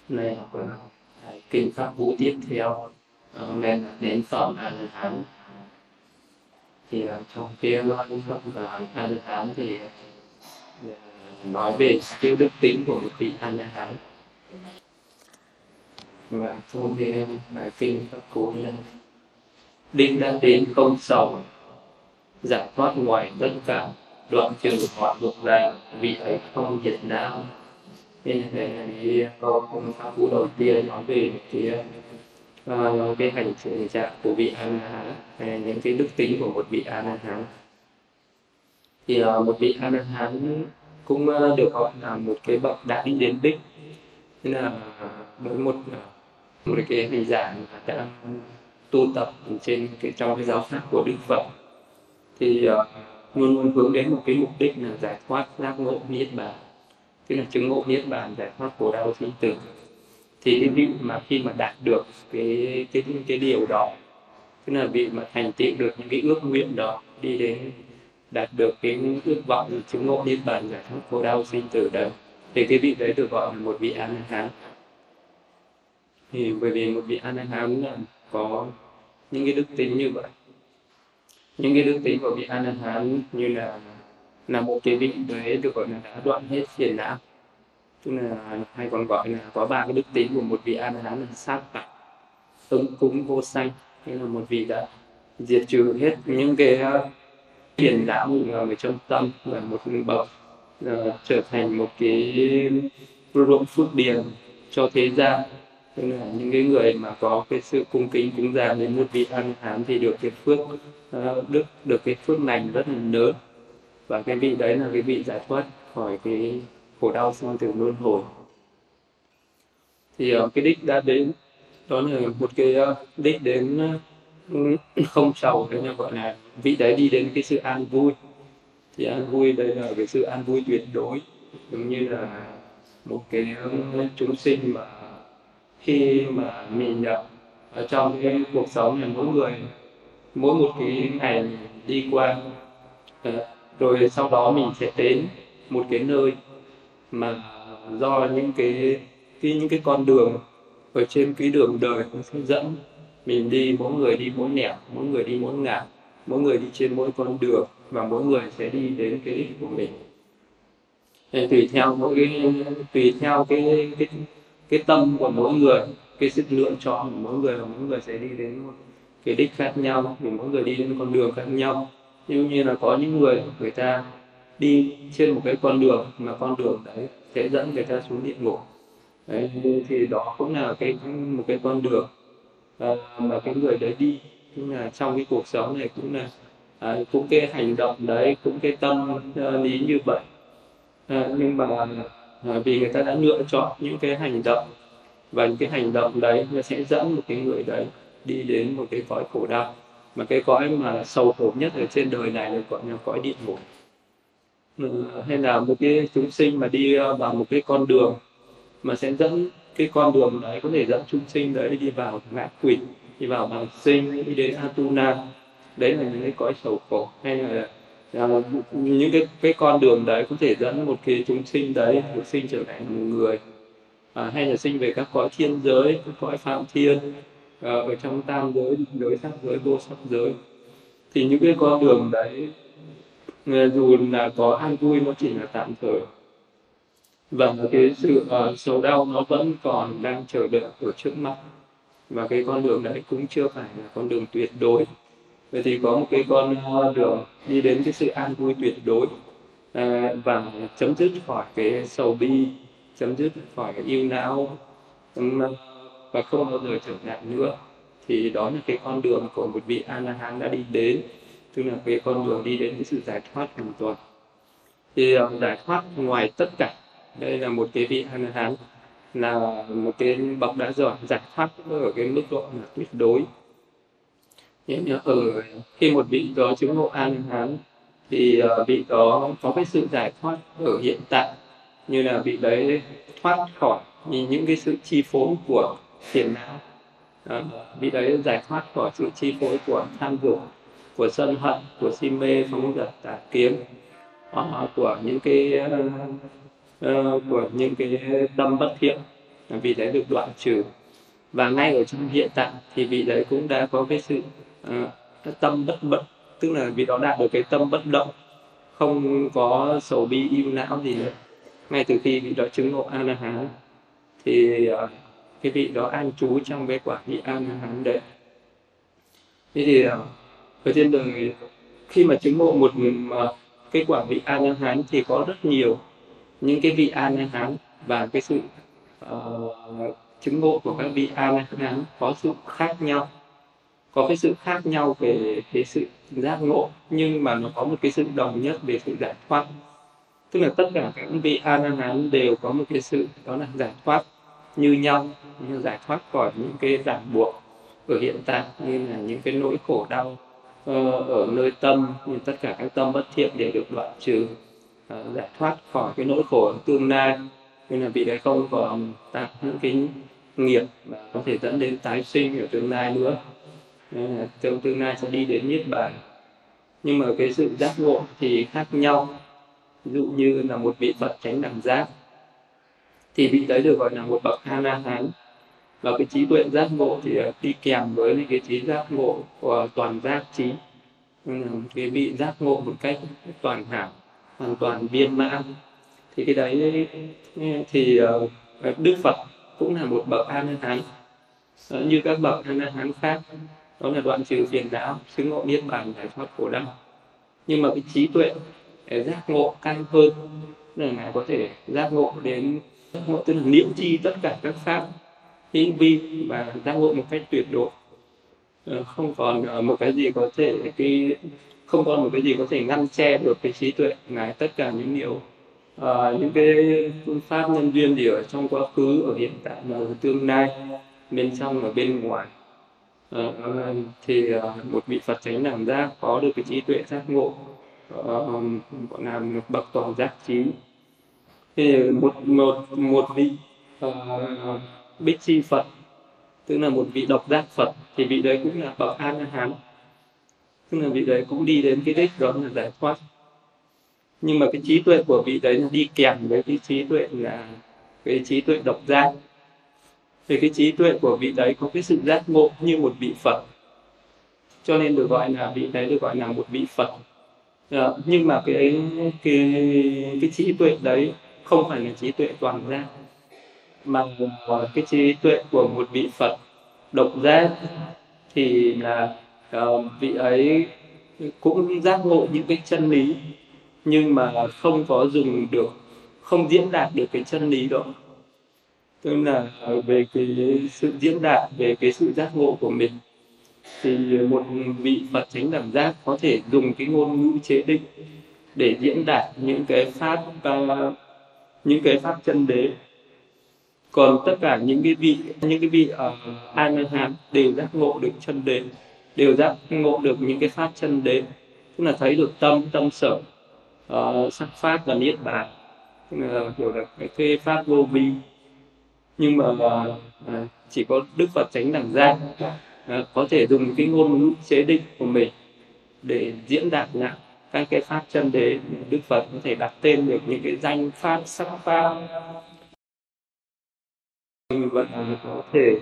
này học kinh pháp vũ tiếp theo nên đến phẩm A La Hán. Thì trong phía phẩm A La Hán thì nói về cái đức tính của một vị A La Hán, và trong cái bài kinh pháp cú là đinh đã đến không sầu, giải thoát ngoài tất cả, đoạn trừ mọi dục lạc, vị ấy không diệt não. Nên đây là cái câu pháp cú đầu tiên nói về cái hành trạng của vị A La Hán, hay những cái đức tính của một vị A La Hán. Thì một vị A La Hán cũng được gọi là một cái bậc đã đi đến đích, tức là mỗi một cái hành giả đã tu tập trên trong cái giáo pháp của Đức Phật thì luôn luôn hướng đến một cái mục đích là giải thoát giác ngộ niết bàn, tức là chứng ngộ niết bàn, giải thoát khổ đau sinh tử. Thì cái vị mà khi mà đạt được cái điều đó, tức là vị mà thành tựu được những cái ước nguyện đó, đi đến đạt được cái ước vọng chứng ngộ niết bàn, giải thoát khổ đau sinh tử đấy, thì cái vị đấy được gọi là một vị A La Hán. Thì bởi vì một vị A La Hán là có những cái đức tính như vậy. Những cái đức tính của vị A La Hán như là một cái vị đấy được gọi là đã đoạn hết phiền não, tức là hay còn gọi là có ba cái đức tính của một vị A La Hán là sát bạch, ứng cúng, vô sanh. Nghĩa là một vị đã diệt trừ hết những cái phiền não ở trong tâm, và một bậc trở thành một cái ruộng phước điền cho thế gian. Tức là những cái người mà có cái sự cung kính cúng dường đến một vị A La Hán thì được cái phước được cái phước lành rất là lớn, và cái vị đấy là cái vị giải thoát khỏi cái khổ đau sinh tử luân hồi. Thì cái đích đã đến đó là một cái đích đến không sầu, thế là gọi là vị đấy đi đến cái sự an vui. Thì an vui đây là cái sự an vui tuyệt đối, giống như là một cái chúng sinh mà khi mà mình nhập ở trong cái cuộc sống này, mỗi một cái ngày đi qua, rồi sau đó mình sẽ đến một cái nơi mà do những cái con đường ở trên cái đường đời nó sẽ dẫn mình đi, mỗi người đi mỗi nẻo, mỗi người đi mỗi ngả, mỗi người đi trên mỗi con đường, và mỗi người sẽ đi đến cái đích của mình. Thì tùy theo cái tâm của mỗi người, cái sự lựa chọn của mỗi người, và mỗi người sẽ đi đến một cái đích khác nhau, vì mỗi người đi đến con đường khác nhau. Như là có những người ta đi trên một cái con đường mà con đường đấy sẽ dẫn người ta xuống địa ngục. Đấy, thì đó cũng là một cái con đường mà cái người đấy đi, tức là trong cái cuộc sống này cũng cái hành động đấy, cũng cái tâm lý như vậy. Nhưng mà vì người ta đã lựa chọn những cái hành động, và những cái hành động đấy nó sẽ dẫn một cái người đấy đi đến một cái cõi khổ đau, mà cái cõi mà sầu khổ nhất ở trên đời này là gọi là cõi địa ngục. Hay là một cái chúng sinh mà đi vào một cái con đường mà sẽ dẫn cái con đường đấy, có thể dẫn chúng sinh đấy đi vào ngạ quỷ, đi vào bàng sinh, đi đến Atuna. Đấy là những cái cõi sầu khổ. Hay là những cái con đường đấy có thể dẫn một cái chúng sinh đấy được sinh trở thành một người, hay là sinh về các cõi thiên giới, các cõi phạm thiên, ở trong tam giới, giới, sắc giới, vô sắc giới. Thì những cái con đường đấy dù là có an vui, nó chỉ là tạm thời, và cái sự sầu đau nó vẫn còn đang chờ đợi ở trước mắt, và cái con đường đấy cũng chưa phải là con đường tuyệt đối. Vậy thì có một cái con đường đi đến cái sự an vui tuyệt đối, và chấm dứt khỏi cái sầu bi, chấm dứt khỏi cái ưu não, và không bao giờ trở lại nữa. Thì đó là cái con đường của một vị A La Hán đã đi đến, tức là cái con đường đi đến cái sự giải thoát hoàn toàn. Thì giải thoát ngoài tất cả, đây là một cái vị A La Hán, là một cái bậc đã giỏi giải thoát ở cái mức độ là tuyệt đối. Khi một vị đó chứng ngộ A La Hán thì vị đó có cái sự giải thoát ở hiện tại, như là vị đấy thoát khỏi những cái sự chi phối của phiền não. Vị đấy giải thoát khỏi sự chi phối của tham dục, của sân hận, của si mê, phóng dật, tà kiến, của những cái tâm bất thiện. là vị đấy được đoạn trừ. Và ngay ở trong hiện tại thì vị đấy cũng đã có cái sự tâm bất bận, tức là vị đó đạt được cái tâm bất động, không có sầu bi ưu não gì nữa. Ngay từ khi vị đó chứng ngộ A La Hán thì cái vị đó an trú trong cái quả vị A La Hán đấy. Thế thì ở trên đời khi mà chứng ngộ một cái quả vị A La Hán thì có rất nhiều những cái vị A La Hán, và cái sự chứng ngộ của các vị A La Hán có sự khác nhau, có cái sự khác nhau về cái sự giác ngộ, nhưng mà nó có một cái sự đồng nhất về sự giải thoát. Tức là tất cả các vị A La Hán đều có một cái sự đó là giải thoát như nhau, như giải thoát khỏi những cái ràng buộc ở hiện tại, như là những cái nỗi khổ đau ở nơi tâm, như tất cả các tâm bất thiện đều được đoạn trừ, giải thoát khỏi cái nỗi khổ ở tương lai, nên là vị đấy không còn tạo những cái nghiệp mà có thể dẫn đến tái sinh ở tương lai nữa, nên là trong tương lai sẽ đi đến niết bàn. Nhưng mà cái sự giác ngộ thì khác nhau. Ví dụ như là một vị Phật chánh đẳng giác thì vị đấy được gọi là một bậc A La Hán, và cái trí tuệ giác ngộ thì đi kèm với cái trí giác ngộ của toàn giác trí, cái vị giác ngộ một cách toàn hảo, hoàn toàn viên mãn. Thì cái đấy thì Đức Phật cũng là một bậc A La Hán như các bậc A La Hán khác, đó là đoạn trừ phiền não, chứng ngộ niết bàn, giải thoát khổ đau. Nhưng mà cái trí tuệ giác ngộ cao hơn, là ngài có thể giác ngộ đến giác ngộ tức là liễu chi tất cả các pháp hữu vi, và giác ngộ một cách tuyệt đối, không còn một cái gì có thể không còn một cái gì có thể ngăn che được cái trí tuệ ngài. Tất cả những điều những cái phương pháp nhân duyên gì ở trong quá khứ, ở hiện tại và ở tương lai, bên trong và bên ngoài, thì một vị Phật chánh đẳng giác có được cái trí tuệ giác ngộ gọi là một bậc toàn giác trí. Thì một vị bích chi Phật, tức là một vị độc giác Phật, thì vị đấy cũng là bậc A La Hán, tức là vị đấy cũng đi đến cái đích đó là giải thoát. Nhưng mà cái trí tuệ của vị đấy là đi kèm với cái trí tuệ là cái trí tuệ độc giác. Thì cái trí tuệ của vị đấy có cái sự giác ngộ như một vị Phật, cho nên được gọi là vị đấy được gọi là một vị Phật. Nhưng mà cái trí tuệ đấy không phải là trí tuệ toàn giác, mà cái trí tuệ của một vị Phật độc giác thì là vị ấy cũng giác ngộ những cái chân lý, nhưng mà không có dùng được, không diễn đạt được cái chân lý đó. Tức là về cái sự diễn đạt về cái sự giác ngộ của mình, thì một vị Phật chánh đẳng giác có thể dùng cái ngôn ngữ chế định để diễn đạt những cái pháp chân đế. Còn tất cả những cái vị A La Hán đều giác ngộ được chân đế, đều giác ngộ được những cái pháp chân đế, tức là thấy được tâm sở, sắc pháp và niết bàn, tức là hiểu được cái pháp vô vi. Nhưng mà chỉ có Đức Phật chánh đẳng giác có thể dùng cái ngôn ngữ chế định của mình để diễn đạt lại các cái pháp chân đế. Đức Phật có thể đặt tên được những cái danh pháp, sắc pháp, vẫn có thể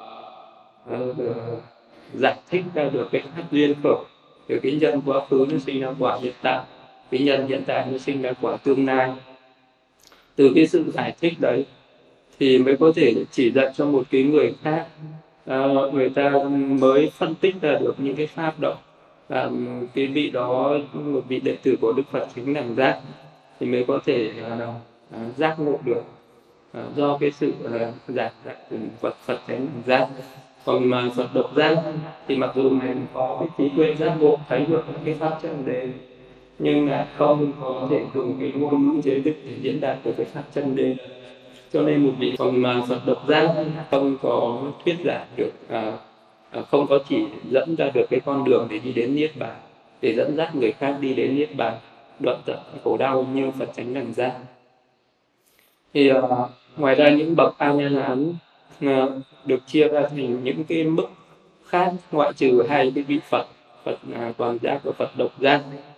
giải thích ra được cái pháp duyên khởi, từ cái nhân quá khứ nó sinh ra quả hiện tại, cái nhân hiện tại nó sinh ra quả tương lai. Từ cái sự giải thích đấy thì mới có thể chỉ dạy cho một cái người khác, người ta mới phân tích ra được những cái pháp đó, và cái vị đó, một vị đệ tử của Đức Phật chính đẳng giác, thì mới có thể giác ngộ được do cái sự giải của Phật chánh đẳng giác. Còn mà Phật độc giác thì mặc dù mình có cái trí tuệ giác ngộ, thấy được cái pháp chân đế, nhưng là không có thể dùng cái ngôn ngữ chế định để diễn đạt được cái pháp chân đế. Cho nên một vị Phật độc giác không có thuyết giảng được, không có chỉ dẫn ra được cái con đường để đi đến niết bàn, để dẫn dắt người khác đi đến niết bàn, đoạn tận khổ đau như Phật chánh đẳng giác. Thì ngoài ra những bậc A La Hán được chia ra thành những cái mức khác, ngoại trừ hai cái vị Phật toàn giác và Phật độc giác.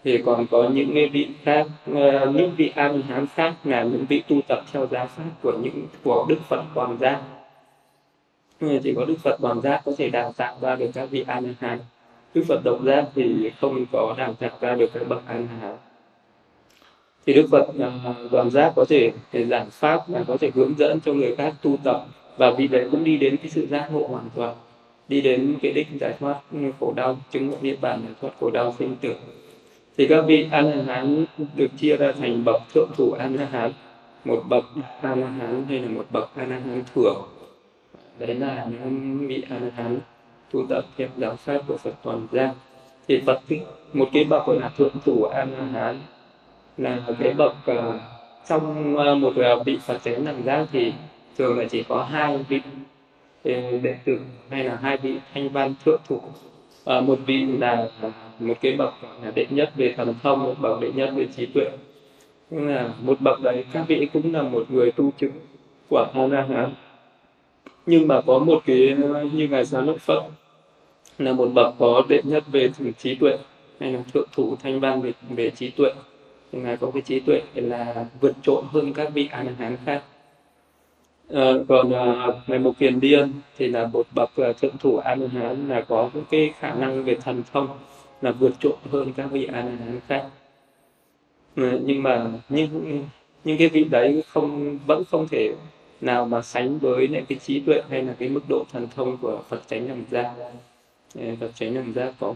Thì còn có những cái vị khác, những vị A La Hán khác là những vị tu tập theo giáo pháp của Đức Phật Toàn Giác. Chỉ có Đức Phật Toàn Giác có thể đào tạo ra được các vị A La Hán. Đức Phật Độc Giác thì không có đào tạo ra được các bậc A La Hán. Thì Đức Phật Toàn Giác có thể giảng pháp và có thể hướng dẫn cho người khác tu tập, và vị đấy cũng đi đến cái sự giác ngộ hoàn toàn, đi đến cái đích giải thoát khổ đau, chứng ngộ niết bàn, giải thoát khổ đau sinh tử. Thì các vị A La Hán được chia ra thành bậc thượng thủ A La Hán, một bậc A La Hán hay là một bậc A La Hán thường. Đấy là những vị A La Hán tu tập theo giáo pháp của Phật Toàn Giác. Thì Phật một cái bậc gọi là thượng thủ A La Hán là cái bậc trong một vị Phật chánh đẳng giác thì thường là chỉ có 2 vị đệ tử hay là 2 vị thanh văn thượng thủ. Một vị là một cái bậc là đệ nhất về thần thông, một bậc đệ nhất về trí tuệ. Nhưng là một bậc đấy các vị cũng là một người tu chứng của A La Hán. Nhưng mà có một cái như ngài Xá Lợi Phất là một bậc có đệ nhất về trí tuệ hay là thượng thủ thanh văn về trí tuệ. thì ngài có cái trí tuệ là vượt trội hơn các vị A La Hán khác. Còn ngài Mục Kiền Liên thì là một bậc thượng thủ A La Hán, là có cái khả năng về thần thông là vượt trội hơn các vị A La Hán khác. Nhưng mà những cái vị đấy vẫn không thể nào mà sánh với lại cái trí tuệ hay là cái mức độ thần thông của Phật Chánh Đẳng Giác. Phật Chánh Đẳng Giác có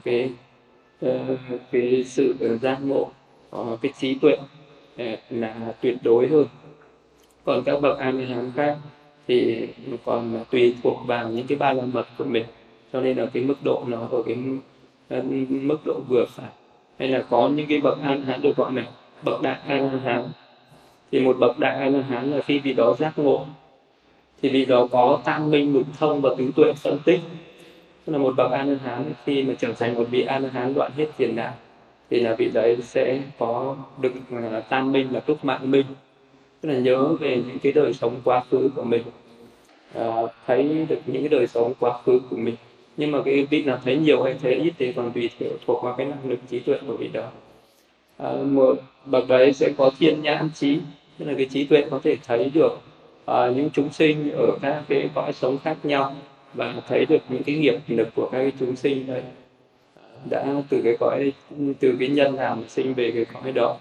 cái sự giác ngộ, có cái trí tuệ là tuyệt đối hơn. Còn các bậc A La Hán khác thì còn tùy thuộc vào những cái ba la mật của mình, cho nên là cái mức độ nó ở cái mức độ vừa phải. Hay là có những cái bậc A La Hán được gọi là bậc đại A La Hán. Thì một bậc đại A La Hán là khi vị đó giác ngộ thì vị đó có tam minh lục thông và tứ tuệ phân tích. Tức là một bậc A La Hán khi mà trở thành một vị A La Hán đoạn hết phiền não thì là vị đấy sẽ có được tam minh là túc mạng minh, tức là nhớ về những cái đời sống quá khứ của mình, thấy được những cái đời sống quá khứ của mình. Nhưng mà cái vị nào thấy nhiều hay thấy ít thì còn tùy thuộc vào cái năng lực trí tuệ của vị đó. Một bậc đấy sẽ có thiên nhãn trí, tức là cái trí tuệ có thể thấy được những chúng sinh ở các cái cõi sống khác nhau, và thấy được những cái nghiệp lực của các cái chúng sinh đấy đã từ cái nhân nào mà sinh về cái cõi đó.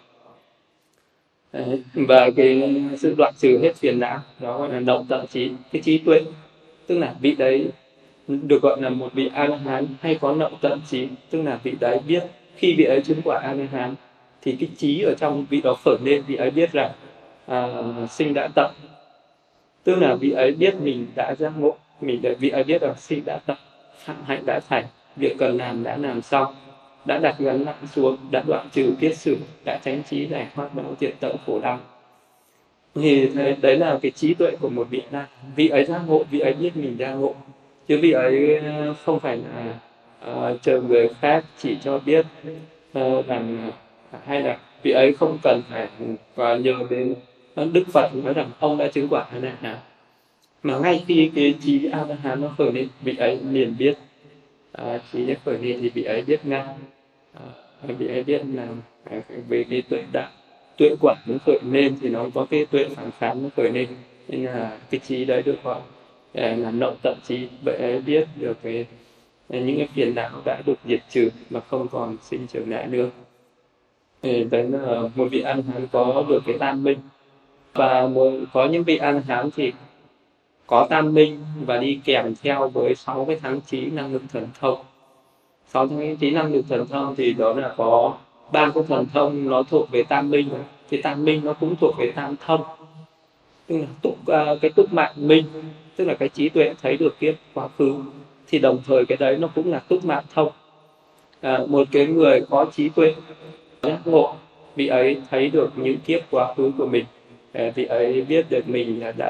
Và cái sự đoạn trừ hết phiền não đó gọi là động tận trí. Cái trí tuệ tức là vị đấy được gọi là một vị A La Hán hay có động tận trí, tức là vị đấy biết, khi vị ấy chứng quả A La Hán thì cái trí ở trong vị đó khởi lên, vị ấy biết rằng sinh đã tận, tức là vị ấy biết mình đã giác ngộ, vị ấy biết rằng sinh đã tận, phạm hạnh đã thành, việc cần làm đã làm xong, đã đặt gắn nặng xuống, đã đoạn trừ kiết sử, đã tránh trí giải thoát não diệt tận khổ đau. Thì đấy là cái trí tuệ của một vị Na. Vị ấy giác ngộ, vị ấy biết mình giác ngộ, chứ vị ấy không phải là chờ người khác chỉ cho biết rằng, hay là vị ấy không cần phải nhờ đến Đức Phật nói rằng ông đã chứng quả A La Hán, mà ngay khi cái trí A La Hán nó khởi lên, vị ấy liền biết. Trí nó khởi lên thì vị ấy biết ngay, vị ấy biết là về cái tuệ quả nó khởi lên thì nó có cái tuệ phản kháng nó khởi lên, nên là cái trí đấy được gọi là nậu tận trí. Vậy ấy biết được những cái phiền não đã được diệt trừ mà không còn sinh trở lại nữa. Thì đấy là một vị A La Hán có được cái tam minh. Và có những vị A La Hán thì có tam minh và đi kèm theo với 6 cái thắng trí năng lực thần thông. 6 thắng trí năng lực thần thông thì đó là có 3 cái thần thông nó thuộc về tam minh, thì tam minh nó cũng thuộc về tam thông, tức là cái túc mạng minh, tức là cái trí tuệ thấy được kiếp quá khứ, thì đồng thời cái đấy nó cũng là túc mạng thông. Một cái người có trí tuệ giác ngộ, vị ấy thấy được những kiếp quá khứ của mình, vị ấy biết được mình là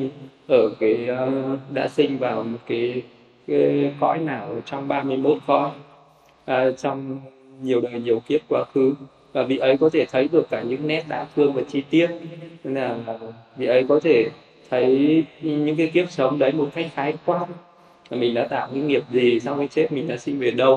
đã sinh vào một cái cõi nào trong 31 cõi, trong nhiều đời nhiều kiếp quá khứ, và vị ấy có thể thấy được cả những nét đáng thương và chi tiết, nên là vị ấy có thể thấy những cái kiếp sống đấy một cách khái quát, là mình đã tạo những nghiệp gì, sau khi chết mình đã sinh về đâu,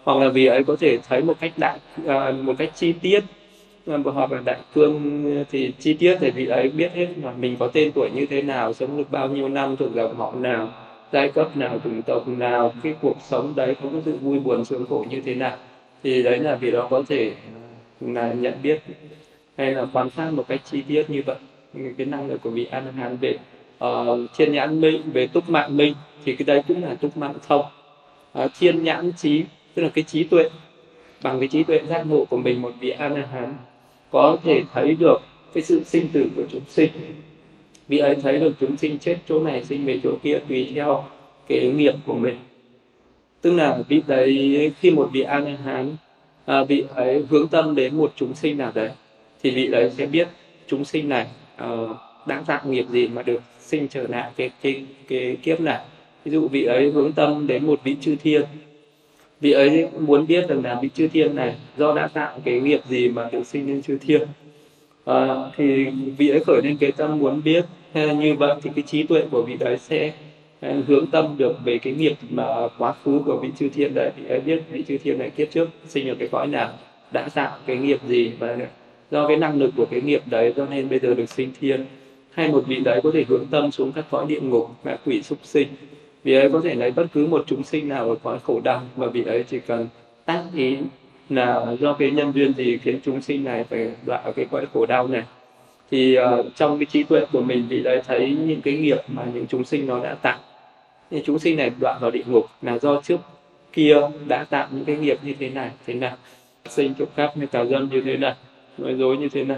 hoặc là vị ấy có thể thấy một cách chi tiết, hoặc là đại cương thì chi tiết thì vị ấy biết hết là mình có tên tuổi như thế nào, sống được bao nhiêu năm, thuộc dòng họ nào, giai cấp nào, chủng tộc nào, cái cuộc sống đấy có cái sự vui buồn sướng khổ như thế nào, thì đấy là vị đó có thể là nhận biết hay là quan sát một cách chi tiết như vậy. Cái năng lực của vị A La Hán về thiên nhãn minh, về túc mạng minh, thì cái đấy cũng là túc mạng thông. Thiên nhãn trí tức là cái trí tuệ, bằng cái trí tuệ giác ngộ của mình, một vị A La Hán có thể thấy được cái sự sinh tử của chúng sinh. Vị ấy thấy được chúng sinh chết chỗ này sinh về chỗ kia tùy theo cái nghiệp của mình. Tức là vị đấy, khi một vị A La Hán vị ấy hướng tâm đến một chúng sinh nào đấy, thì vị đấy sẽ biết chúng sinh này đã tạo nghiệp gì mà được sinh trở lại cái kiếp này. Ví dụ vị ấy hướng tâm đến một vị chư thiên, vị ấy muốn biết rằng là vị chư thiên này do đã tạo cái nghiệp gì mà được sinh lên chư thiên. Thì vị ấy khởi lên cái tâm muốn biết. Như vậy thì cái trí tuệ của vị đấy sẽ hướng tâm được về cái nghiệp mà quá khứ của vị chư thiên đấy. Vị ấy biết vị chư thiên này kiếp trước sinh ở cái cõi nào, đã tạo cái nghiệp gì, và do cái năng lực của cái nghiệp đấy cho nên bây giờ được sinh thiên. Hay một vị đấy có thể hướng tâm xuống các cõi địa ngục, ngạ quỷ, súc sinh. Vị ấy có thể lấy bất cứ một chúng sinh nào ở cõi khổ đau, và vị ấy chỉ cần tác ý là do cái nhân duyên gì khiến chúng sinh này phải đọa ở cái cõi khổ đau này, thì trong cái trí tuệ của mình vị ấy thấy những cái nghiệp mà những chúng sinh nó đã tạo. Những chúng sinh này đọa vào địa ngục là do trước kia đã tạo những cái nghiệp như thế nào, sinh trộm cắp hay tà dâm như thế này, nói dối như thế này.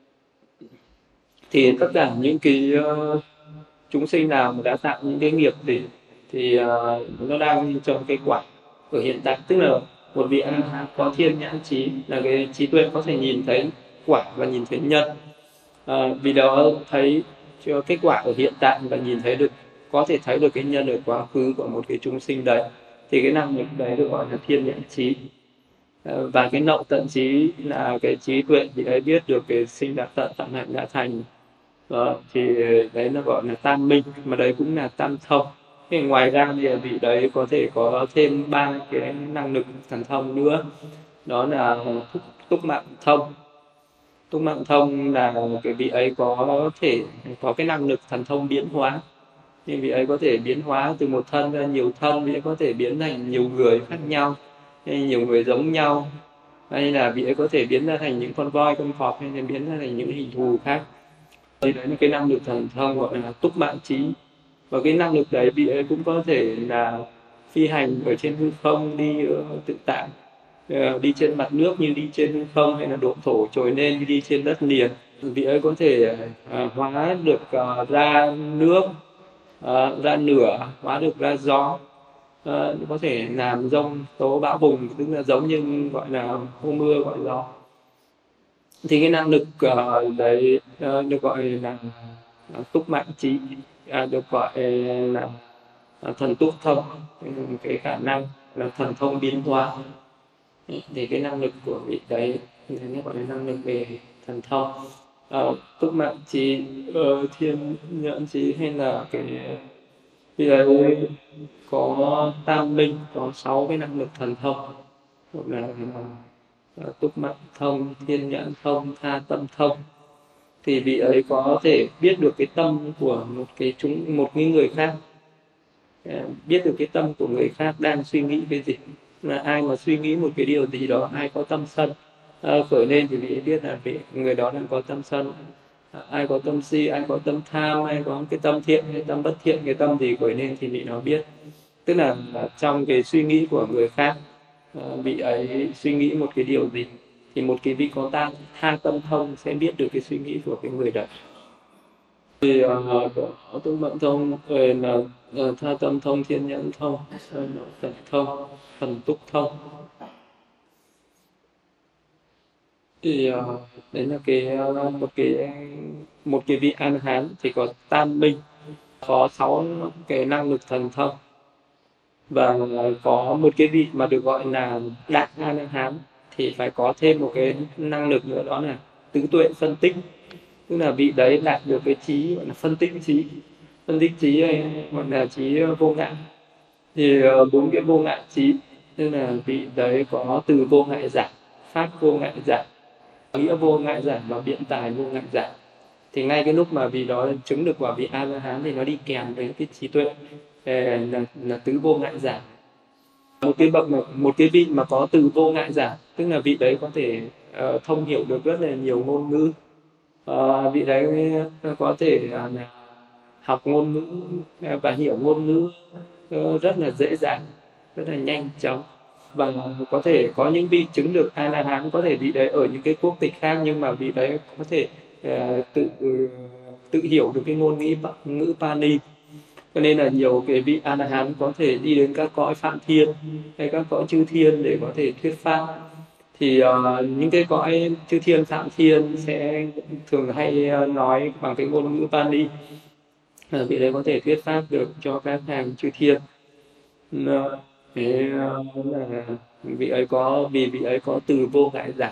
Thì tất cả những cái chúng sinh nào mà đã tạo những cái nghiệp gì thì nó đang trong cái quả ở hiện tại. Tức là một vị A La Hán có thiên nhãn trí, là cái trí tuệ có thể nhìn thấy quả và nhìn thấy nhân. Vì đó thấy cho kết quả ở hiện tại và nhìn thấy được, có thể thấy được cái nhân ở quá khứ của một cái chúng sinh đấy, thì cái năng lực đấy được gọi là thiên nhãn trí. Và cái nậu tận trí là cái trí tuệ thì ấy biết được cái sinh đã tận, tận hạnh đã thành. Đó, thì đấy nó gọi là tam minh, mà đấy cũng là tam thông. Thì ngoài ra thì vị đấy có thể có thêm 3 cái năng lực thần thông nữa, đó là túc mạng thông. Túc mạng thông là cái vị ấy có thể có cái năng lực thần thông biến hóa. Nhưng vị ấy có thể biến hóa từ một thân ra nhiều thân, vị ấy có thể biến thành nhiều người khác nhau, hay nhiều người giống nhau, hay là vị ấy có thể biến ra thành những con voi, con cọp, hay là biến ra thành những hình thù khác. Thì đấy là cái năng lực thần thông gọi là túc mạng trí. Và cái năng lực đấy vị ấy cũng có thể là phi hành ở trên hư không, đi tự tại, đi trên mặt nước như đi trên hư không, hay là độ thổ trồi lên như đi trên đất liền. Vị ấy có thể hóa được ra nước, ra lửa, hóa được ra gió, có thể làm giông tố bão bùng, tức là giống như gọi là hô mưa gọi gió. Thì cái năng lực đấy được gọi là túc mạng trí, được gọi là thần túc thông, cái khả năng là thần thông biến hóa. Thì cái năng lực của vị đấy thì nó gọi là năng lực về thần thông. Túc mạng trí, thiên nhãn trí, hay là cái vị ấy có tam minh, có 6 cái năng lực thần thông, gọi là túc mạng thông, thiên nhãn thông, tha tâm thông. Thì vị ấy có thể biết được cái tâm của một cái người khác, biết được cái tâm của người khác đang suy nghĩ cái gì. Là ai mà suy nghĩ một cái điều gì đó, ai có tâm sân khởi lên, thì vị ấy biết là người đó đang có tâm sân. Ai có tâm si, ai có tâm tham, ai có cái tâm thiện hay tâm bất thiện, cái tâm gì khởi lên thì vị nó biết. Tức là trong cái suy nghĩ của người khác, vị ấy suy nghĩ một cái điều gì, thì một cái vị có tha tâm thông sẽ biết được cái suy nghĩ của cái người đấy. Thì có túc mạng thông rồi là tha tâm thông, thiên nhãn thông, thần thông, thần túc thông. Thì đấy là một cái vị A La Hán thì có tam minh, có 6 cái năng lực thần thông. Và có một cái vị mà được gọi là đại A La Hán thì phải có thêm một cái năng lực nữa, đó là tứ tuệ phân tích. Tức là vị đấy đạt được cái trí gọi là phân tích trí. Phân tích trí gọi là trí vô ngã. Thì 4 cái vô ngã trí Tức là vị đấy có từ vô ngại giải, pháp vô ngại giải, nghĩa vô ngại giải và biện tài vô ngại giải. Thì ngay cái lúc mà vị đó chứng được quả vị A La Hán thì nó đi kèm với cái trí tuệ là tứ vô ngại giải. Một cái vị mà có từ vô ngại giải, tức là vị đấy có thể thông hiểu được rất là nhiều ngôn ngữ. Vị đấy có thể học ngôn ngữ và hiểu ngôn ngữ rất là dễ dàng, rất là nhanh chóng. Và có thể có những vị chứng được A La Hán, có thể vị đấy ở những cái quốc tịch khác, nhưng mà vị đấy có thể tự hiểu được cái ngữ Pali. Cho nên là nhiều cái vị A La Hán có thể đi đến các cõi Phạm Thiên hay các cõi chư thiên để có thể thuyết pháp. Thì những cái cõi chư thiên Phạm Thiên sẽ thường hay nói bằng cái ngôn ngữ Pali. Vị đấy có thể thuyết pháp được cho các hàng chư thiên. Thế là vị ấy có từ vô ngại giải,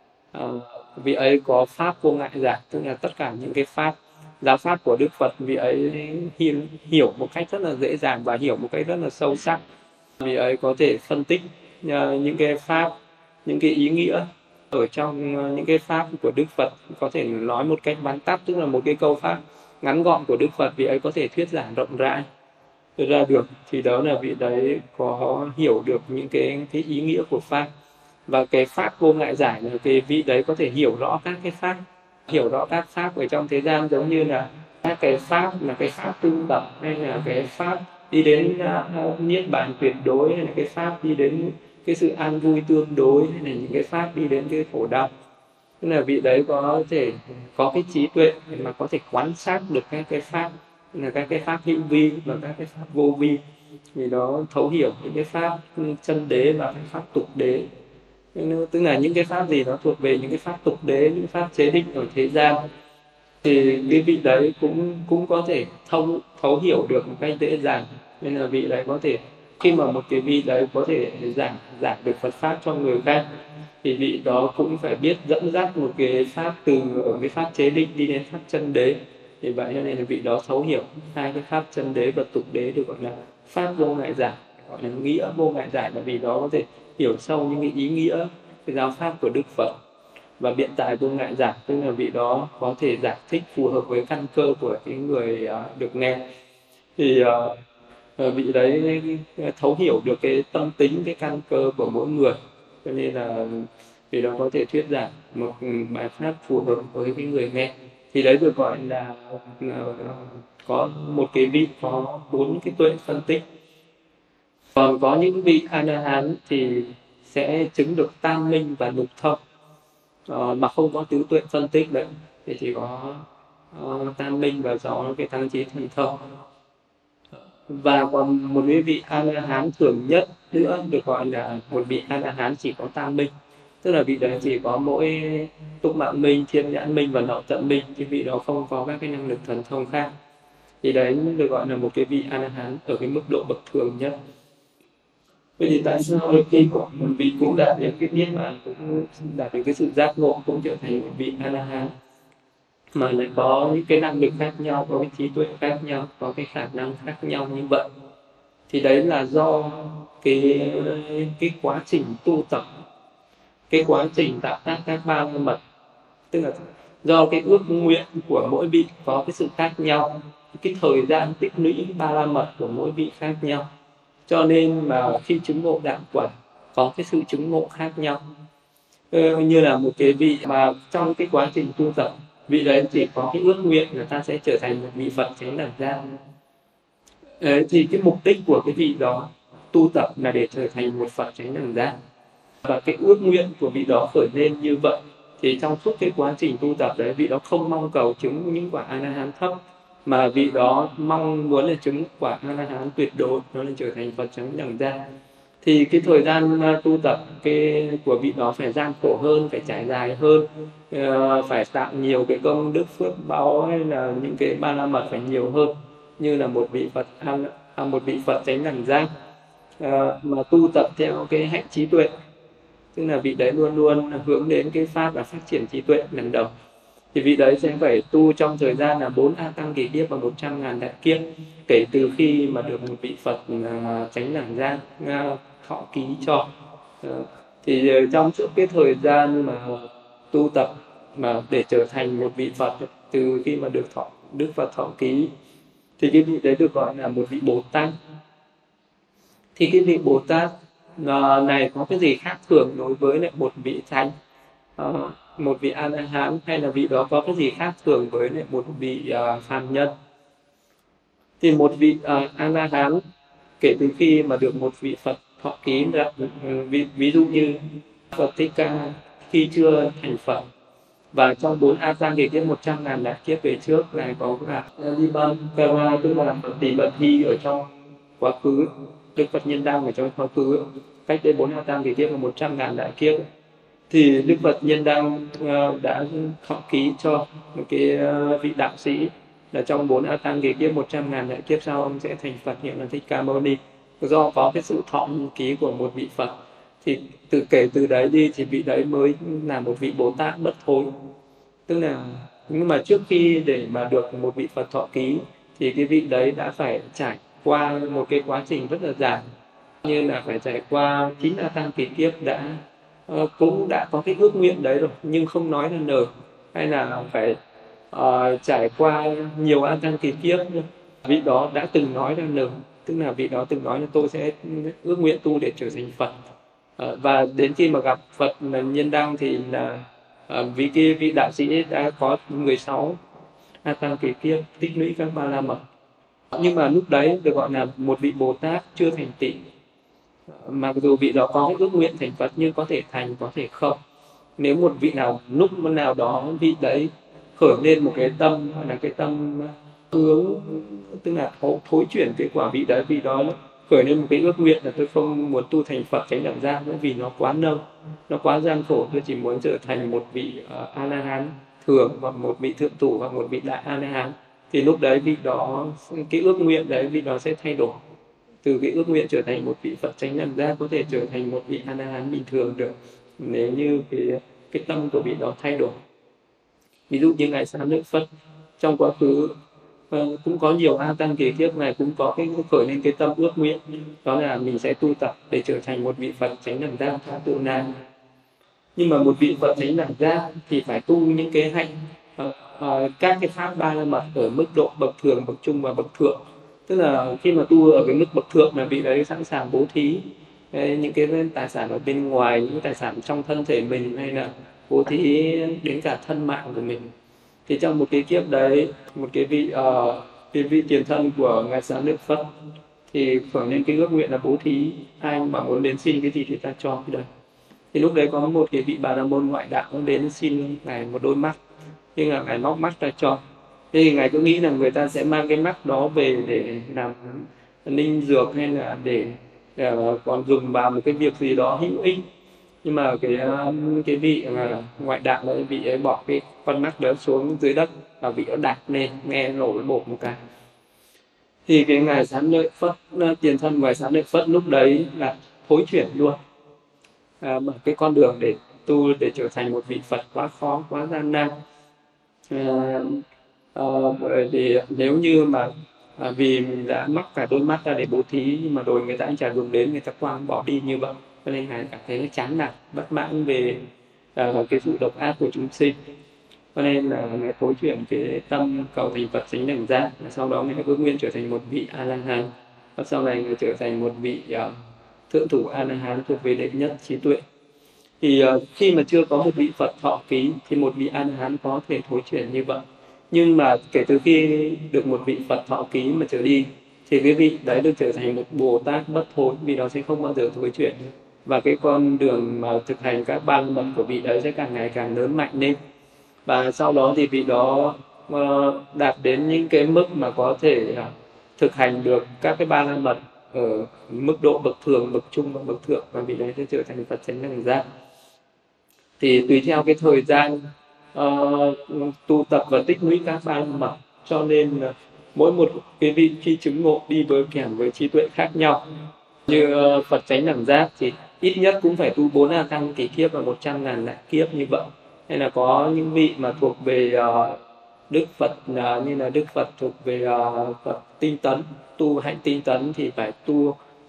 vị ấy có pháp vô ngại giải, tức là tất cả những cái pháp giáo pháp của Đức Phật vị ấy hiểu một cách rất là dễ dàng và hiểu một cách rất là sâu sắc. Vị ấy có thể phân tích những cái pháp, những cái ý nghĩa ở trong những cái pháp của Đức Phật, có thể nói một cách vắn tắt, tức là một cái câu pháp ngắn gọn của Đức Phật vị ấy có thể thuyết giảng rộng rãi ra được. Thì đó là vị đấy có hiểu được những cái ý nghĩa của pháp. Và cái pháp vô ngại giải là cái vị đấy có thể hiểu rõ các cái pháp, hiểu rõ các pháp ở trong thế gian, giống như là các cái pháp là cái pháp tu tập, hay là cái pháp đi đến niết bàn tuyệt đối, hay là cái pháp đi đến cái sự an vui tương đối, hay là những cái pháp đi đến cái khổ đau. Tức là vị đấy có thể có cái trí tuệ mà có thể quan sát được các cái pháp, là các cái pháp hữu vi và các cái pháp vô vi, vì nó thấu hiểu những cái pháp chân đế và cái pháp tục đế. Tức là những cái pháp gì nó thuộc về những cái pháp tục đế, những pháp chế định ở thế gian, thì cái vị đấy cũng có thể thấu hiểu được một cách dễ dàng. Nên là vị đấy có thể, khi mà một cái vị đấy có thể giảng được Phật pháp cho người khác, thì vị đó cũng phải biết dẫn dắt một cái pháp từ ở cái pháp chế định đi đến pháp chân đế. Thì vậy cho nên là vị đó thấu hiểu hai cái pháp chân đế và tục đế được gọi là pháp vô ngại giải, gọi là nghĩa vô ngại giải, là vì đó có thể hiểu sâu những cái ý nghĩa cái giáo pháp của Đức Phật. Và biện tài vô ngại giải, tức là vị đó có thể giải thích phù hợp với căn cơ của cái người được nghe. Thì vị đấy thấu hiểu được cái tâm tính, cái căn cơ của mỗi người, cho nên là vị đó có thể thuyết giảng một bài pháp phù hợp với cái người nghe. Thì đấy được gọi là có một cái vị có 4 cái tuệ phân tích. Còn có những vị A La Hán thì sẽ chứng được tam minh và lục thông, mà không có tứ tuệ phân tích đấy, thì chỉ có tam minh và do cái tăng trí thần thông. Và còn một cái vị A La Hán thường nhất nữa được gọi là một vị A La Hán chỉ có tam minh, tức là vị đấy chỉ có mỗi túc mạng minh, thiên nhãn minh và lậu tận minh, cái vị đó không có các cái năng lực thần thông khác. Thì đấy được gọi là một cái vị A La Hán ở cái mức độ bậc thường nhất. Vậy thì tại sao khi một vị cũng đạt đến cái niết bàn, cũng đạt được cái sự giác ngộ, cũng trở thành một vị A La Hán, mà lại có những cái năng lực khác nhau, có cái trí tuệ khác nhau, có cái khả năng khác nhau như vậy? Thì đấy là do cái quá trình tu tập, cái quá trình tạo tác các ba la mật, tức là do cái ước nguyện của mỗi vị có cái sự khác nhau, cái thời gian tích lũy ba la mật của mỗi vị khác nhau, cho nên mà khi chứng ngộ đạo quả có cái sự chứng ngộ khác nhau. Như là một cái vị mà trong cái quá trình tu tập, vị đấy chỉ có cái ước nguyện là ta sẽ trở thành một vị Phật chánh đẳng giác. Thì cái mục đích của cái vị đó tu tập là để trở thành một Phật chánh đẳng giác, và cái ước nguyện của vị đó khởi lên như vậy. Thì trong suốt cái quá trình tu tập đấy, vị đó không mong cầu chứng những quả A La Hán thấp, mà vị đó mong muốn là chứng quả A La Hán tuyệt đối, nó là trở thành Phật chánh đẳng giác. Thì cái thời gian tu tập của vị đó phải gian khổ hơn, phải trải dài hơn, phải tạo nhiều cái công đức phước báu, hay là những cái ba la mật phải nhiều hơn, như là một vị Phật chánh đẳng giác mà tu tập theo cái hạnh trí tuệ, tức là vị đấy luôn luôn hướng đến cái pháp là phát triển trí tuệ lần đầu. Thì vị đấy sẽ phải tu trong thời gian là 4 A Tăng kỳ kiếp và 100.000 đại kiếp, kể từ khi mà được một vị Phật chánh đẳng giác thọ ký cho. Ờ, thì trong suốt cái thời gian mà tu tập mà để trở thành một vị Phật, từ khi mà Đức Phật thọ ký thì cái vị đấy được gọi là một vị Bồ Tát. Thì cái vị Bồ Tát này có cái gì khác thường đối với lại một vị thánh, một vị A La Hán, hay là vị đó có cái gì khác thường với lại một vị phàm nhân? Thì một vị A La Hán kể từ khi mà được một vị Phật thọ ký, ví dụ như Phật Thích Ca khi chưa thành Phật, và trong 4 A Tăng kỳ kiếp 100.000 đại kiếp về trước này có cả Liban Kara, tức là Phật Tỳ Bận Thi ở trong quá khứ, Đức Phật Nhân Đăng ở trong quá khứ, cách đây 4 A Tăng kỳ kiếp là 100.000 đại kiếp. Thì Đức Phật Nhân Đăng đã thọ ký cho một cái vị đạo sĩ là trong 4 A Tăng kỳ kiếp 100.000 đại kiếp sau ông sẽ thành Phật, hiện là Thích Ca Mâu Ni. Do có cái sự thọ ký của một vị Phật thì kể từ đấy đi thì vị đấy mới là một vị Bồ Tát bất thối. Tức là, nhưng mà trước khi để mà được một vị Phật thọ ký thì cái vị đấy đã phải trải qua một cái quá trình rất là dài, như là phải trải qua 9 A Tăng kỳ kiếp cũng đã có cái ước nguyện đấy rồi nhưng không nói ra lời, hay là phải trải qua nhiều A Tăng kỳ kiếp vị đó đã từng nói ra lời, tức là vị đó từng nói là tôi sẽ ước nguyện tu để trở thành Phật. Và đến khi mà gặp Phật là Nhân Đăng thì là vì cái vị đạo sĩ đã có 16 A Tăng kỳ kiếp tích lũy các ba la mật, nhưng mà lúc đấy được gọi là một vị Bồ Tát chưa thành tựu. Mặc dù vị đó có cái ước nguyện thành Phật nhưng có thể thành, có thể không. Nếu một vị nào lúc nào đó vị đấy khởi lên một cái tâm, gọi là cái tâm hướng, tức là thối chuyển cái quả vị đấy, vì đó khởi lên một cái ước nguyện là tôi không muốn tu thành Phật chánh đẳng giác nữa vì nó quá nông, nó quá gian khổ, tôi chỉ muốn trở thành một vị A La Hán thường, hoặc một vị thượng thủ, hoặc một vị đại A La Hán, thì lúc đấy vị đó, cái ước nguyện đấy vị đó sẽ thay đổi, từ cái ước nguyện trở thành một vị Phật chánh đẳng giác có thể trở thành một vị A La Hán bình thường được, nếu như cái tâm của vị đó thay đổi. Ví dụ như ngài Xá Lợi Phất trong quá khứ cũng có nhiều A Tăng kỳ kiếp này cũng có cái khởi lên cái tâm ước nguyện, đó là mình sẽ tu tập để trở thành một vị Phật chánh đẳng giác Tha Tự Na. Nhưng mà một vị Phật chánh đẳng giác thì phải tu những cái hạnh các cái pháp ba la mật ở mức độ bậc thường, bậc trung và bậc thượng. Tức là khi mà tu ở cái mức bậc thượng là vị đấy sẵn sàng bố thí những cái tài sản ở bên ngoài, những tài sản trong thân thể mình, hay là bố thí đến cả thân mạng của mình. Thì trong một cái kiếp đấy, một cái vị tiền thân của ngài Xá Lợi Phất thì khởi lên cái ước nguyện là bố thí, ai mà muốn đến xin cái gì thì ta cho cái đấy. Thì lúc đấy có một cái vị Bà La Môn ngoại đạo đến xin ngài một đôi mắt, nhưng là ngài móc mắt ra cho. Thế thì ngài cứ nghĩ là người ta sẽ mang cái mắt đó về để làm ninh dược, hay là để còn dùng vào một cái việc gì đó hữu ích. Nhưng mà cái vị ngoại đạo đấy, vị ấy bỏ cái con mắt đó xuống dưới đất và vị đó đạp lên, nghe nổi bột một cái. Thì cái ngài Xá Lợi Phất, tiền thân ngài Xá Lợi Phất lúc đấy là thối chuyển luôn, mở cái con đường để tu để trở thành một vị Phật quá khó, quá gian nan. Bởi vì nếu như mà vì mình đã mắc cả đôi mắt ra để bố thí, nhưng mà rồi người ta anh chả dùng đến, người ta quăng bỏ đi như vậy, cho nên ngài cảm thấy nó chán nản, bất mãn về cái sự độc ác của chúng sinh, cho nên là ngài thối chuyển cái tâm cầu thành Phật chánh đẳng giác. Sau đó ngài ước nguyện trở thành một vị A La Hán, và sau này ngài trở thành một vị thượng thủ A La Hán thuộc về đệ nhất trí tuệ. Thì khi mà chưa có một vị Phật thọ ký thì một vị A La Hán có thể thối chuyển như vậy. Nhưng mà kể từ khi được một vị Phật thọ ký mà trở đi thì cái vị đấy được trở thành một Bồ Tát bất thối, vì đó sẽ không bao giờ thối chuyển, và cái con đường mà thực hành các ba la mật của vị đấy sẽ càng ngày càng lớn mạnh lên. Và sau đó thì vị đó đạt đến những cái mức mà có thể thực hành được các cái ba la mật ở mức độ bậc thường, bậc trung và bậc thượng, và vị đấy sẽ trở thành Phật chánh đẳng giác. Thì tùy theo cái thời gian tu tập và tích lũy các ba la mật, cho nên mỗi một cái vị khi chứng ngộ đi với kèm với trí tuệ khác nhau. Như Phật chánh đẳng giác thì ít nhất cũng phải tu 4 A Tăng kỳ kiếp và 100.000 đại kiếp như vậy. Hay là có những vị mà thuộc về Đức Phật, như là Đức Phật thuộc về Phật tinh tấn, tu hạnh tinh tấn thì phải tu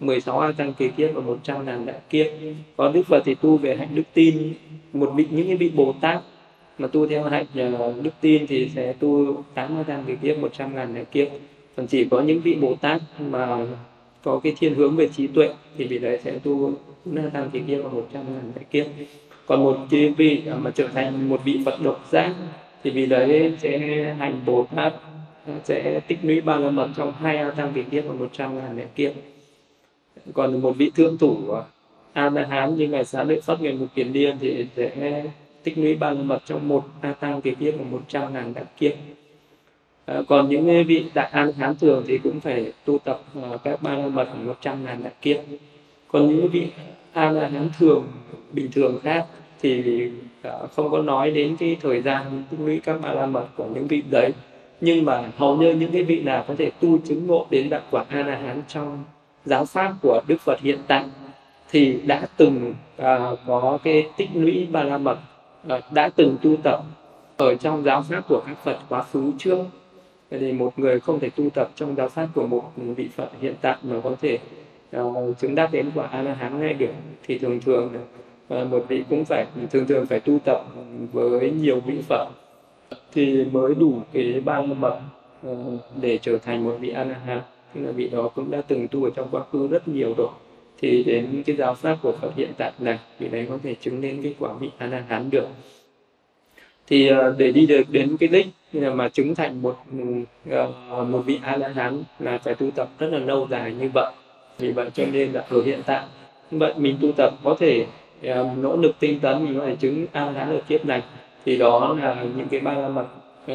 16 A tăng kỳ kiếp và 100.000 đại kiếp. Còn Đức Phật thì tu về hạnh đức tin. Những cái vị Bồ Tát mà tu theo hạnh đức tin thì sẽ tu 8 A tăng kỳ kiếp, 100.000 đại kiếp. Còn chỉ có những vị Bồ Tát mà có cái thiên hướng về trí tuệ thì vị đấy sẽ tu 4 A tăng kỳ kiếp và 100.000 đại kiếp. Còn một cái vị mà trở thành một vị Phật độc giác thì vị đấy sẽ hành Bồ Tát, sẽ tích lũy ba la mật trong 2 A tăng kỳ kiếp và 100.000 đại kiếp. Còn một vị thượng thủ A La Hán như ngài Xá Lợi Phất, ngài Mục Kiền Liên thì sẽ tích lũy ba la mật trong 1 A tăng kỳ kiếp và 100.000 đại kiếp. Còn những vị đại A La Hán thường thì cũng phải tu tập các ba la mật 100.000 đại kiếp. Còn những vị A La Hán thường bình thường khác thì không có nói đến cái thời gian tích lũy các ba la mật của những vị đấy, nhưng mà hầu như những cái vị nào có thể tu chứng ngộ đến đạo quả A La Hán trong giáo pháp của Đức Phật hiện tại thì đã từng có cái tích lũy ba la mật, đã từng tu tập ở trong giáo pháp của các Phật quá khứ trước. Thì một người không thể tu tập trong giáo pháp của một vị Phật hiện tại mà có thể chứng đắc đến quả A La Hán ngay được, thì thường một vị cũng phải phải tu tập với nhiều vị Phật thì mới đủ cái ba la mật để trở thành một vị A La Hán. Tức là vị đó cũng đã từng tu ở trong quá khứ rất nhiều rồi, thì đến cái giáo pháp của Phật hiện tại này vị đấy có thể chứng đến cái quả vị A La Hán được. Thì để đi được đến cái đích mà chứng thành một vị A La Hán là phải tu tập rất là lâu dài như vậy. Vì vậy cho nên là ở hiện tại vậy mình tu tập có thể nỗ lực tinh tấn mình có thể chứng A La Hán ở kiếp này, thì đó là những cái ba la mật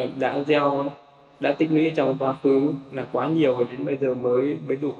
đã tích lũy trong quá khứ là quá nhiều rồi, đến bây giờ mới đủ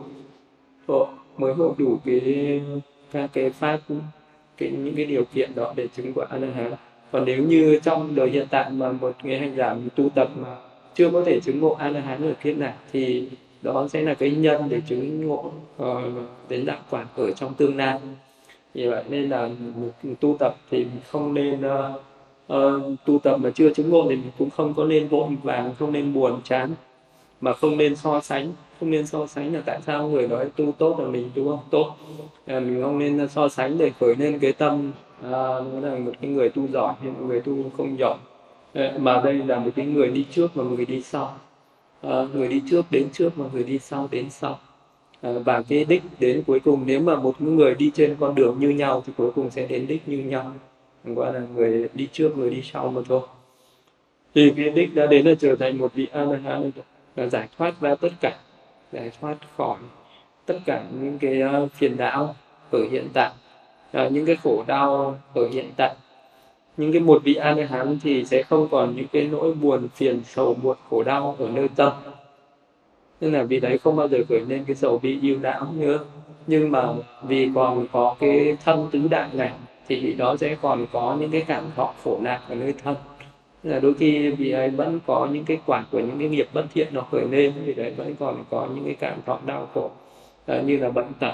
các cái pháp, những cái điều kiện đó để chứng quả A La Hán. Còn nếu như trong đời hiện tại mà một người hành giả tu tập mà chưa có thể chứng ngộ A La Hán ở kiếp này thì đó sẽ là cái nhân để chứng ngộ đến đạo quả ở trong tương lai. Vì vậy nên là tu tập thì không nên tu tập mà chưa chứng ngộ thì mình cũng không có nên vội vàng, không nên buồn chán, mà không nên so sánh. Không nên so sánh là tại sao người nói tu tốt là mình tu không tốt. Mình không nên so sánh để khởi lên cái tâm nó là một cái người tu giỏi hay một người tu không giỏi, mà đây là một cái người đi trước và một người đi sau. Người đi trước đến trước và người đi sau đến sau. Và cái đích đến cuối cùng, nếu mà một người đi trên con đường như nhau thì cuối cùng sẽ đến đích như nhau, gọi là người đi trước người đi sau mà thôi. Thì cái đích đã đến là trở thành một vị A La Hán, là giải thoát ra tất cả, giải thoát khỏi tất cả những cái phiền não ở hiện tại, những cái khổ đau ở hiện tại. Những cái một vị A La Hán thì sẽ không còn những cái nỗi buồn phiền sầu muộn khổ đau ở nơi tâm, nên là vì đấy không bao giờ khởi lên cái sầu bi ưu não nữa. Nhưng mà vì còn có cái thân tứ đại này thì vị đó sẽ còn có những cái cảm thọ khổ nạn ở nơi thân. Nên là đôi khi vị ấy vẫn có những cái quả của những cái nghiệp bất thiện nó khởi lên, vì đấy vẫn còn có những cái cảm thọ đau khổ như là bệnh tật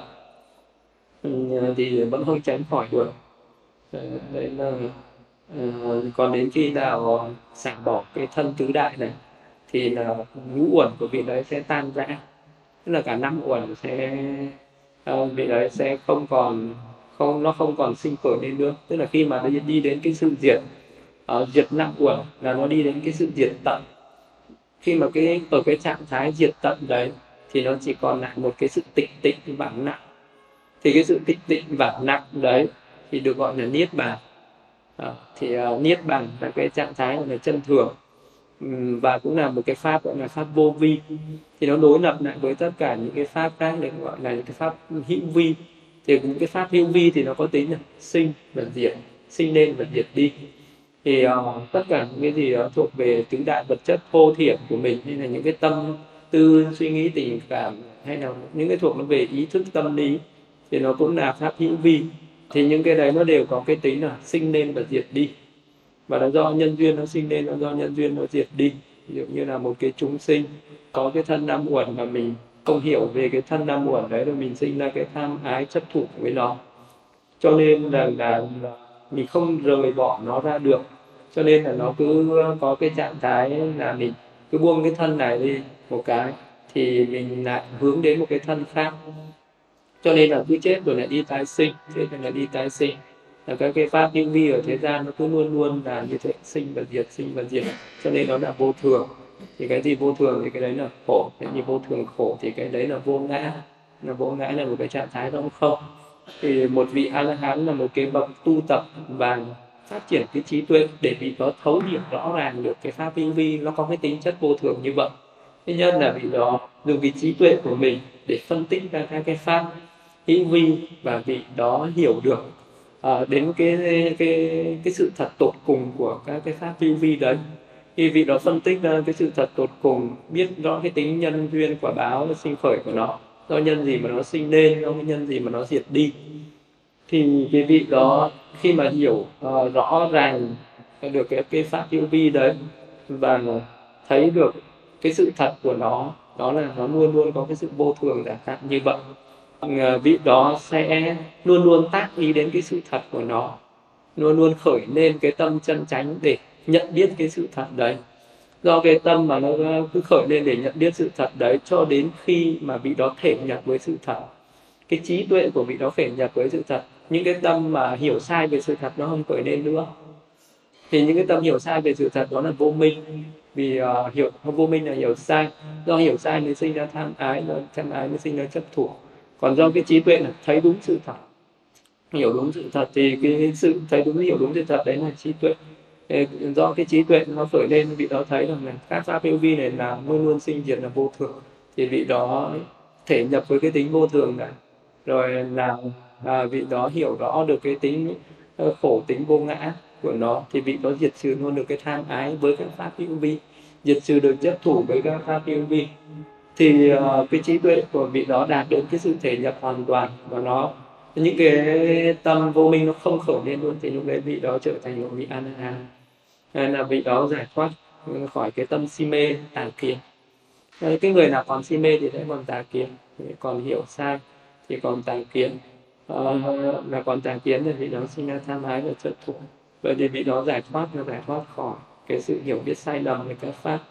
thì vẫn không tránh khỏi được. Đấy là còn đến khi nào xả bỏ cái thân tứ đại này thì là ngũ uẩn của vị đấy sẽ tan rã, tức là cả năm uẩn sẽ vị đấy sẽ không còn sinh khởi lên nữa. Tức là khi mà nó đi đến cái sự diệt năm uẩn là nó đi đến cái sự diệt tận. Khi mà ở cái trạng thái diệt tận đấy thì nó chỉ còn lại một cái sự tịch tịnh vắng nặng. Thì cái sự tịch tịnh vắng nặng đấy thì được gọi là niết bàn. Thì niết bàn là cái trạng thái gọi là chân thường, và cũng là một cái pháp gọi là pháp vô vi. Thì nó đối lập lại với tất cả những cái pháp khác để gọi là những cái pháp hữu vi. Thì những cái pháp hữu vi thì nó có tính là sinh và diệt, sinh lên và diệt đi. Thì tất cả những cái gì đó thuộc về tứ đại vật chất thô thiển của mình, hay là những cái tâm tư suy nghĩ tình cảm, hay là những cái thuộc nó về ý thức tâm lý, thì nó cũng là pháp hữu vi. Thì những cái đấy nó đều có cái tính là sinh lên và diệt đi, và nó do nhân duyên nó sinh lên, nó do nhân duyên nó diệt đi. Ví dụ như là một cái chúng sinh có cái thân năm uẩn mà mình không hiểu về cái thân năm uẩn đấy, rồi mình sinh ra cái tham ái chấp thủ với nó, cho nên là mình không rời bỏ nó ra được. Cho nên là nó cứ có cái trạng thái là mình cứ buông cái thân này đi một cái thì mình lại hướng đến một cái thân khác. cho nên là cứ chết rồi lại đi tái sinh, chết rồi lại đi tái sinh. Là các cái pháp hữu vi ở thế gian nó cứ luôn luôn là như thế, sinh và diệt, sinh và diệt, cho nên nó là vô thường. Thì cái gì vô thường thì cái đấy là khổ, cái gì vô thường khổ thì cái đấy là vô ngã. Là vô ngã là một cái trạng thái rỗng không. Thì một vị A La Hán là một cái bậc tu tập và phát triển cái trí tuệ để vị đó thấu hiểu rõ ràng được cái pháp hữu vi nó có cái tính chất vô thường như vậy. Thứ nhất là vị đó dùng cái trí tuệ của mình để phân tích ra các cái pháp hữu vi, và vị đó hiểu được đến cái sự thật tột cùng của các cái pháp hữu vi đấy. Khi vị đó phân tích ra cái sự thật tột cùng, biết rõ cái tính nhân duyên quả báo sinh khởi của nó, do nhân gì mà nó sinh lên, do cái nhân gì mà nó diệt đi, thì cái vị đó khi mà hiểu rõ ràng được cái pháp hữu vi đấy và thấy được cái sự thật của nó, đó là nó luôn luôn có cái sự vô thường giả hạn như vậy, vị đó sẽ luôn luôn tác ý đến cái sự thật của nó, luôn luôn khởi lên cái tâm chân chánh để nhận biết cái sự thật đấy. Do cái tâm mà nó cứ khởi lên để nhận biết sự thật đấy, cho đến khi mà vị đó thể nhập với sự thật, cái trí tuệ của vị đó thể nhập với sự thật, những cái tâm mà hiểu sai về sự thật nó không khởi lên nữa. Thì những cái tâm hiểu sai về sự thật đó là vô minh. Vì hiểu vô minh là hiểu sai, do hiểu sai mới sinh ra tham ái, do tham ái mới sinh ra chấp thủ. Còn do cái trí tuệ là thấy đúng sự thật, hiểu đúng sự thật, thì cái sự thấy đúng, hiểu đúng sự thật đấy là trí tuệ. Do cái trí tuệ nó khởi lên, vị đó thấy rằng là các pháp hữu vi này là luôn luôn sinh diệt, là vô thường, thì vị đó thể nhập với cái tính vô thường này, rồi là vị đó hiểu rõ được cái tính khổ, tính vô ngã của nó, thì vị đó diệt trừ luôn được cái tham ái với các pháp hữu vi, diệt trừ được chấp thủ với các pháp hữu vi, thì cái trí tuệ của vị đó đạt đến cái sự thể nhập hoàn toàn, và nó những cái tâm vô minh nó không khởi lên luôn, thì lúc đấy vị đó trở thành một vị A La Hán, hay là vị đó giải thoát khỏi cái tâm si mê tà kiến. Cái người nào còn si mê thì sẽ còn tà kiến, còn hiểu sai thì còn tà kiến, là còn tà kiến thì vị đó sinh ra tham ái và chấp thủ. Vậy thì vị đó giải thoát khỏi cái sự hiểu biết sai lầm về các pháp.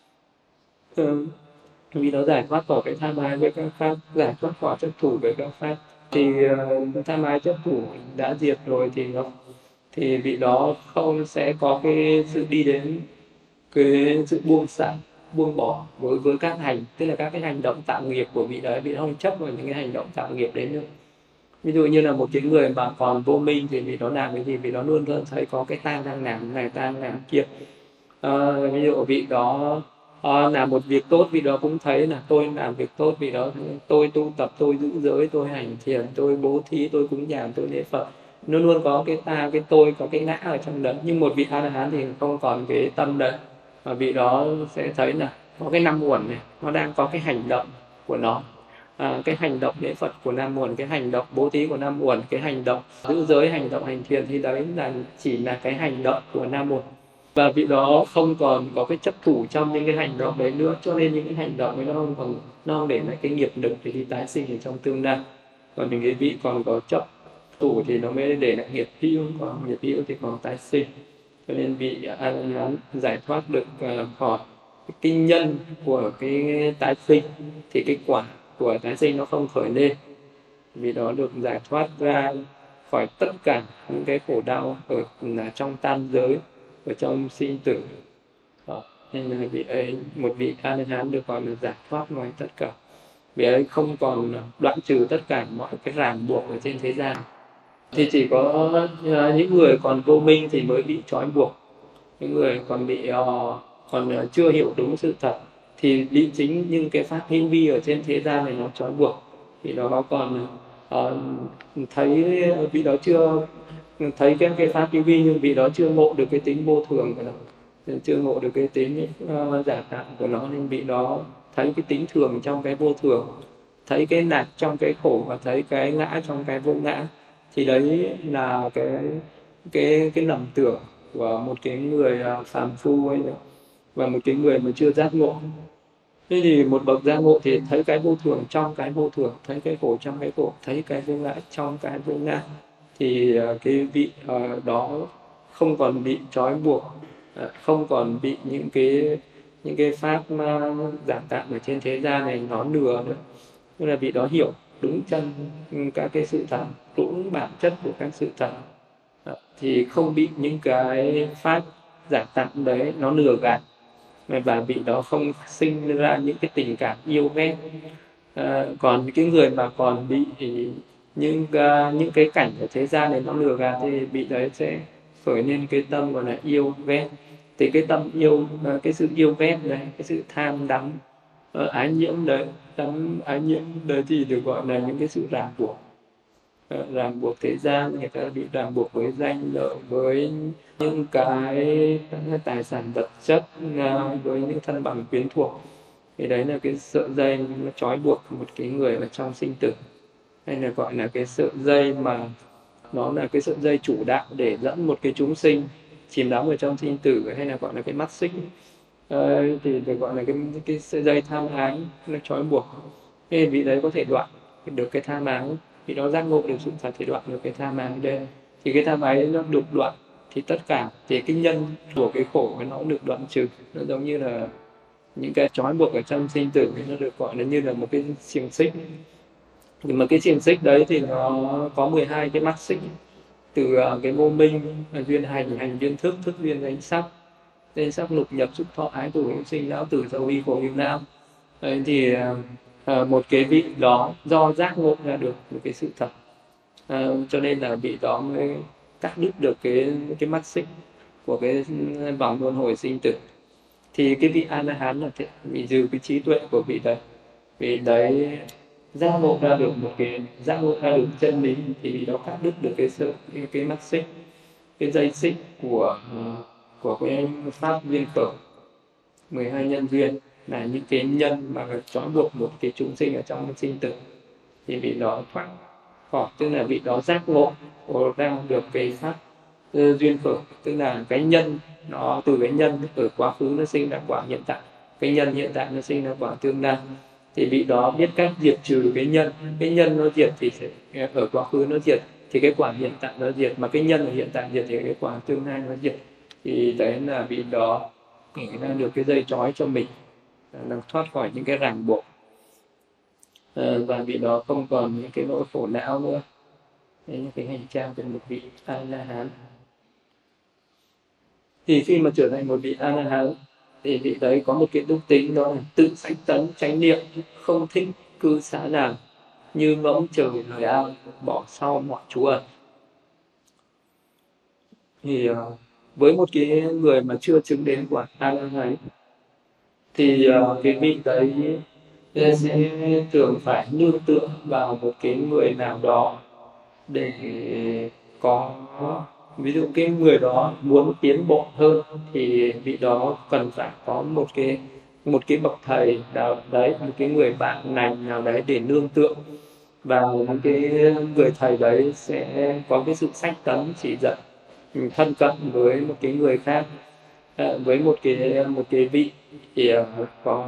Vì nó giải thoát khỏi cái tham ái với các pháp, giải thoát khỏi chấp thủ với các pháp, thì tham ái chấp thủ đã diệt rồi, thì vị đó không sẽ có cái sự đi đến cái sự buông xả, buông bỏ với các hành, tức là các cái hành động tạo nghiệp của vị đấy, vị không chấp vào những cái hành động tạo nghiệp đấy nữa. Ví dụ như là một cái người mà còn vô minh thì vị đó làm cái gì, vị đó luôn luôn thấy có cái ta đang làm này, ta đang làm kia. Ví dụ vị đó làm một việc tốt, vị đó cũng thấy là tôi làm việc tốt, vị đó tôi tu tập, tôi giữ giới, tôi hành thiền, tôi bố thí, tôi cúng dường, tôi lễ Phật, luôn luôn có cái ta, cái tôi, có cái ngã ở trong đấy. Nhưng một vị A La Hán thì không còn cái tâm đấy, mà vị đó sẽ thấy là có cái năm uẩn này, nó đang có cái hành động của nó, cái hành động lễ Phật của năm uẩn, cái hành động bố thí của năm uẩn, cái hành động giữ giới, hành động hành thiền, thì đấy là chỉ là cái hành động của năm uẩn, và vị đó không còn có cái chấp thủ trong những cái hành động đấy nữa, cho nên những cái hành động ấy nó không để lại cái nghiệp lực để đi tái sinh ở trong tương lai. Còn những cái vị còn có chấp thủ thì nó mới để lại nghiệp hữu, còn nghiệp hữu thì còn tái sinh. Cho nên vị A La Hán giải thoát được khỏi cái nhân của cái tái sinh, thì cái quả của tái sinh nó không khởi lên, vì đó được giải thoát ra khỏi tất cả những cái khổ đau ở trong tam giới, ở trong sinh tử. Nên là vị ấy, một vị A La Hán được gọi là giải thoát ngoài tất cả. Vị ấy không còn đoạn trừ tất cả mọi cái ràng buộc ở trên thế gian. Thì chỉ có những người còn vô minh thì mới bị trói buộc, những người còn bị còn chưa hiểu đúng sự thật thì bị chính những cái pháp hữu vi ở trên thế gian này nó trói buộc. Thì đó còn thấy vị đó chưa thấy cái pháp hữu vi, nhưng vị đó chưa ngộ được cái tính vô thường của nó, chưa ngộ được cái tính giả tạm của nó, nên vị đó thấy cái tính thường trong cái vô thường, thấy cái lạc trong cái khổ, và thấy cái ngã trong cái vô ngã. Thì đấy là cái lầm tưởng của một cái người phàm phu ấy, và một cái người mà chưa giác ngộ. Thế thì một bậc giác ngộ thì thấy cái vô thường trong cái vô thường, thấy cái khổ trong cái khổ, thấy cái vô ngã trong cái vô ngã, thì cái vị đó không còn bị trói buộc, không còn bị những cái pháp giả tạm ở trên thế gian này nó lừa nữa. Tức là vị đó hiểu đúng chân các cái sự thật, đúng bản chất của các sự thật. Thì không bị những cái pháp giả tạm đấy nó lừa gạt, và vị đó không sinh ra những cái tình cảm yêu ghét. Còn cái người mà còn bị những cái cảnh ở thế gian này nó lừa gạt thì vị đấy sẽ khởi lên cái tâm gọi là yêu ghét. Thì cái tâm yêu, cái sự yêu ghét đấy, cái sự tham đắm, ái nhiễm đấy, ái nhiễm đấy thì được gọi là những cái sự ràng buộc. Ràng buộc thế gian, người ta bị ràng buộc với danh lợi, với những cái tài sản vật chất, với những thân bằng quyến thuộc. Thì đấy là cái sợi dây nó trói buộc một cái người ở trong sinh tử, hay là gọi là cái sợi dây mà nó là cái sợi dây chủ đạo để dẫn một cái chúng sinh chìm đắm ở trong sinh tử, hay là gọi là cái mắt xích. Thì được gọi là cái sợi dây tham ái nó trói buộc. Nên vị đấy có thể đoạn được cái tham ái, vì nó giác ngộ được sự thật thì đoạn được cái tham ái đây. Thì cái tham ái nó được đoạn thì tất cả thì cái nhân của cái khổ nó cũng được đoạn trừ. Nó giống như là những cái trói buộc ở trong sinh tử, nó được gọi là như là một cái xiềng xích. Nhưng mà cái xiềng xích đấy thì nó có 12 cái mắt xích, từ cái vô minh, duyên hành, hành duyên thức, thức duyên danh sắc, danh sắc lục nhập xúc thọ ái thủ hữu sinh lão tử dầu y khổ ưu não. Đấy thì một cái vị đó do giác ngộ ra được một cái sự thật, cho nên là vị đó mới cắt đứt được cái mắt xích của cái vòng luân hồi sinh tử. Thì cái vị A La Hán là vị dư cái trí tuệ của vị đấy giác ngộ ra được giác ngộ ra được chân lý, thì vị đó cắt đứt được cái mắt xích, cái dây xích của cái pháp duyên khởi. 12 nhân duyên là những cái nhân mà trói buộc một cái chúng sinh ở trong sinh tử, thì vị đó thoát khỏi, tức là vị đó giác ngộ ra được cái pháp duyên khởi, tức là cái nhân nó từ cái nhân ở quá khứ nó sinh ra quả hiện tại, cái nhân hiện tại nó sinh ra quả tương lai. Thì vị đó biết cách diệt trừ cái nhân nó diệt thì ở quá khứ nó diệt thì cái quả hiện tại nó diệt, mà cái nhân ở hiện tại diệt thì cái quả tương lai nó diệt. Thì đấy là vị đó kể ra được cái dây trói cho mình, là thoát khỏi những cái ràng buộc, và vị đó không còn những cái nỗi khổ não nữa. Đấy là cái hành trang của một vị A La Hán. Thì khi mà trở thành một vị A La Hán thì vị đấy có một cái đức tính, đó là tự sanh tấn chánh niệm, không thích cư xã nào, như ngỗng trời lời ao, bỏ sau mọi trú ẩn. Thì với một cái người mà chưa chứng đến quả A La Hán thì cái vị đấy sẽ thường phải nương tựa vào một cái người nào đó để có, ví dụ cái người đó muốn tiến bộ hơn thì vị đó cần phải có một cái bậc thầy nào đấy, một cái người bạn lành nào đấy để nương tựa, và một cái người thầy đấy sẽ có cái sự sách tấn chỉ dẫn, thân cận với một cái người khác, với một cái vị thì có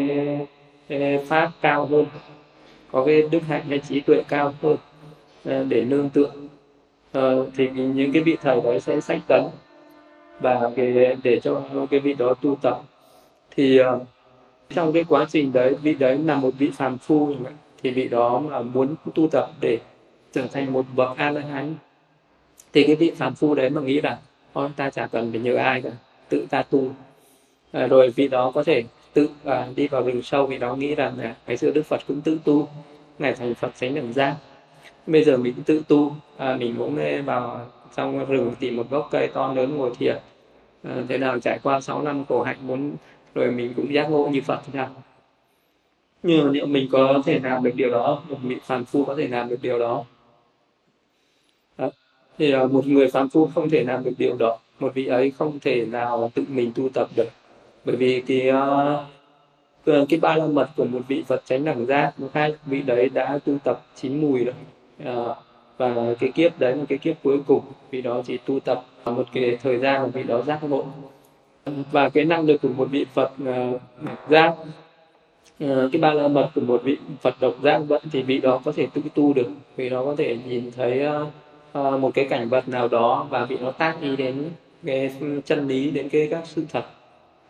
cái pháp cao hơn, có cái đức hạnh hay trí tuệ cao hơn để nương tựa. Thì những cái vị thầy đó sẽ sách tấn và để cho cái vị đó tu tập. Thì trong cái quá trình đấy, vị đấy là một vị phàm phu, thì vị đó mà muốn tu tập để trở thành một bậc A La Hán, thì cái vị phàm phu đấy mà nghĩ là thôi ta chả cần phải nhờ ai cả, tự ta tu. Rồi vị đó có thể tự đi vào rừng sâu, vị đó nghĩ rằng là ngày xưa Đức Phật cũng tự tu, ngày thành Phật Chánh Đẳng Giác, bây giờ mình tự tu, mình cũng vào trong rừng tìm một gốc cây to lớn ngồi thiền, thế nào trải qua 6 năm khổ hạnh muốn rồi mình cũng giác ngộ như Phật thế nào. Nhưng mà liệu mình có thể làm được điều đó? Một vị phàm phu có thể làm được điều đó? Đó. Thì một người phàm phu không thể làm được điều đó, một vị ấy không thể nào tự mình tu tập được, bởi vì cái ba la mật của một vị Phật Chánh Đẳng Giác, một hai vị đấy đã tu tập chín mùi rồi. Và cái kiếp đấy là cái kiếp cuối cùng, vị đó chỉ tu tập một cái thời gian mà vị đó giác ngộ. Và cái năng lực của một vị Phật giác, cái ba la mật của một vị Phật độc giác vẫn thì vị đó có thể tự tu được, vị đó có thể nhìn thấy một cái cảnh vật nào đó và vị đó tác ý đến cái chân lý, đến các sự thật,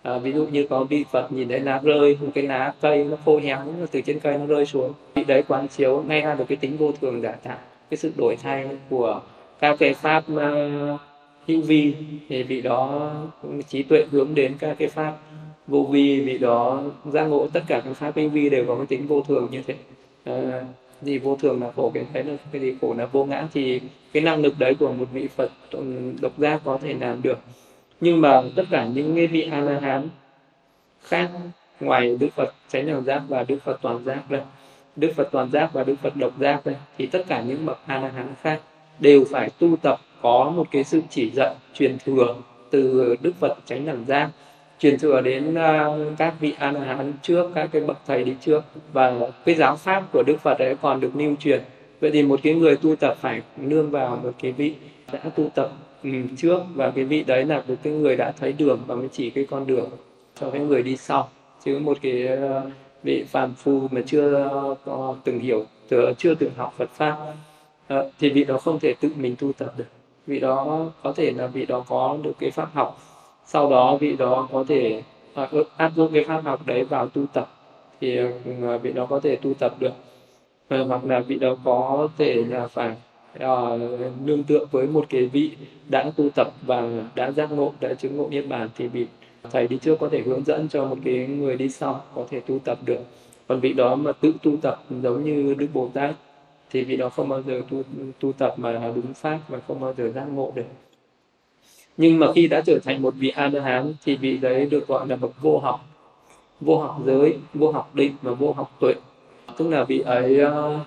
Ví dụ như có vị Phật nhìn thấy lá rơi, một cái lá cây nó khô héo nó từ trên cây nó rơi xuống, vị đấy quán chiếu ngay ra được cái tính vô thường giả tạo, cái sự đổi thay của các cái pháp hữu vi, thì vị đó trí tuệ hướng đến các cái pháp vô vi, vị đó giác ngộ tất cả các pháp hữu vi đều có cái tính vô thường như thế. Gì vô thường là khổ, cái thấy là cái gì khổ là vô ngã, thì cái năng lực đấy của một vị Phật độc giác có thể làm được. Nhưng mà tất cả những cái vị A La Hán khác ngoài Đức Phật chánh đẳng giác và Đức Phật toàn giác đây, Đức Phật toàn giác và Đức Phật độc giác đây, thì tất cả những bậc A La Hán khác đều phải tu tập, có một cái sự chỉ dạy truyền thừa từ Đức Phật chánh đẳng giác, truyền thừa đến các vị A La Hán trước, các cái bậc thầy đi trước, và cái giáo pháp của Đức Phật ấy còn được lưu truyền. Vậy thì một cái người tu tập phải nương vào một cái vị đã tu tập trước, và cái vị đấy là một cái người đã thấy đường và mới chỉ cái con đường cho cái người đi sau. Chứ một cái vị phàm phu mà chưa có từng hiểu, chưa từng học Phật pháp, thì vị đó không thể tự mình tu tập được. Vị đó có thể là vị đó có được cái pháp học, sau đó vị đó có thể áp dụng cái pháp học đấy vào tu tập, thì vị đó có thể tu tập được. Hoặc là vị đó có thể là phải nương tựa với một cái vị đã tu tập và đã giác ngộ, đã chứng ngộ niết bàn, thì vị thầy đi trước có thể hướng dẫn cho một cái người đi sau có thể tu tập được. Còn vị đó mà tự tu tập giống như Đức Bồ Tát thì vị đó không bao giờ tu tập mà đúng pháp, và không bao giờ giác ngộ được. Nhưng mà khi đã trở thành một vị A La Hán thì vị đấy được gọi là bậc vô học, vô học giới, vô học định và vô học tuệ. Tức là vị ấy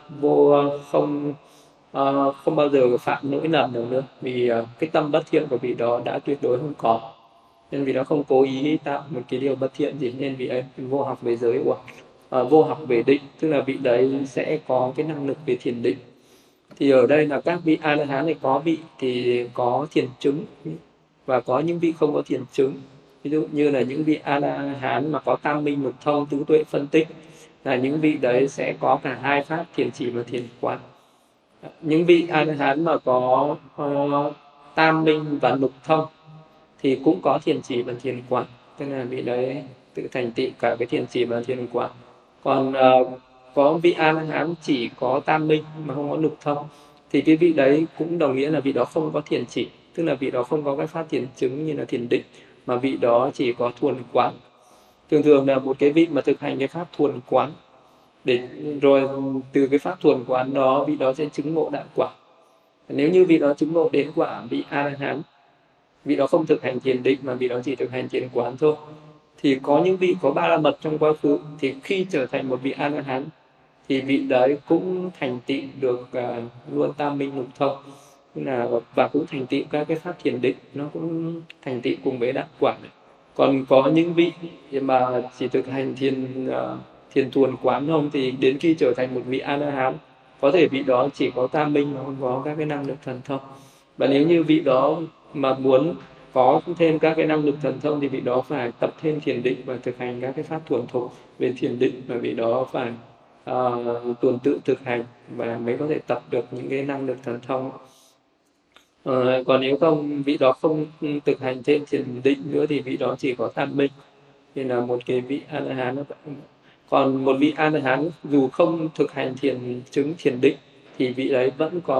không bao giờ phạm lỗi lầm được nữa, vì cái tâm bất thiện của vị đó đã tuyệt đối không có, nên vị đó không cố ý tạo một cái điều bất thiện gì, nên vị ấy vô học về giới hoặc vô học về định, tức là vị đấy sẽ có cái năng lực về thiền định. Thì ở đây là các vị A La Hán này, có vị thì có thiền chứng và có những vị không có thiền chứng. Ví dụ như là những vị A La Hán mà có tam minh lục thông tứ tuệ phân tích, là những vị đấy sẽ có cả hai pháp thiền chỉ và thiền quán. Những vị A La Hán mà có tam minh và lục thông thì cũng có thiền chỉ và thiền quán, tức là vị đấy tự thành tựu cả cái thiền chỉ và thiền quán. Còn có vị A La Hán chỉ có tam minh mà không có lục thông, thì cái vị đấy cũng đồng nghĩa là vị đó không có thiền chỉ, tức là vị đó không có cái pháp thiền chứng như là thiền định, mà vị đó chỉ có thuần quán. Thường thường là một cái vị mà thực hành cái pháp thuần quán, để rồi từ cái pháp thuần quán đó vị đó sẽ chứng ngộ đạo quả. Nếu như vị đó chứng ngộ đến quả vị A La Hán, vị đó không thực hành thiền định mà vị đó chỉ thực hành thiền quán thôi, thì có những vị có ba la mật trong quá khứ, thì khi trở thành một vị A La Hán thì vị đấy cũng thành tựu được luôn tam minh lục thông, là và cũng thành tựu các cái pháp thiền định, nó cũng thành tựu cùng với đạo quả này. Còn có những vị mà chỉ thực hành thiền thuần quán không, thì đến khi trở thành một vị A La Hán, có thể vị đó chỉ có tam minh mà không có các cái năng lực thần thông. Và nếu như vị đó mà muốn có thêm các cái năng lực thần thông thì vị đó phải tập thêm thiền định và thực hành các cái pháp thuần thục về thiền định, và vị đó phải tuần tự thực hành và mới có thể tập được những cái năng lực thần thông. Còn nếu không, vị đó không thực hành thêm thiền định nữa thì vị đó chỉ có tam minh, thì là một cái vị A La Hán. Còn một vị A La Hán dù không thực hành chứng thiền định thì vị đấy vẫn có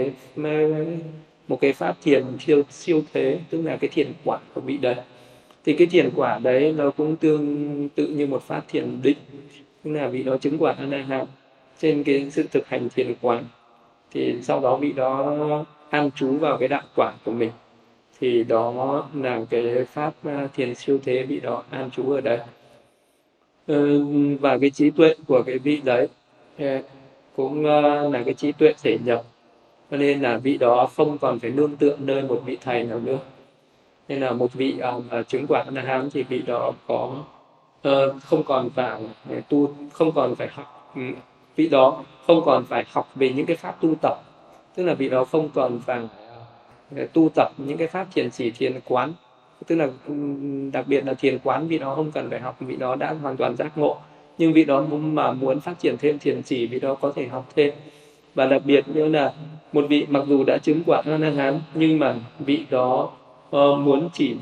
một cái pháp thiền siêu thế, tức là cái thiền quả của vị đấy. Thì cái thiền quả đấy nó cũng tương tự như một pháp thiền định, tức là vị đó chứng quả A La Hán trên cái sự thực hành thiền quán, thì sau đó vị đó an trú vào cái đạo quả của mình, thì đó là cái pháp thiền siêu thế, vị đó an trú ở đấy. Và cái trí tuệ của cái vị đấy cũng là cái trí tuệ thể nhập, cho nên là vị đó không còn phải nương tựa nơi một vị thầy nào nữa. Nên là một vị chứng quả A La Hán thì vị đó có không còn phải không còn phải học, vị đó không còn phải học về những cái pháp tu tập, tức là vị đó không còn phải tu tập những cái pháp thiền chỉ thiền quán, tức là đặc biệt là thiền quán vị đó không cần phải học, vị đó đã hoàn toàn giác ngộ. Nhưng vị đó mà muốn phát triển thêm thiền chỉ, vị đó có thể học thêm. Và đặc biệt như là một vị mặc dù đã chứng quả A La Hán nhưng mà vị đó muốn chỉ dạy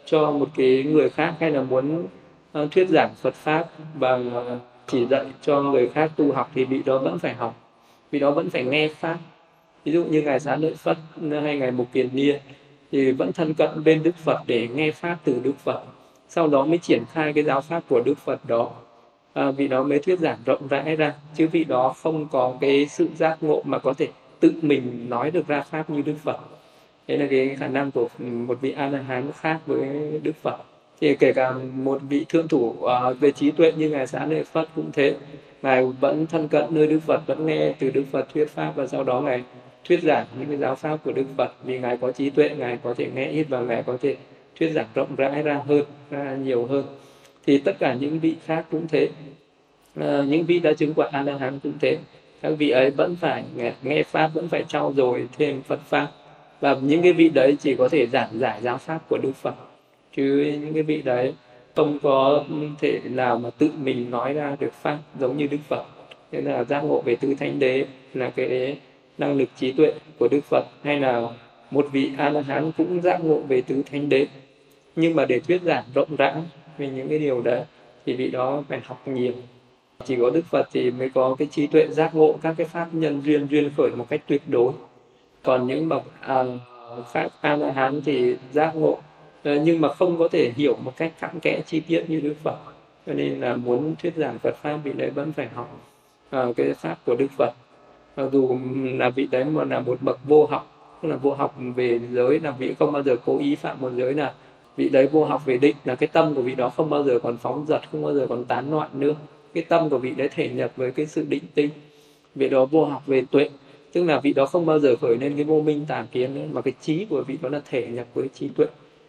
cho một cái người khác, hay là muốn thuyết giảng Phật pháp và chỉ dạy cho người khác tu học, thì vị đó vẫn phải học, vị đó vẫn phải nghe pháp. Ví dụ như ngài Xá Lợi Phất hay ngài Mục Kiền Liên thì vẫn thân cận bên Đức Phật để nghe pháp từ Đức Phật, sau đó mới triển khai cái giáo pháp của Đức Phật đó. Vị đó mới thuyết giảng rộng rãi ra, chứ vị đó không có cái sự giác ngộ mà có thể tự mình nói được ra pháp như Đức Phật. Đấy là cái khả năng của một vị A La Hán khác với Đức Phật. Thì kể cả một vị thượng thủ về trí tuệ như ngài Xá Lợi Phất cũng thế, ngài vẫn thân cận nơi Đức Phật, vẫn nghe từ Đức Phật thuyết pháp, và sau đó ngài thuyết giảng những cái giáo pháp của Đức Phật. Vì ngài có trí tuệ, ngài có thể nghe ít và ngài có thể thuyết giảng rộng rãi ra hơn, ra nhiều hơn. Thì tất cả những vị khác cũng thế, những vị đã chứng quả A La Hán cũng thế, các vị ấy vẫn phải nghe pháp, vẫn phải trau dồi thêm Phật pháp, và những cái vị đấy chỉ có thể giảng giải giáo pháp của Đức Phật, chứ những cái vị đấy không có thể nào mà tự mình nói ra được pháp giống như Đức Phật. Nên là giác ngộ về tứ thánh đế là cái năng lực trí tuệ của Đức Phật, hay là một vị A La Hán cũng giác ngộ về tứ thánh đế, nhưng mà để thuyết giảng rộng rãi về những cái điều đấy thì vị đó phải học nhiều. Chỉ có Đức Phật thì mới có cái trí tuệ giác ngộ các cái pháp nhân duyên duyên khởi một cách tuyệt đối. Còn những bậc pháp A La Hán thì giác ngộ nhưng mà không có thể hiểu một cách cặn kẽ chi tiết như Đức Phật, cho nên là muốn thuyết giảng Phật pháp, vị đấy vẫn phải học cái pháp của Đức Phật. Mặc dù là vị đấy mà là một bậc vô học, tức là vô học về giới, là vị không bao giờ cố ý phạm một giới nào. Vị đấy vô học về định, là cái tâm của vị đó không bao giờ còn phóng dật, không bao giờ còn tán loạn nữa. Cái tâm của vị đấy thể nhập với cái sự định tinh. Vị đó vô học về tuệ, tức là vị đó không bao giờ khởi lên cái vô minh tà kiến nữa, mà cái trí của vị đó là thể nhập với trí tuệ.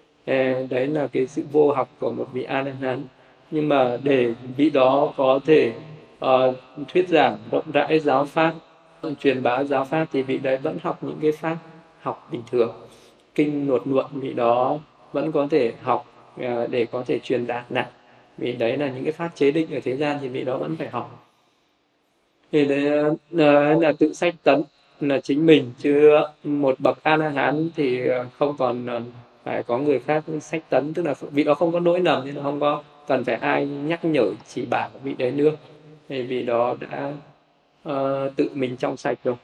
Đấy là cái sự vô học của một vị A La Hán. Nhưng mà để vị đó có thể thuyết giảng rộng rãi giáo pháp, truyền bá giáo pháp, thì vị đấy vẫn học những cái pháp học bình thường, kinh luật luận vị đó vẫn có thể học để có thể truyền đạt lại. Vì đấy là những cái pháp chế định ở thế gian thì vị đó vẫn phải học. Thì đấy là tự sách tấn là chính mình, chứ một bậc A La Hán thì không còn phải có người khác sách tấn, tức là vị đó không có lỗi lầm nên không có cần phải ai nhắc nhở chỉ bảo vị đấy nữa, thì vị đó đã tự mình trong sạch rồi.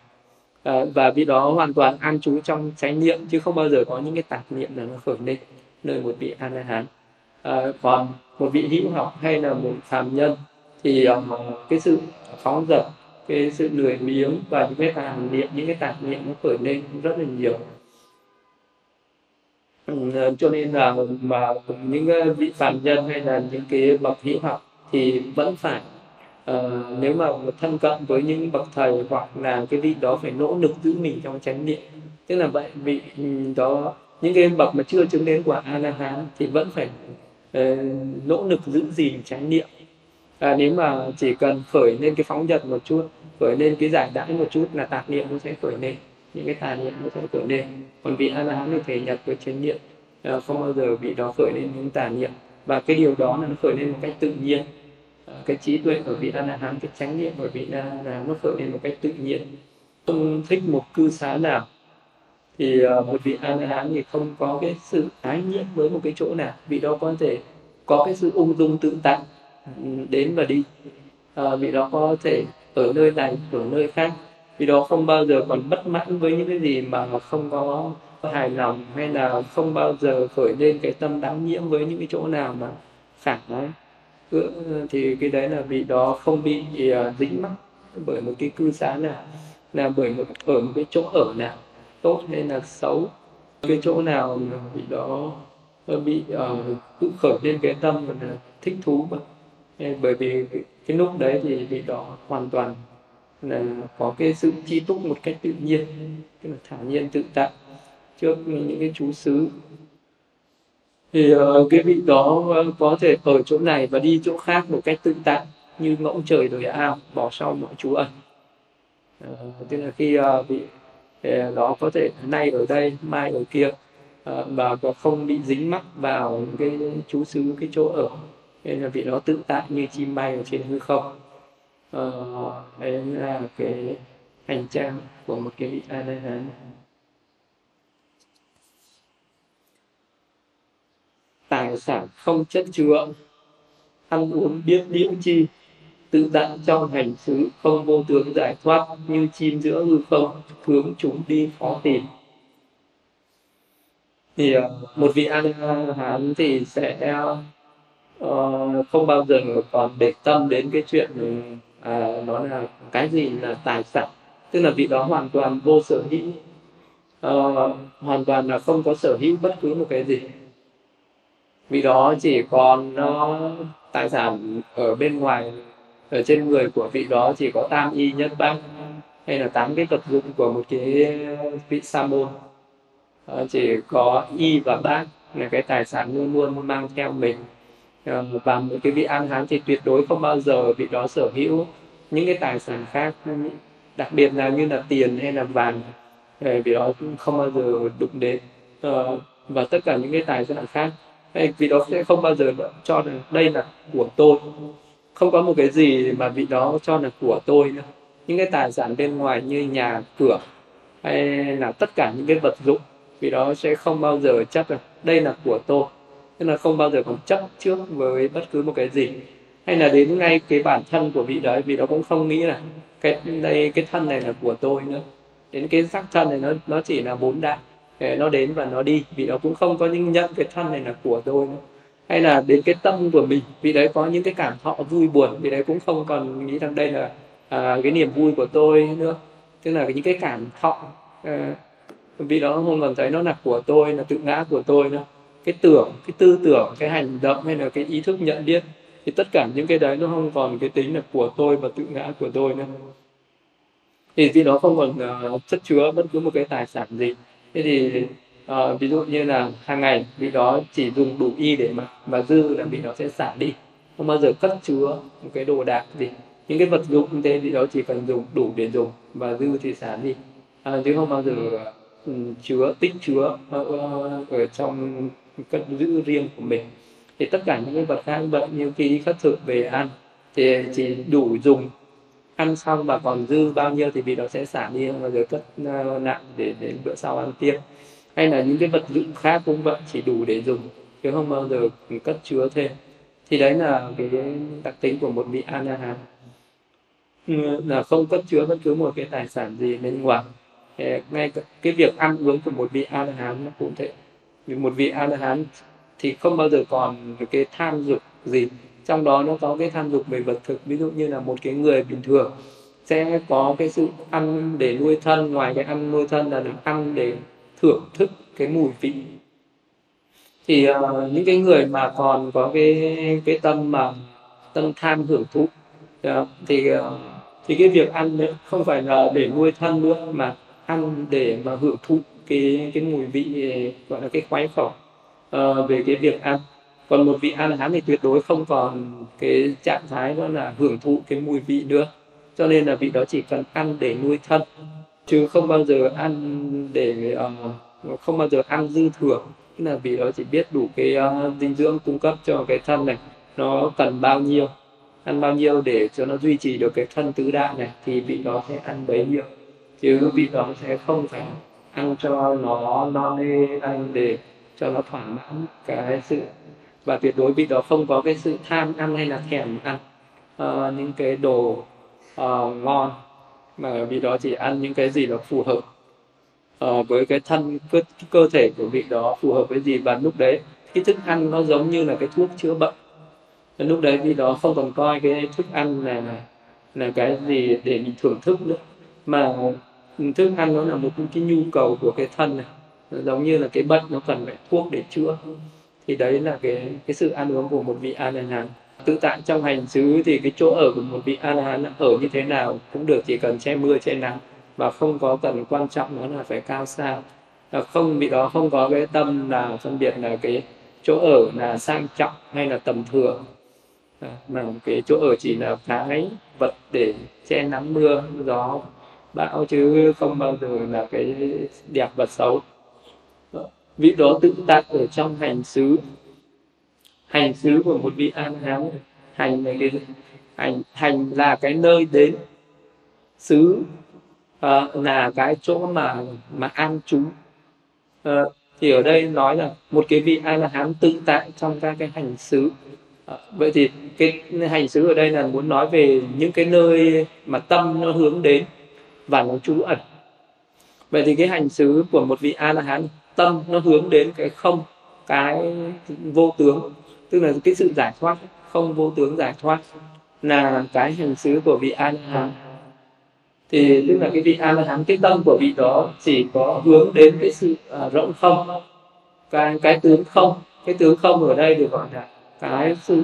Và vị đó hoàn toàn an trú trong chánh niệm, chứ không bao giờ có những cái tạp niệm nào nó khởi lên nơi một vị A La Hán. Còn một vị hữu học hay là một phàm nhân thì cái sự phóng dật, cái sự lười biếng và những cái tạp niệm, những cái tạp niệm nó khởi lên rất là nhiều. Cho nên là mà những vị phàm nhân hay là những cái bậc hữu học thì vẫn phải nếu mà thân cận với những bậc thầy, hoặc là cái vị đó phải nỗ lực giữ mình trong chánh niệm. Tức là vậy, vị đó, những cái bậc mà chưa chứng đến quả A La Hán thì vẫn phải nỗ lực giữ gìn chánh niệm. Nếu mà chỉ cần khởi lên cái phóng dật một chút, khởi lên cái giải đãi một chút là tạp niệm nó sẽ khởi lên, những cái tà niệm nó sẽ khởi lên. Còn vị A La Hán được thể nhập với chánh niệm, không bao giờ vị đó khởi lên những tà niệm, và cái điều đó là nó khởi lên một cách tự nhiên. Cái trí tuệ của vị A La Hán, cái chánh niệm của vị A La Hán nó khởi lên một cách tự nhiên. Không thích một cư xá nào thì một vị A La Hán thì không có cái sự ái nhiễm với một cái chỗ nào, vị đó có thể có cái sự ung dung tự tại đến và đi. Vị đó có thể ở nơi này, ở nơi khác, vị đó không bao giờ còn bất mãn với những cái gì mà không có hài lòng, hay là không bao giờ khởi lên cái tâm đắm nhiễm với những cái chỗ nào mà phản ấy. Thì cái đấy là vị đó không bị dính mắc bởi một cái cư xá nào, là bởi ở một cái chỗ ở nào tốt hay là xấu, cái chỗ nào mà vị đó bị tự khởi lên cái tâm là thích thú mà. Bởi vì cái lúc đấy thì vị đó hoàn toàn là có cái sự chi túc một cách tự nhiên, tức là thản nhiên tự tại trước những cái chú xứ. Thì cái vị đó có thể ở chỗ này và đi chỗ khác một cách tự tại, như ngỗng trời đổi ao, bỏ sau mọi trú ẩn. Tức là khi vị đó có thể nay ở đây, mai ở kia, và có không bị dính mắc vào cái chú xứ, cái chỗ ở, nên là vị đó tự tại như chim bay ở trên hư không. Đấy là cái hành trang của một cái vị A La Hán. tài sản không chất chứa, ăn uống biết liễu chi, tự tại trong hành xứ, không vô tướng giải thoát, như chim giữa hư không, hướng chúng đi khó tìm. Thì một vị A La Hán thì sẽ không bao giờ còn để tâm đến cái chuyện nó là cái gì là tài sản, tức là vị đó hoàn toàn vô sở hữu, hoàn toàn là không có sở hữu bất cứ một cái gì. Vị đó chỉ còn tài sản ở bên ngoài, ở trên người của vị đó chỉ có tam y nhất bang, hay là 8 cái vật dụng của một cái vị sa môn. Chỉ có y và bát là cái tài sản luôn luôn mang theo mình. Và một cái vị an hán thì tuyệt đối không bao giờ vị đó sở hữu những cái tài sản khác, đặc biệt là như là tiền hay là vàng, vị đó cũng không bao giờ đụng đến. Và tất cả những cái tài sản khác, vị đó sẽ không bao giờ cho là đây là của tôi, không có một cái gì mà vị đó cho là của tôi nữa. Những cái tài sản bên ngoài như nhà cửa hay là tất cả những cái vật dụng, vì đó sẽ không bao giờ chấp là đây là của tôi, tức là không bao giờ còn chấp trước với bất cứ một cái gì, hay là đến ngay cái bản thân của vị đấy, vì đó cũng không nghĩ là cái thân này là của tôi nữa. Đến cái xác thân này nó chỉ là bốn đại, nó đến và nó đi, vì đó cũng không có những nhận cái thân này là của tôi nữa. Hay là đến cái tâm của mình, vì đấy có những cái cảm thọ vui buồn, vì đấy cũng không còn nghĩ rằng đây là cái niềm vui của tôi nữa, tức là những cái cảm thọ, vì đó không còn thấy nó là của tôi, là tự ngã của tôi nữa. Cái tưởng, cái tư tưởng, cái hành động hay là cái ý thức nhận biết, thì tất cả những cái đấy nó không còn cái tính là của tôi và tự ngã của tôi nữa. Thì vì đó không còn chất chứa bất cứ một cái tài sản gì. Thế thì ví dụ như là hàng ngày vị đó chỉ dùng đủ y để mà dư là vị đó sẽ xả đi, không bao giờ cất chứa một cái đồ đạc gì. Những cái vật dụng như thế vị đó chỉ cần dùng đủ để dùng, và dư thì xả đi, chứ không bao giờ tích chứa ở trong cất giữ riêng của mình. Thì tất cả những cái vật khác vậy, như khi khất thực về ăn thì chỉ đủ dùng, ăn xong và còn dư bao nhiêu thì vị đó sẽ xả đi, không bao giờ cất nặng để đến bữa sau ăn tiếp. Hay là những cái vật dụng khác cũng vậy, chỉ đủ để dùng chứ không bao giờ cất chứa thêm. Thì đấy là cái đặc tính của một vị A La Hán, là không cất chứa bất cứ một cái tài sản gì bên ngoài. Ngay cái việc ăn uống của một vị A La Hán nó cũng thế. Một vị A La Hán thì không bao giờ còn cái tham dục gì, trong đó nó có cái tham dục về vật thực. Ví dụ như là một cái người bình thường sẽ có cái sự ăn để nuôi thân, ngoài cái ăn nuôi thân là được ăn để thưởng thức cái mùi vị. Thì những cái người mà còn có cái tâm tham hưởng thụ, thì cái việc ăn đấy không phải là để nuôi thân nữa, mà ăn để mà hưởng thụ cái mùi vị, gọi là cái khoái khẩu về cái việc ăn. Còn một vị A La Hán thì tuyệt đối không còn cái trạng thái đó là hưởng thụ cái mùi vị nữa, cho nên là vị đó chỉ cần ăn để nuôi thân, chứ không bao giờ ăn để không bao giờ ăn dư thừa. Tức là vị đó chỉ biết đủ cái dinh dưỡng cung cấp cho cái thân này, nó cần bao nhiêu, ăn bao nhiêu để cho nó duy trì được cái thân tứ đại này, thì vị đó sẽ ăn bấy nhiêu, chứ vị đó sẽ không phải ăn cho nó no nê, ăn để cho nó thỏa mãn cái sự. Và tuyệt đối vị đó không có cái sự tham ăn hay là thèm ăn những cái đồ ngon, mà vị đó chỉ ăn những cái gì đó phù hợp với cái cơ thể của vị đó, phù hợp với gì. Và lúc đấy cái thức ăn nó giống như là cái thuốc chữa bệnh. Đến lúc đấy vị đó không còn coi cái thức ăn này là cái gì để mình thưởng thức nữa, mà thức ăn nó là một cái nhu cầu của cái thân này, giống như là cái bệnh nó cần phải thuốc để chữa. Thì đấy là cái sự ăn uống của một vị A La Hán. Tự tại trong hành xứ thì cái chỗ ở của một vị A La Hán ở như thế nào cũng được, chỉ cần che mưa che nắng, và không có cần quan trọng nó là phải cao xa. Không, vị đó không có cái tâm là phân biệt là cái chỗ ở là sang trọng hay là tầm thường, mà cái chỗ ở chỉ là cái vật để che nắng mưa gió bão, chứ không bao giờ là cái đẹp và xấu. Vị đó tự tại ở trong hành xứ. Hành xứ của một vị A La Hán, hành là cái hành là cái nơi đến, xứ là cái chỗ mà an trú. Thì ở đây nói là một cái vị A La Hán tự tại trong các cái hành xứ. Vậy thì cái hành xứ ở đây là muốn nói về những cái nơi mà tâm nó hướng đến và nó trú ẩn. Vậy thì cái hành xứ của một vị A La Hán, tâm nó hướng đến cái không, cái vô tướng, tức là cái sự giải thoát, không vô tướng giải thoát là cái hành xứ của vị A La Hán. Thì tức là cái vị A La Hán, cái tâm của vị đó chỉ có hướng đến cái sự rỗng không, cái tướng không. Cái tướng không ở đây được gọi là cái sự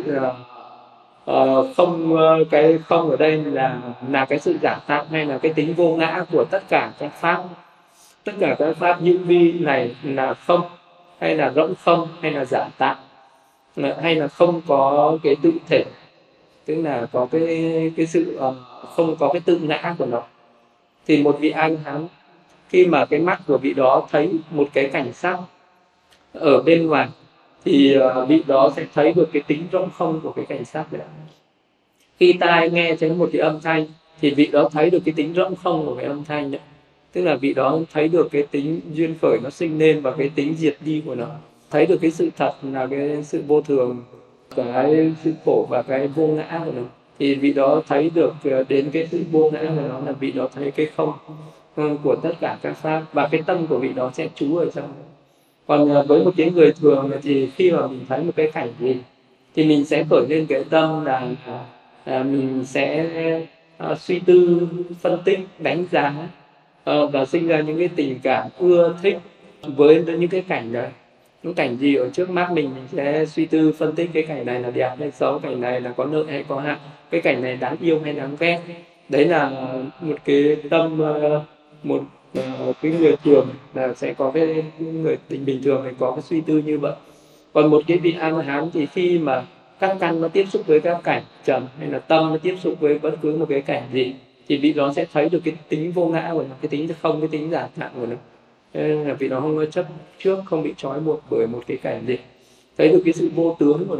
không. Cái không ở đây là cái sự giả tạm hay là cái tính vô ngã của tất cả các pháp. Tất cả các pháp hữu vi này là không, hay là rỗng không, hay là giả tạm, hay là không có cái tự thể, tức là có cái sự không có cái tự ngã của nó. Thì một vị A La Hán, khi mà cái mắt của vị đó thấy một cái cảnh sắc ở bên ngoài, thì vị đó sẽ thấy được cái tính rỗng không của cái cảnh sắc đấy. Khi tai nghe thấy một cái âm thanh thì vị đó thấy được cái tính rỗng không của cái âm thanh đấy. Tức là vị đó thấy được cái tính duyên khởi nó sinh lên và cái tính diệt đi của nó, thấy được cái sự thật là cái sự vô thường, cái sự khổ và cái vô ngã của nó. Thì vị đó thấy được đến cái sự vô ngã của nó, là vị đó thấy cái không của tất cả các pháp, và cái tâm của vị đó sẽ trú ở trong. Còn với một cái người thường thì khi mà mình thấy một cái cảnh gì thì mình sẽ khởi lên cái tâm là mình sẽ suy tư, phân tích, đánh giá và sinh ra những cái tình cảm ưa thích với những cái cảnh đấy. Những cảnh gì ở trước mắt mình sẽ suy tư phân tích cái cảnh này là đẹp hay xấu, cảnh này là có lợi hay có hại, cái cảnh này đáng yêu hay đáng ghét. Đấy là một cái tâm, một cái người thường là sẽ có cái người bình thường thì có cái suy tư như vậy. Còn một cái vị A La Hán thì khi mà các căn nó tiếp xúc với các cảnh trần, hay là tâm nó tiếp xúc với bất cứ một cái cảnh gì, thì vị đó sẽ thấy được cái tính vô ngã của nó, cái tính không, cái tính giả tạm của nó. Nên là vị đó không có chấp trước, không bị trói buộc bởi một cái cảnh gì, thấy được cái sự vô tướng của nó.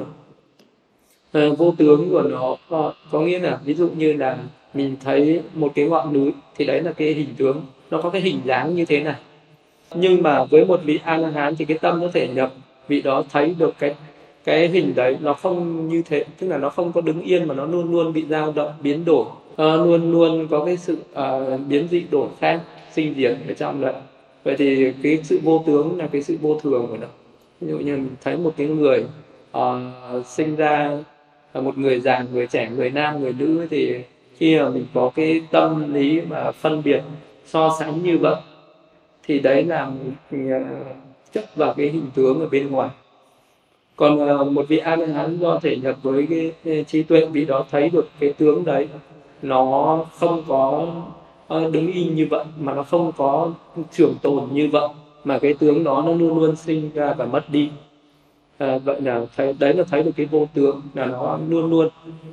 Vô tướng của nó có nghĩa là ví dụ như là mình thấy một cái ngọn núi thì đấy là cái hình tướng, nó có cái hình dáng như thế này. Nhưng mà với một vị A La Hán thì cái tâm nó thể nhập, vị đó thấy được cái hình đấy nó không như thế, tức là nó không có đứng yên mà nó luôn luôn bị dao động, biến đổi, luôn luôn có cái sự biến dị đổi khác, sinh diệt ở trong đấy. Vậy thì cái sự vô tướng là cái sự vô thường của nó. Ví dụ như mình thấy một cái người sinh ra một người già, người trẻ, người nam, người nữ, thì khi mà mình có cái tâm lý mà phân biệt, so sánh như vậy, thì đấy là mình chấp vào cái hình tướng ở bên ngoài. Còn một vị A La Hán do thể nhập với cái trí tuệ, vị đó thấy được cái tướng đấy nó không có đứng yên như vậy, mà nó không có trường tồn như vậy, mà cái tướng đó nó luôn luôn sinh ra và mất đi. Vậy là đấy là thấy được cái vô tướng, là nó luôn luôn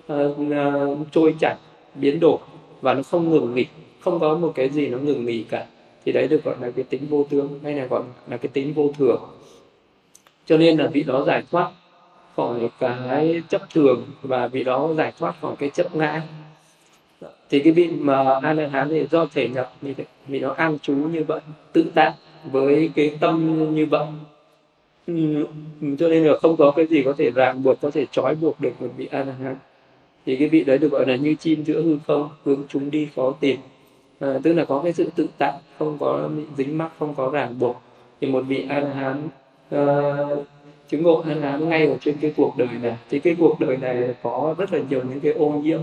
trôi chảy, biến đổi và nó không ngừng nghỉ, không có một cái gì nó ngừng nghỉ cả. Thì đấy được gọi là cái tính vô tướng, hay là gọi là cái tính vô thường. Cho nên là vị đó giải thoát khỏi cái chấp thường, và vị đó giải thoát khỏi cái chấp ngã. Thì cái vị mà A La Hán thì do thể nhập, vì nó an trú như vậy, tự tại với cái tâm như vậy. Cho nên là không có cái gì có thể ràng buộc, có thể trói buộc được một vị A La Hán. Thì cái vị đấy được gọi là như chim giữa hư không, hướng chúng đi khó tìm. Tức là có cái sự tự tại, không có bị dính mắc, không có ràng buộc. Thì một vị A La Hán chứng ngộ A La Hán ngay ở trên cái cuộc đời này. Thì cái cuộc đời này có rất là nhiều những cái ô nhiễm.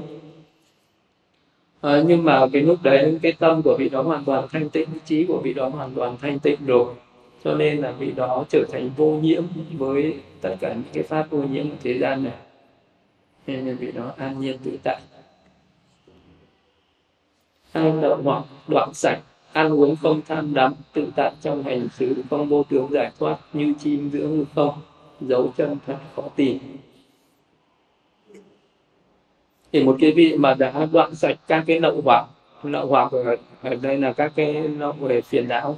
Nhưng mà cái lúc đấy cái tâm của vị đó hoàn toàn thanh tịnh, trí của vị đó hoàn toàn thanh tịnh rồi, cho nên là vị đó trở thành vô nhiễm với tất cả những cái pháp ô nhiễm của thế gian này, nên là vị đó an nhiên tự tại. An đậu hoặc đoạn sạch, ăn uống không tham đắm, tự tại trong hành xứ, không vô tướng giải thoát, như chim giữa hư không, dấu chân thật khó tìm. Thì một cái vị mà đã đoạn sạch các cái lậu hoặc ở đây là các cái lậu về phiền não,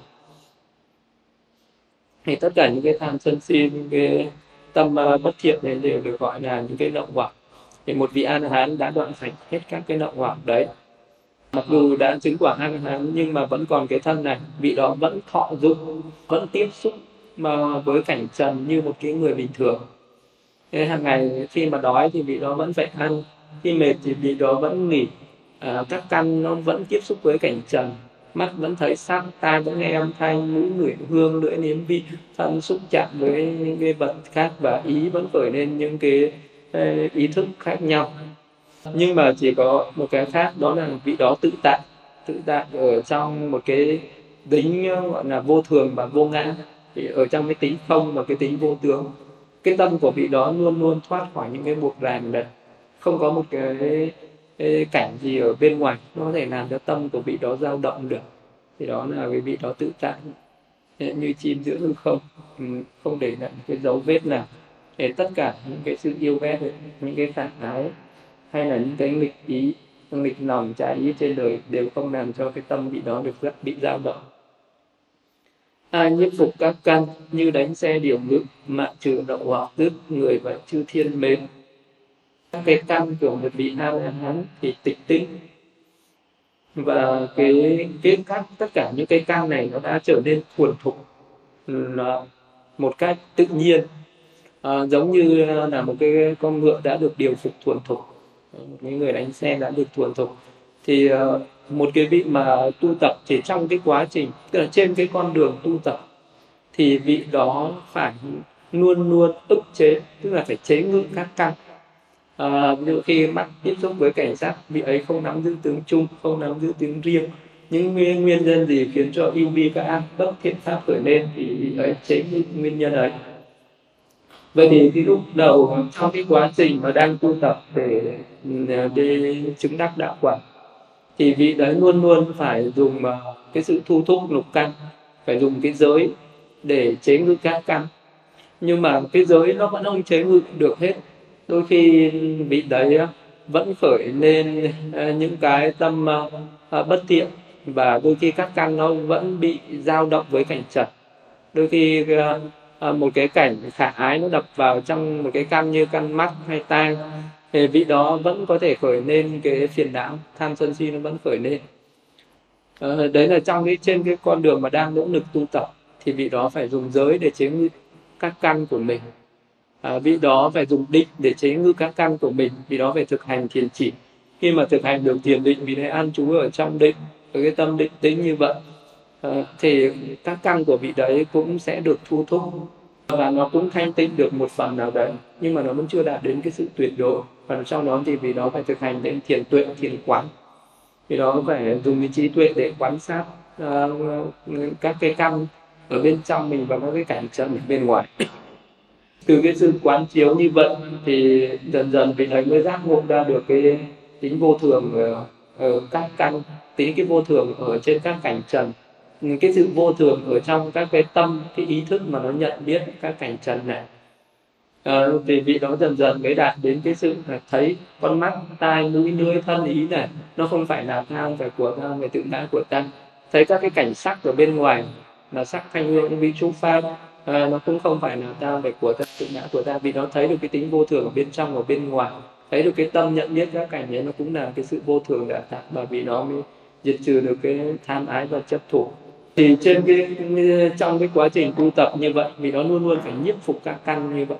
thì tất cả những cái tham sân si, những cái tâm bất thiện này đều được gọi là những cái lậu hoặc. Thì một vị A La Hán đã đoạn sạch hết các cái lậu hoặc đấy, mặc dù đã chứng quả A La Hán nhưng mà vẫn còn cái thân này, vị đó vẫn thọ dụng, vẫn tiếp xúc mà với cảnh trần như một cái người bình thường. Thế hàng ngày khi mà đói thì vị đó vẫn phải ăn, khi mệt thì vị đó vẫn nghỉ. Các căn nó vẫn tiếp xúc với cảnh trần, mắt vẫn thấy sắc, tai vẫn nghe âm thanh, mũi ngửi hương, lưỡi nếm vị, thân xúc chạm với những cái vật khác, và ý vẫn khởi lên những cái ý thức khác nhau. Nhưng mà chỉ có một cái khác, đó là vị đó tự tại ở trong một cái tính gọi là vô thường và vô ngã, thì ở trong cái tính không và cái tính vô tướng. Cái tâm của vị đó luôn luôn thoát khỏi những cái buộc ràng này, không có một cái cảnh gì ở bên ngoài nó có thể làm cho tâm của vị đó dao động được. Thì đó là cái vị đó tự tại như chim giữa hư không, không để lại một cái dấu vết nào. Để tất cả những cái sự yêu ghét, những cái phản ái, hay là những cái nghịch ý, nghịch lòng, trái ý trên đời đều không làm cho cái tâm vị đó được bị dao động. Ai nhiếp phục các căn, như đánh xe điều ngự, mạng trừ đậu hoặc dứt, người và chư thiên mến. Các cái căn của một vị A La Hán thì tịch tĩnh, và tất cả những cái căn này nó đã trở nên thuần thục một cách tự nhiên. Giống như là một cái con ngựa đã được điều phục thuần thục, một cái người đánh xe đã được thuần thục. Thì một cái vị mà tu tập chỉ trong cái quá trình, tức là trên cái con đường tu tập, thì vị đó phải luôn luôn ức chế, tức là phải chế ngự các căn. Ví dụ khi mắt tiếp xúc với cảnh sắc, vị ấy không nắm giữ tướng chung, không nắm giữ tướng riêng. Những nguyên nhân gì khiến cho ưu bi các ác bất thiện pháp khởi lên thì vị ấy chế ngự nguyên nhân ấy. Vậy thì cái lúc đầu trong cái quá trình mà đang tu tập để chứng đắc đạo quả, thì vị đấy luôn luôn phải dùng cái sự thu thúc lục căn, phải dùng cái giới để chế ngự các căn. Nhưng mà cái giới nó vẫn không chế ngự được hết. Đôi khi vị đấy vẫn khởi lên những cái tâm bất thiện, và đôi khi các căn nó vẫn bị dao động với cảnh trần. Đôi khi một cái cảnh khả ái nó đập vào trong một cái căn như căn mắt hay tai, thì vị đó vẫn có thể khởi lên cái phiền não, tham sân si nó vẫn khởi lên. Đấy là trên cái con đường mà đang nỗ lực tu tập, thì vị đó phải dùng giới để chế ngự các căn của mình. Vị đó phải dùng định để chế ngự các căn của mình, vị đó phải thực hành thiền chỉ. Khi mà thực hành được thiền định, vị đấy an trú ở trong định, ở cái tâm định tĩnh như vậy, thì các căn của vị đấy cũng sẽ được thu thúc, và nó cũng thanh tịnh được một phần nào đấy, nhưng mà nó vẫn chưa đạt đến cái sự tuyệt đối. Và sau đó thì vị đó phải thực hành đến thiền tuệ, thiền quán. Vì đó phải dùng cái trí tuệ để quan sát các cái căn ở bên trong mình và các cái cảnh trần ở bên ngoài. Từ cái sự quán chiếu như vậy thì dần dần vị ấy mới giác ngộ ra được cái tính vô thường ở các căn, tính cái vô thường ở trên các cảnh trần, cái sự vô thường ở trong các cái tâm, cái ý thức mà nó nhận biết các cảnh trần này. Thì vị đó dần dần mới đạt đến cái sự là thấy con mắt, tai, mũi, lưỡi, thân, ý này nó không phải là ta, không phải của ta, không phải tự ngã của ta. Thấy các cái cảnh sắc ở bên ngoài là sắc, thanh, hương, vị, trú, pháp, nó cũng không phải là ta, phải của ta, tự ngã của ta. Vì nó thấy được cái tính vô thường ở bên trong và bên ngoài, thấy được cái tâm nhận biết các cảnh ấy, nó cũng là cái sự vô thường đã tạo, và vì nó mới diệt trừ được cái tham ái và chấp thủ. Thì trong cái quá trình tu tập như vậy, vì nó luôn luôn phải nhiếp phục các căn như vậy.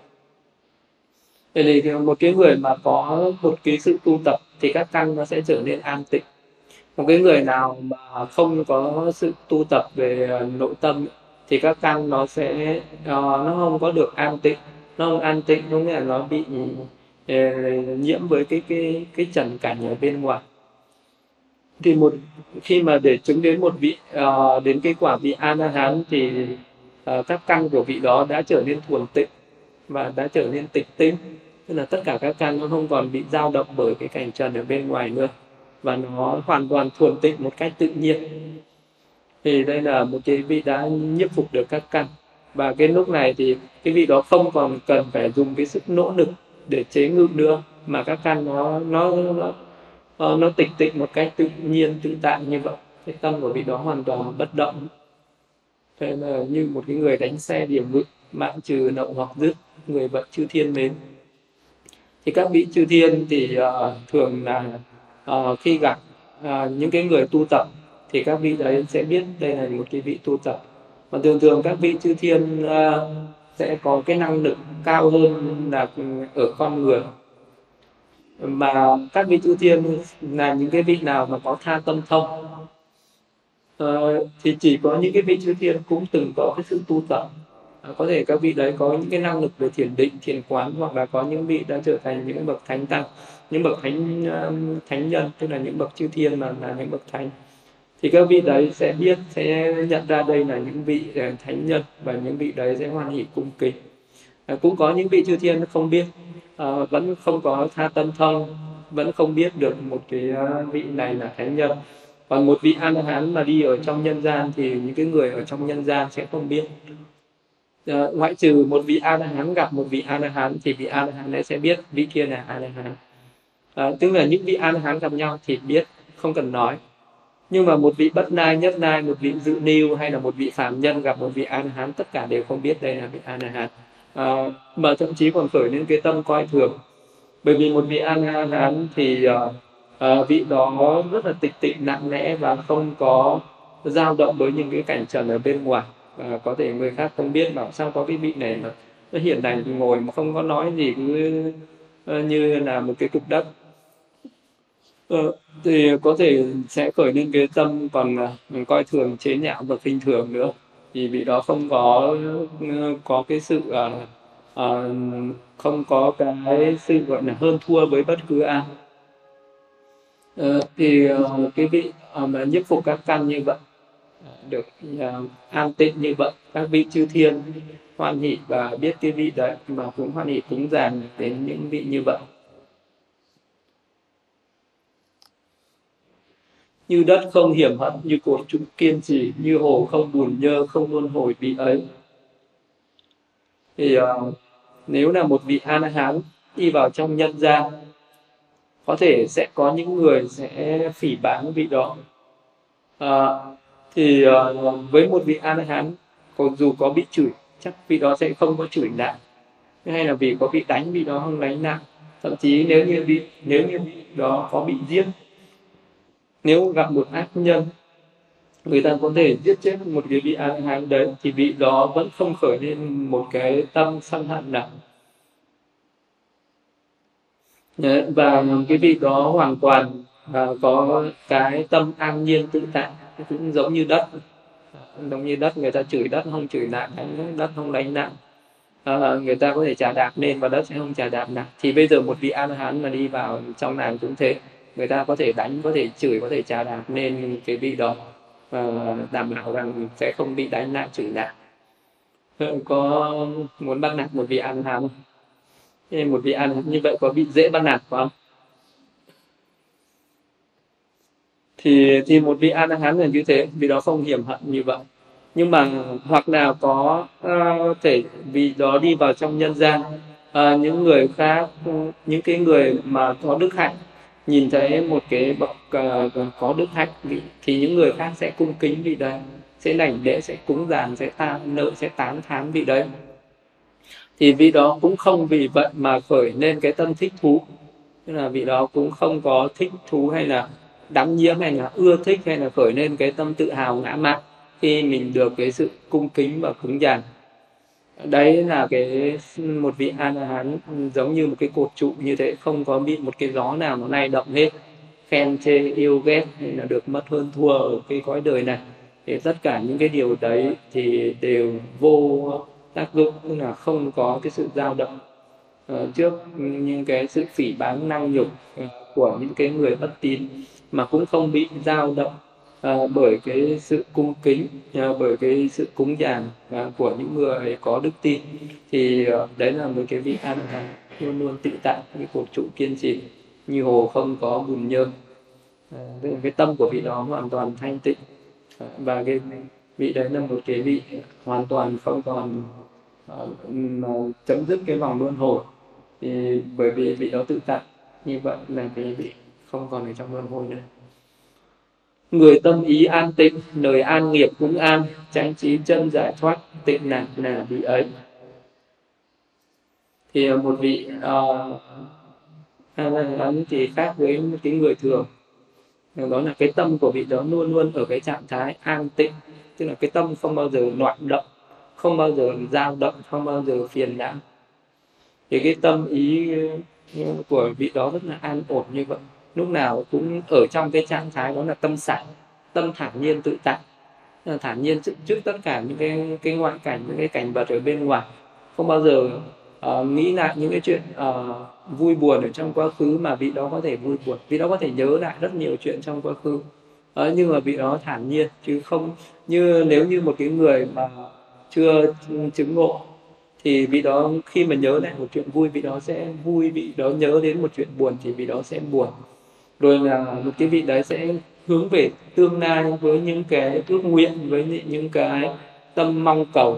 Thì một cái người mà có một cái sự tu tập thì các căn nó sẽ trở nên an tịnh. Một cái người nào mà không có sự tu tập về nội tâm thì các căn nó không có được an tịnh. Nó không an tịnh, có nghĩa là nó bị nhiễm với cái trần cảnh ở bên ngoài. Thì khi mà để chứng đến một vị đến cái quả vị A La Hán thì các căn của vị đó đã trở nên thuần tịnh và đã trở nên tịch tĩnh, tức là tất cả các căn nó không còn bị dao động bởi cái cảnh trần ở bên ngoài nữa, và nó hoàn toàn thuần tịnh một cách tự nhiên. Thì đây là một cái vị đã nhiếp phục được các căn, và cái lúc này thì cái vị đó không còn cần phải dùng cái sức nỗ lực để chế ngự nữa, mà các căn nó tịch tịnh một cách tự nhiên tự tại như vậy. Cái tâm của vị đó hoàn toàn bất động. Thế là như một cái người đánh xe điểm ngự, mạng trừ đậu hoặc dứt, người vận chư thiên mến. Thì các vị chư thiên thì thường là khi gặp những cái người tu tập thì các vị đấy sẽ biết đây là một cái vị tu tập, Và thường thường các vị chư thiên sẽ có cái năng lực cao hơn là ở con người. Mà các vị chư thiên là những cái vị nào mà có tha tâm thông, thì chỉ có những cái vị chư thiên cũng từng có cái sự tu tập. Có thể các vị đấy có những cái năng lực về thiền định, thiền quán, hoặc là có những vị đã trở thành những bậc thánh tăng, những bậc thánh nhân, tức là những bậc chư thiên mà là những bậc thánh. Thì các vị đấy sẽ biết, sẽ nhận ra đây là những vị thánh nhân, và những vị đấy sẽ hoan hỷ cung kính. Cũng có những vị chư thiên không biết, vẫn không có tha tâm thông, vẫn không biết được một cái vị này là thánh nhân. Còn một vị A La Hán mà đi ở trong nhân gian thì những cái người ở trong nhân gian sẽ không biết. Ngoại trừ một vị A La Hán gặp một vị A La Hán thì vị A La Hán ấy sẽ biết vị kia là A La Hán. Tức là những vị A La Hán gặp nhau thì biết, không cần nói. Nhưng mà một vị Bất Nai, Nhất Nai, một vị Dự Niu hay là một vị phàm nhân gặp một vị A La Hán, tất cả đều không biết đây là vị A La Hán. Mà thậm chí còn khởi lên cái tâm coi thường. Bởi vì một vị A La Hán thì vị đó rất là tịch tịnh nặng nẽ và không có dao động với những cái cảnh trần ở bên ngoài. Và có thể người khác không biết, bảo sao có cái vị này mà nó hiền lành ngồi mà không có nói gì, cứ như là một cái cục đất. Thì có thể sẽ khởi lên cái tâm còn coi thường, chế nhạo và khinh thường nữa. Thì vị đó không có cái sự không có cái sự gọi là hơn thua với bất cứ ai. Thì cái vị mà nhiếp phục các căn như vậy, được an tịnh như vậy, các vị chư thiên hoan hỷ và biết cái vị đấy, mà cũng hoan hỷ cúng dường đến những vị như vậy. Như đất không hiểm hận, như cột trụ kiên trì, như hồ không bùn nhơ, không luân hồi vị ấy. Thì nếu là một vị A La Hán đi vào trong nhân gian, có thể sẽ có những người sẽ phỉ báng vị đó. Thì với một vị A La Hán, dù có bị chửi, chắc vị đó sẽ không có chửi lại. Hay là vì có bị đánh, vị đó không đánh lại. Thậm chí nếu như vị đó có bị giết, nếu gặp một ác nhân, người ta có thể giết chết một cái vị A La Hán đấy, thì vị đó vẫn không khởi lên một cái tâm sân hận nào. Và cái vị đó hoàn toàn có cái tâm an nhiên tự tại, cũng giống như đất. Giống như đất, người ta chửi đất không chửi lại, đánh đất không đánh lại. Người ta có thể chà đạp lên và đất sẽ không chà đạp lại. Thì bây giờ một vị A La Hán mà đi vào trong làng cũng thế, người ta có thể đánh, có thể chửi, có thể chà đạp lên cái vị đó, đảm bảo rằng sẽ không bị đánh lại, chửi lại. Có muốn bắt nạt một vị A La Hán không? Thế một vị A La Hán như vậy có bị dễ bắt nạt không? Thì một vị A La Hán là như thế, vì đó không hiểm hận như vậy. Nhưng mà hoặc là có thể vì đó đi vào trong nhân gian, những người khác, những cái người mà có đức hạnh nhìn thấy một cái bậc có đức hạnh, thì những người khác sẽ cung kính vị đấy, sẽ đảnh lễ, sẽ cúng dường, sẽ nợ, sẽ tán thán vị đấy. Thì vị đó cũng không vì vậy mà khởi lên cái tâm thích thú, tức là vị đó cũng không có thích thú hay là đắm nhiễm hay là ưa thích hay là khởi lên cái tâm tự hào ngã mạn khi mình được cái sự cung kính và cúng dường. Đấy là cái một vị A La Hán giống như một cái cột trụ như thế, không có bị một cái gió nào nó lay động hết, khen chê yêu ghét hay là được mất hơn thua ở cái cõi đời này. Thì tất cả những cái điều đấy thì đều vô tác dụng, tức là không có cái sự dao động trước những cái sự phỉ báng năng nhục của những cái người bất tín, mà cũng không bị dao động bởi cái sự cung kính, bởi cái sự cúng dường của những người có đức tin. Thì đấy là một cái vị A La Hán luôn luôn tự tại, cái cột trụ kiên trì, như hồ không có bùn nhơ. Tức là cái tâm của vị đó hoàn toàn thanh tịnh, và cái vị đấy là một cái vị hoàn toàn không còn chấm dứt cái vòng luân hồi. Thì bởi vì vị đó tự tại như vậy là cái vị không còn ở trong luân hồi nữa. Người tâm ý an tịnh, lời an nghiệp cũng an, chánh trí chân giải thoát, tịnh lạc là vị ấy. Thì một vị A La Hán thì khác với một cái người thường, đó là cái tâm của vị đó luôn luôn ở cái trạng thái an tịnh, tức là cái tâm không bao giờ loạn động, không bao giờ dao động, không bao giờ phiền não. Thì cái tâm ý của vị đó rất là an ổn như vậy, lúc nào cũng ở trong cái trạng thái đó là tâm sảng, tâm thản nhiên tự tại, thản nhiên trước tất cả những cái ngoại cảnh, những cái cảnh vật ở bên ngoài, không bao giờ nghĩ lại những cái chuyện vui buồn ở trong quá khứ, mà vị đó có thể vui buồn, vị đó có thể nhớ lại rất nhiều chuyện trong quá khứ. Nhưng mà vị đó thản nhiên, chứ không như nếu như một cái người mà chưa chứng ngộ thì vị đó khi mà nhớ lại một chuyện vui vị đó sẽ vui, vị đó nhớ đến một chuyện buồn thì vị đó sẽ buồn. Rồi là một cái vị đấy sẽ hướng về tương lai với những cái ước nguyện, với những cái tâm mong cầu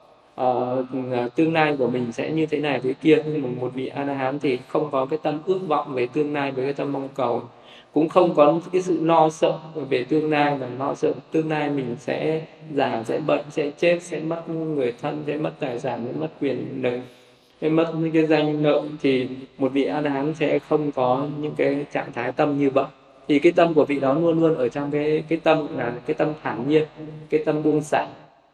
tương lai của mình sẽ như thế này thế kia. Nhưng mà một vị A La Hán thì không có cái tâm ước vọng về tương lai với cái tâm mong cầu, cũng không có cái sự lo sợ về tương lai, và lo sợ tương lai mình sẽ già, sẽ bệnh, sẽ chết, sẽ mất người thân, sẽ mất tài sản, sẽ mất quyền lực, sẽ mất những cái danh lợi. Thì một vị A La Hán sẽ không có những cái trạng thái tâm như vậy. Thì cái tâm của vị đó luôn luôn ở trong cái tâm là cái tâm thản nhiên, cái tâm buông xả.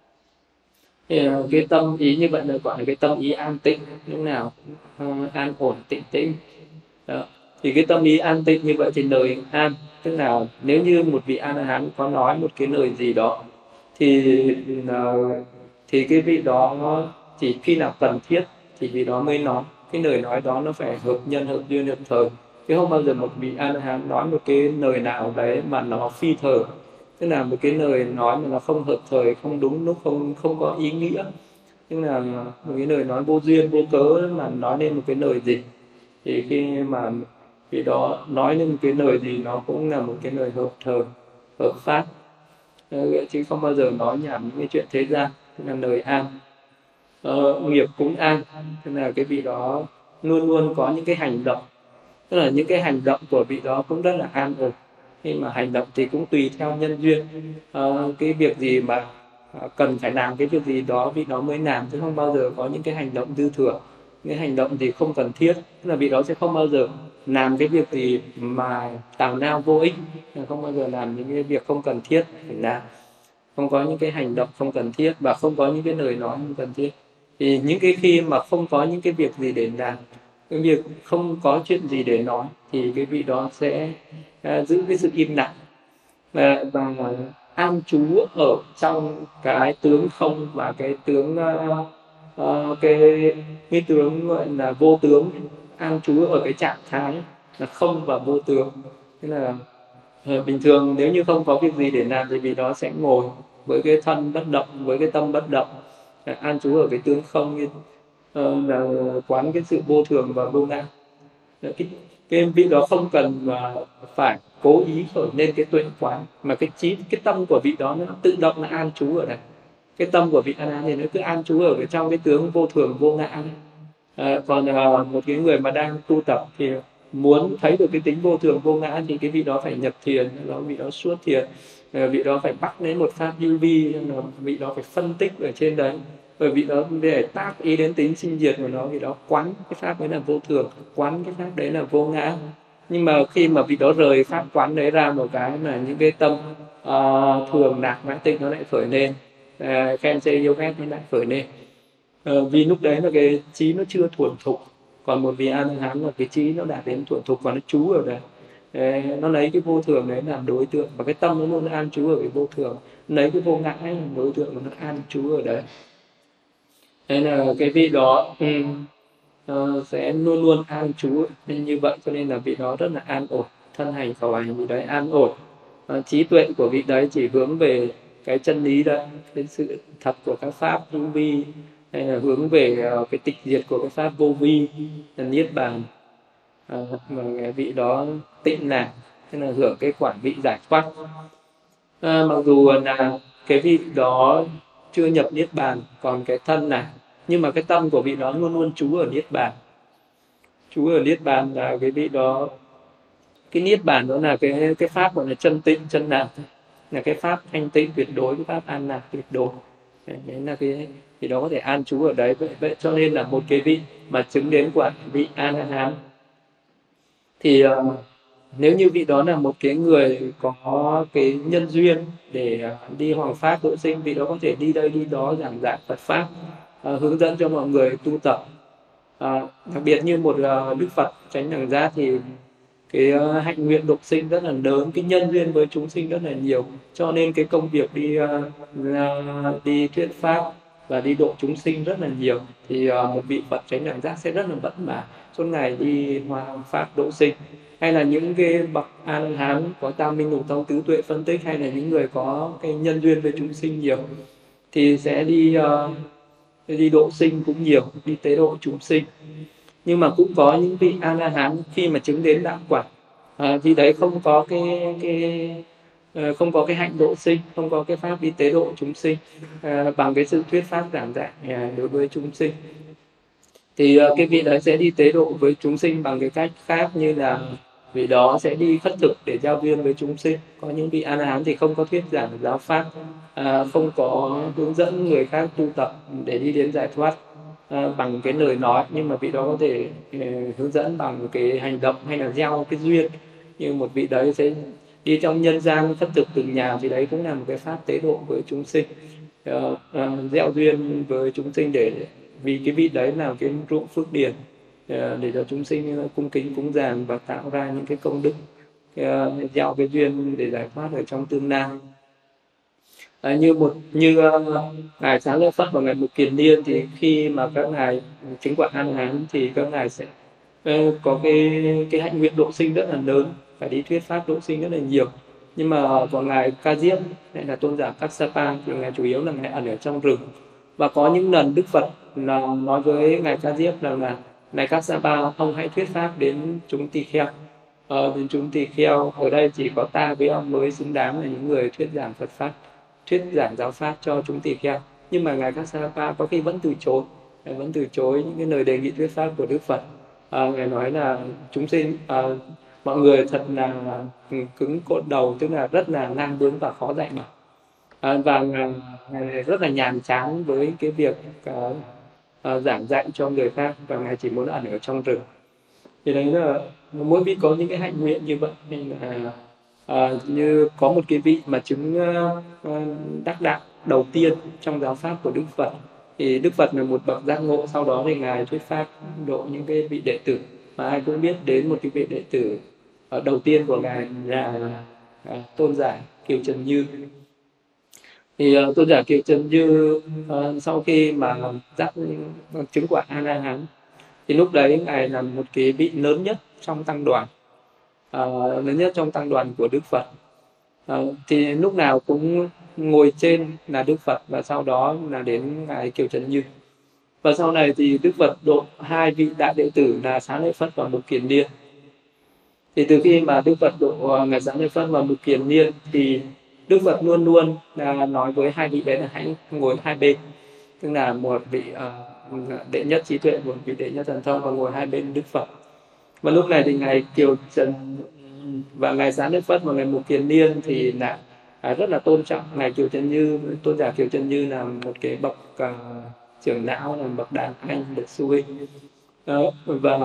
Thì cái tâm ý như vậy là gọi là cái tâm ý an tịnh, lúc nào an ổn tịnh tĩnh. Đó. Thì cái tâm ý an tịnh như vậy thì lời an, tức là nếu như một vị A La Hán có nói một cái lời gì đó thì thì cái vị đó chỉ khi nào cần thiết thì vị đó mới nói. Cái lời nói đó nó phải hợp nhân, hợp duyên, hợp thời, chứ không bao giờ một vị A La Hán nói một cái lời nào đấy mà nó phi thời, tức là một cái lời nói mà nó không hợp thời, không đúng lúc, không không có ý nghĩa, tức là một cái lời nói vô duyên vô cớ mà nói lên một cái lời gì. Thì khi mà vị đó nói lên một cái lời gì nó cũng là một cái lời hợp thời, hợp pháp, chứ không bao giờ nói nhảm những cái chuyện thế gian, tức là lời an. Nghiệp cũng an, tức là cái vị đó luôn luôn có những cái hành động, tức là những cái hành động của vị đó cũng rất là an ổn. khi mà hành động thì cũng tùy theo nhân duyên, cái việc gì mà cần phải làm cái việc gì đó vị đó mới làm, chứ không bao giờ có những cái hành động dư thừa, những hành động thì không cần thiết, tức là vị đó sẽ không bao giờ làm cái việc gì mà tào lao vô ích, không bao giờ làm những cái việc không cần thiết phải làm, không có những cái hành động không cần thiết và không có những cái lời nói không cần thiết. Thì những cái khi mà không có những cái việc gì để làm, cái việc không có chuyện gì để nói, thì cái vị đó sẽ giữ cái sự im lặng và an trú ở trong cái tướng không, và cái tướng cái tướng gọi là vô tướng, an trú ở cái trạng thái là không và vô tướng. Thế là bình thường nếu như không có việc gì để làm thì vị đó sẽ ngồi với cái thân bất động, với cái tâm bất động, an trú ở cái tướng không, như là quán cái sự vô thường và vô ngã. Cái vị đó không cần mà phải cố ý khởi lên cái tuệ quán, mà cái tâm của vị đó nó tự động là an trú ở đây. Cái tâm của vị A La thì nó cứ an trú ở trong cái tướng vô thường vô ngã. Còn một cái người mà đang tu tập thì muốn thấy được cái tính vô thường vô ngã thì cái vị đó phải nhập thiền, đó vị đó suốt thiền, vị đó phải bắt lấy một pháp lưu vi, vị đó phải phân tích ở trên đấy, bởi vị đó để tác ý đến tính sinh diệt của nó, vị đó quán cái pháp đấy là vô thường, quán cái pháp đấy là vô ngã. Nhưng mà khi mà vị đó rời pháp quán đấy ra một cái là những cái tâm thường lạc mãn tịnh nó lại khởi lên, khen chê yêu ghét nó lại khởi lên. Vì lúc đấy là cái trí nó chưa thuần thục, còn một vị A La Hán là cái trí nó đạt đến thuần thục và nó trú ở đấy. Nó lấy cái vô thường đấy làm đối tượng, và cái tâm nó luôn an trú ở cái vô thường, lấy cái vô ngã ấy làm đối tượng và nó an trú ở đấy. Thế là cái vị đó sẽ luôn luôn an trú nên như vậy, cho nên là vị đó rất là an ổn, thân hành khẩu hành vị đấy an ổn. Trí tuệ của vị đấy chỉ hướng về cái chân lý đấy, cái sự thật của các pháp hữu vi, hay là hướng về cái tịch diệt của cái pháp vô vi là niết bàn. Mà cái vị đó tịnh lạc, tức là hưởng cái quả vị giải thoát. Mặc dù là cái vị đó chưa nhập niết bàn, còn cái thân này, nhưng mà cái tâm của vị đó luôn luôn trú ở niết bàn. Trú ở niết bàn là cái vị đó, cái niết bàn đó là cái pháp gọi là chân tịnh chân lạc, là cái pháp thanh tịnh tuyệt đối, cái pháp an lạc tuyệt đối. Đấy là cái vị đó có thể an trú ở đấy. Vậy cho nên là một cái vị mà chứng đến quả vị A La Hán thì nếu như vị đó là một cái người có cái nhân duyên để đi hoằng pháp độ sinh, vị đó có thể đi đây đi đó giảng dạy Phật pháp, hướng dẫn cho mọi người tu tập. Đặc biệt như một Đức Phật Chánh Đẳng Giác thì cái hạnh nguyện độ sinh rất là lớn, cái nhân duyên với chúng sinh rất là nhiều, cho nên cái công việc đi thuyết pháp và đi độ chúng sinh rất là nhiều. Thì một vị Phật Chánh Đẳng Giác sẽ rất là vất vả suốt ngày đi hoằng pháp độ sinh. Hay là những cái bậc A La Hán có tam minh lục thông tứ tuệ phân tích, hay là những người có cái nhân duyên với chúng sinh nhiều thì sẽ đi độ sinh cũng nhiều, đi tế độ chúng sinh. Nhưng mà cũng có những vị A La Hán khi mà chứng đến đạo quả, thì đấy không có không có cái hạnh độ sinh, không có cái pháp đi tế độ chúng sinh bằng cái sự thuyết pháp giảng dạy đối với chúng sinh, thì cái vị đấy sẽ đi tế độ với chúng sinh bằng cái cách khác, như là vị đó sẽ đi khất thực để giao duyên với chúng sinh. Có những vị A La Hán thì không có thuyết giảng giáo pháp, không có hướng dẫn người khác tu tập để đi đến giải thoát bằng cái lời nói, nhưng mà vị đó có thể hướng dẫn bằng cái hành động hay là gieo cái duyên. Như một vị đấy sẽ đi trong nhân gian khất thực từng nhà, thì đấy cũng là một cái pháp tế độ với chúng sinh, gieo duyên với chúng sinh, để vì cái vị đấy là cái ruộng phước điển để cho chúng sinh cung kính cúng dường và tạo ra những cái công đức, gieo cái duyên để giải thoát ở trong tương lai. Như ngài Xá Lợi Phất và ngài Mục Kiền Liên, thì khi mà các ngài chứng quả A La Hán thì các ngài sẽ có cái hạnh nguyện độ sinh rất là lớn, phải đi thuyết pháp độ sinh rất là nhiều. Nhưng mà còn ngài Ca Diếp hay là tôn giả Kassapa thì ngài chủ yếu là ngài ẩn ở trong rừng. Và có những lần Đức Phật là nói với ngài Ca Diếp rằng là này Kassapa, ông hãy thuyết pháp đến chúng tỳ kheo. Đến chúng tỳ kheo ở đây chỉ có ta với ông mới xứng đáng là những người thuyết giảng Phật pháp, thuyết giảng giáo pháp cho chúng tỳ kheo. Nhưng mà ngài Kassapa có khi vẫn từ chối, vẫn từ chối những cái lời đề nghị thuyết pháp của Đức Phật. Ngài nói là chúng sinh, mọi người thật là cứng cột đầu, tức là rất là ngang bướng và khó dạy bảo. Và ngài rất là nhàm chán với cái việc giảng dạy cho người khác, và ngài chỉ muốn ẩn ở trong rừng. Thì đấy là mỗi vị có những cái hạnh nguyện như vậy, nên là như có một cái vị mà chứng đắc đạo đầu tiên trong giáo pháp của Đức Phật, thì Đức Phật là một bậc giác ngộ, sau đó thì ngài thuyết pháp độ những cái vị đệ tử, mà ai cũng biết đến một cái vị đệ tử đầu tiên của ngài là tôn giả Kiều Trần Như. Thì tôn giả Kiều Trần Như sau khi mà giác chứng quả A La Hán thì lúc đấy ngài là một cái vị lớn nhất trong tăng đoàn, lớn nhất trong tăng đoàn của Đức Phật. Thì lúc nào cũng ngồi trên là Đức Phật, và sau đó là đến ngài Kiều Trần Như. Và sau này thì Đức Phật độ hai vị đại đệ tử là Xá Lợi Phất và Mục Kiền Liên. Thì từ khi mà Đức Phật độ ngài Xá Lợi Phất và Mục Kiền Liên thì Đức Phật luôn luôn là nói với hai vị đấy là hãy ngồi hai bên, tức là một vị đệ nhất trí tuệ, một vị đệ nhất thần thông, và ngồi hai bên Đức Phật. Và lúc này thì ngài Kiều Trần và ngài Xá Lợi Phất và ngài Mục Kiền Liên thì là rất là tôn trọng ngài Kiều Trần Như. Tôn giả Kiều Trần Như là một cái bậc trưởng lão, là bậc đàn anh, bậc sư huynh. Và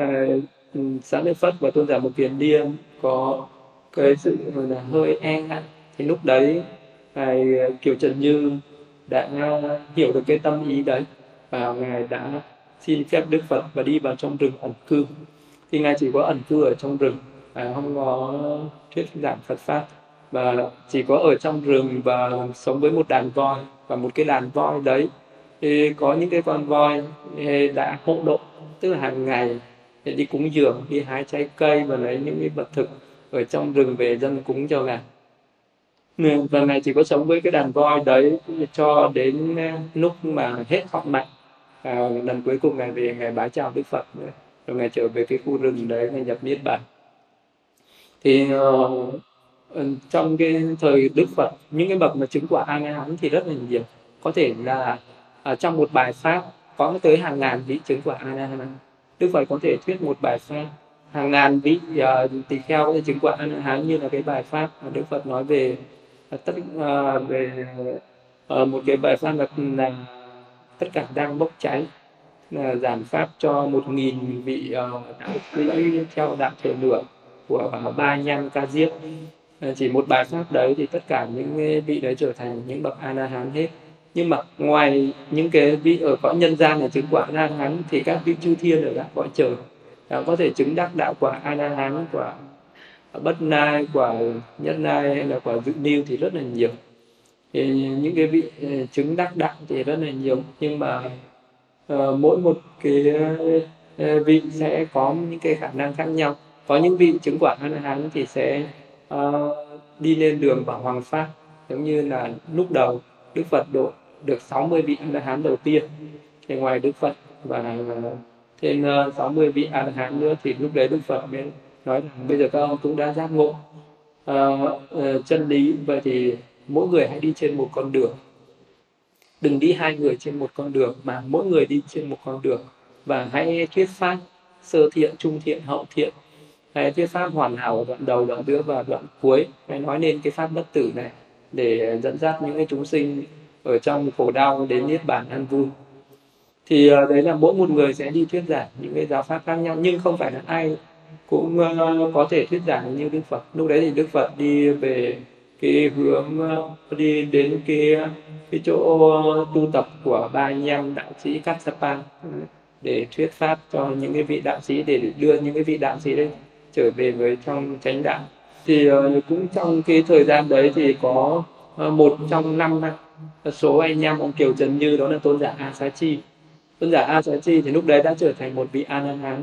Xá Lợi Phất và tôn giả Mục Kiền Liên có cái sự là hơi e ngại. Thì lúc đấy ngài Kiều Trần Như đã hiểu được cái tâm ý đấy, và ngài đã xin phép Đức Phật và đi vào trong rừng ẩn cư. Thì ngài chỉ có ẩn cư ở trong rừng, không có thuyết giảng Phật pháp, và chỉ có ở trong rừng và sống với một đàn voi. Và một cái đàn voi đấy thì có những cái con voi đã hộ độ, tức là hàng ngày để đi cúng dường, đi hái trái cây và lấy những cái vật thực ở trong rừng về dâng cúng cho ngài. Và ngài chỉ có sống với cái đàn voi đấy cho đến lúc mà hết thọ mạng. Lần cuối cùng ngài về, ngài bái chào Đức Phật, rồi ngài trở về cái khu rừng đấy, ngài nhập niết bàn. Thì trong cái thời Đức Phật, những cái bậc mà chứng quả A La Hán thì rất là nhiều. Có thể là trong một bài pháp có tới hàng ngàn vị chứng quả A La Hán. Đức Phật có thể thuyết một bài pháp, hàng ngàn vị tỳ kheo có thể chứng quả A La Hán, như là cái bài pháp mà Đức Phật nói về một cái bài pháp là tất cả đang bốc cháy, là giảng pháp cho 1000 vị đạo sĩ theo đạo thể lửa. của Ba Nhan Ca Diếp. Chỉ một bài pháp đấy thì tất cả những vị đấy trở thành những bậc A La Hán hết. Nhưng mà ngoài những cái vị ở cõi nhân gian là chứng quả A La Hán thì các vị chư thiên ở các cõi trời có thể chứng đắc đạo quả A La Hán, quả Bất Nai, quả Nhất Nai hay là quả Dự Niu thì rất là nhiều. Thì những cái vị chứng đắc đạo thì rất là nhiều, nhưng mà mỗi một cái vị sẽ có những cái khả năng khác nhau. Có những vị chứng quả A La Hán thì sẽ đi lên đường bảo hoàng pháp, giống như là lúc đầu Đức Phật độ được 60 vị A La Hán đầu tiên, thì ngoài Đức Phật và thêm 60 vị A La Hán nữa thì lúc đấy Đức Phật mới nói rằng bây giờ các ông cũng đã giác ngộ chân lý, vậy thì mỗi người hãy đi trên một con đường, đừng đi hai người trên một con đường mà mỗi người đi trên một con đường, và hãy thuyết pháp sơ thiện, trung thiện, hậu thiện. Hãy thuyết pháp hoàn hảo ở đoạn đầu, đoạn giữa và đoạn cuối. Hãy nói lên cái pháp bất tử này để dẫn dắt những cái chúng sinh ở trong khổ đau đến niết bàn an vui. Thì đấy là mỗi một người sẽ đi thuyết giảng những cái giáo pháp khác nhau, nhưng không phải là ai cũng có thể thuyết giảng như Đức Phật. Lúc đấy thì Đức Phật đi về cái hướng đi đến cái chỗ tu tập của ba anh em đạo sĩ Kassapa để thuyết pháp cho những cái vị đạo sĩ, để đưa những cái vị đạo sĩ đấy trở về với trong chánh đạo. Thì cũng trong cái thời gian đấy thì có một trong năm số anh em ông Kiều Trần Như, đó là tôn giả A Xá Chi. Tôn giả A Xá Chi thì lúc đấy đã trở thành một vị A La Hán.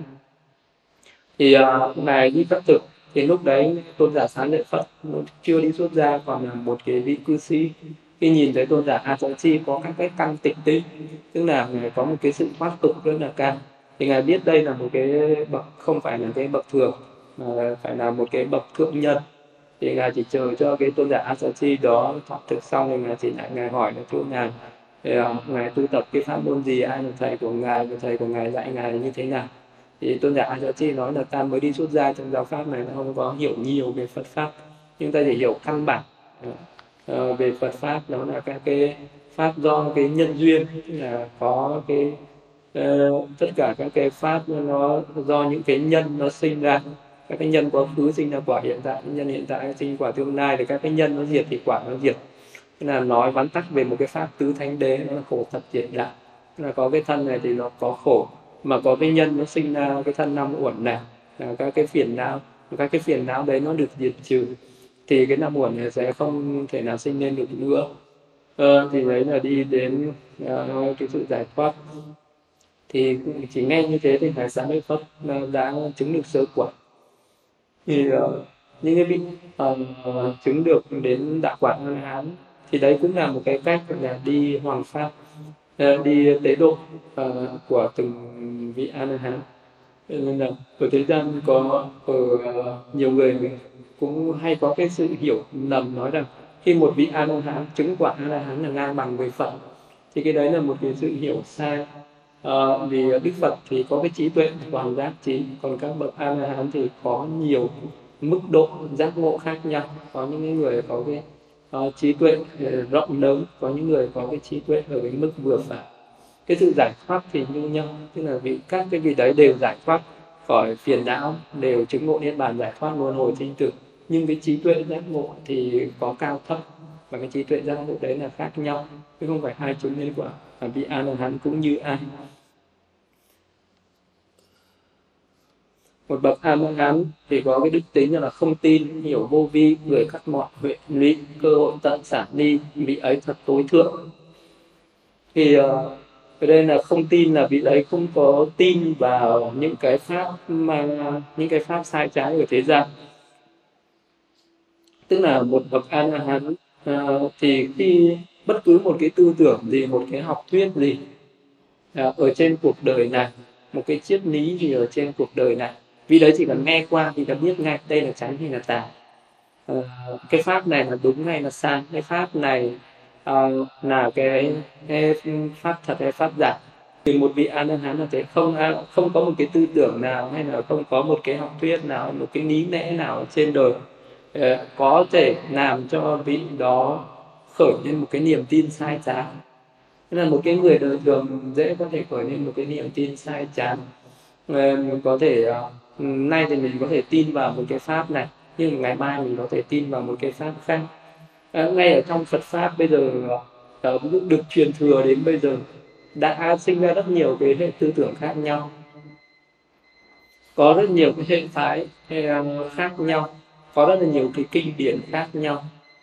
Thì ngài đi khất thực, thì lúc đấy tôn giả Xá Lợi Phất chưa đi xuất gia, còn là một cái vị cư sĩ. Khi nhìn thấy tôn giả A Xá Chi có các cái căn tịnh tĩnh, tức là ngài có một cái sự thoát tục rất là cao, thì ngài biết đây là một cái bậc không phải là cái bậc thường mà phải là một cái bậc thượng nhân. Thì ngài chỉ chờ cho cái tôn giả A Xá Chi đó thoát thực xong thì ngài chỉ lại ngài hỏi là chỗ ngài ngài tu tập cái pháp môn gì, ai là thầy của ngài, và thầy của ngài dạy ngài như thế nào. Thì tôn giả A Xá Chi nói là ta mới đi xuất gia, trong giáo pháp này không có hiểu nhiều về Phật pháp, nhưng ta chỉ hiểu căn bản về Phật pháp, đó là các cái pháp do cái nhân duyên, là có cái tất cả các cái pháp nó do những cái nhân nó sinh ra, các cái nhân quá khứ sinh ra quả hiện tại, nhân hiện tại sinh quả tương lai, thì các cái nhân nó diệt thì quả nó diệt. Thế là nói vắn tắt về một cái pháp tứ thánh đế, nó là khổ thật diệt đạo, là có cái thân này thì nó có khổ, mà có cái nhân nó sinh ra cái thân năm uẩn này, là các cái phiền não đấy nó được diệt trừ thì cái năm uẩn này sẽ không thể nào sinh lên được nữa. Thì đấy là đi đến cái sự giải thoát. Thì chỉ nghe như thế thì ngài Xá Lợi Phất đã chứng được sơ quả. Thì những cái vị chứng được đến đạo quả A La Hán thì đấy cũng là một cái cách là đi hoàng pháp, đi tế độ của từng vị A La Hán. Nên là ở thế gian có nhiều người cũng hay có cái sự hiểu lầm, nói rằng khi một vị A La Hán chứng quả A La Hán là ngang bằng với Phật, thì cái đấy là một cái sự hiểu sai. Vì Đức Phật thì có cái trí tuệ toàn giác trí, còn các bậc A La Hán thì có nhiều mức độ giác ngộ khác nhau. Có những người có cái trí tuệ rộng lớn, có những người có cái trí tuệ ở cái mức vừa phải. Cái sự giải thoát thì như nhau, tức là các cái vị đấy đều giải thoát khỏi phiền não, đều chứng ngộ niết bàn, giải thoát luân hồi sinh tử, nhưng cái trí tuệ giác ngộ thì có cao thấp, và cái trí tuệ giác ngộ đấy là khác nhau, chứ không phải ai chứng đến quả vị A La Hán cũng như ai. Một bậc A La Hán thì có cái đức tính là không tin, hiểu vô vi, người cắt mọi huệ lụy, cơ hội tận sản ly, vị ấy thật tối thượng. Thì ở đây là không tin, là vị đấy không có tin vào những cái pháp sai trái ở thế gian. Tức là một bậc A La Hán thì khi bất cứ một cái tư tưởng gì, một cái học thuyết gì ở trên cuộc đời này, một cái triết lý gì ở trên cuộc đời này, vì đấy chỉ cần nghe qua thì đã biết ngay đây là trái hay là tà, cái pháp này là đúng hay là sai, cái pháp này là cái pháp thật hay pháp giả. Thì một vị A La Hán là thế, không có một cái tư tưởng nào, hay là không có một cái học thuyết nào, một cái lý lẽ nào trên đời có thể làm cho vị đó khởi lên một cái niềm tin sai trái. Thế là một cái người đời thường dễ có thể khởi lên một cái niềm tin sai trái, có thể nay thì mình có thể tin vào một cái pháp này, nhưng ngày mai mình có thể tin vào một cái pháp khác. Ngay ở trong Phật pháp bây giờ được truyền thừa đến bây giờ đã sinh ra rất nhiều cái hệ tư tưởng khác nhau, có rất nhiều cái hệ phái khác nhau, có rất là nhiều cái kinh điển khác nhau.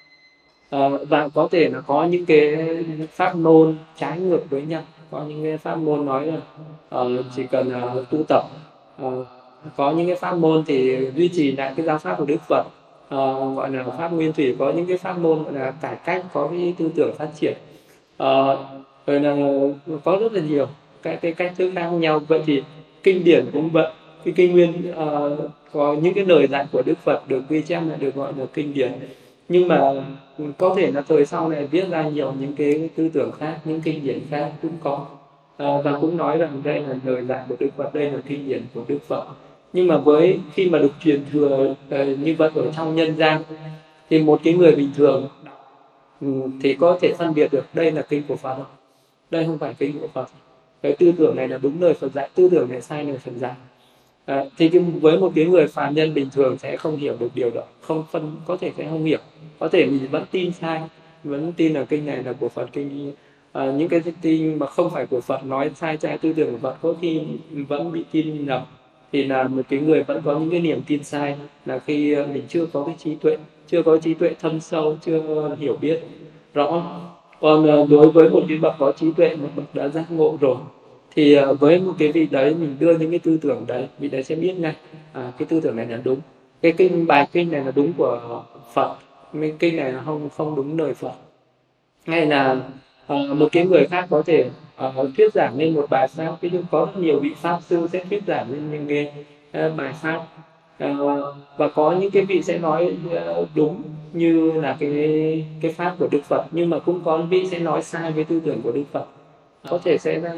Và có thể là có những cái pháp môn trái ngược với nhau, có những cái pháp môn nói là chỉ cần tu tập. Ờ, có những cái pháp môn thì duy trì lại cái giáo pháp của Đức Phật, gọi là pháp nguyên thủy. Có những cái pháp môn gọi là cải cách, có cái tư tưởng phát triển. Ờ, rồi là có rất là nhiều các cái cách thức khác nhau. Vậy thì kinh điển cũng vậy, cái kinh nguyên có những cái lời dạy của Đức Phật được ghi chép lại được gọi là kinh điển, nhưng mà có thể là thời sau này viết ra nhiều những cái tư tưởng khác, những kinh điển khác cũng có. Và cũng nói rằng đây là lời dạy của Đức Phật, đây là kinh điển của Đức Phật. Nhưng mà với khi mà được truyền thừa như vậy ở trong nhân gian, thì một cái người bình thường thì có thể phân biệt được đây là kinh của Phật không, đây không phải kinh của Phật, cái tư tưởng này là đúng lời Phật dạy, tư tưởng này sai lời Phật dạy. Thì với một cái người phàm nhân bình thường sẽ không hiểu được điều đó, có thể sẽ không hiểu, có thể mình vẫn tin sai, vẫn tin là kinh này là của Phật, những cái tin mà không phải của Phật nói sai trái tư tưởng của Phật, có khi vẫn bị tin nhầm. Thì là một cái người vẫn có những cái niềm tin sai, là khi mình chưa có cái trí tuệ thâm sâu, chưa hiểu biết rõ. Còn đối với một cái bậc có trí tuệ, một bậc đã giác ngộ rồi, thì với một cái vị đấy mình đưa những cái tư tưởng đấy, vị đấy sẽ biết ngay cái tư tưởng này là đúng, cái bài kinh này là đúng của Phật, cái kinh này là không đúng lời Phật. Hay là một cái người khác có thể thuyết giảng lên một bài pháp, ví dụ có rất nhiều vị pháp sư sẽ thuyết giảng lên những cái bài pháp. Và có những cái vị sẽ nói đúng như là cái pháp của Đức Phật, nhưng mà cũng có vị sẽ nói sai với tư tưởng của Đức Phật, có thể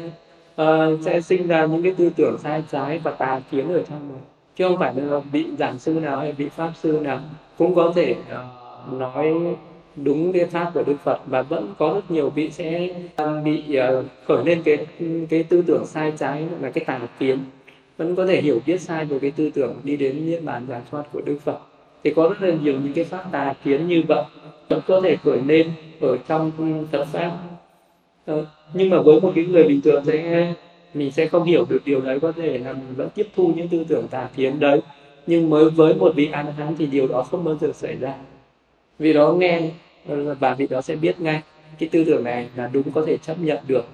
sẽ sinh ra những cái tư tưởng sai trái và tà kiến ở trong đó, chứ không phải là vị giảng sư nào hay vị pháp sư nào cũng có thể nói đúng cái pháp của Đức Phật, và vẫn có rất nhiều vị sẽ bị khởi lên cái tư tưởng sai trái, là cái tà kiến, vẫn có thể hiểu biết sai về cái tư tưởng đi đến niết bàn giải thoát của Đức Phật. Thì có rất là nhiều những cái pháp tà kiến như vậy vẫn có thể khởi lên ở trong Phật pháp. Nhưng mà với một cái người bình thường mình sẽ không hiểu được điều đấy, có thể là mình vẫn tiếp thu những tư tưởng tà kiến đấy, nhưng với một vị A La Hán thì điều đó không bao giờ xảy ra. Vì đó nghe và vị đó sẽ biết ngay cái tư tưởng này là đúng, có thể chấp nhận được.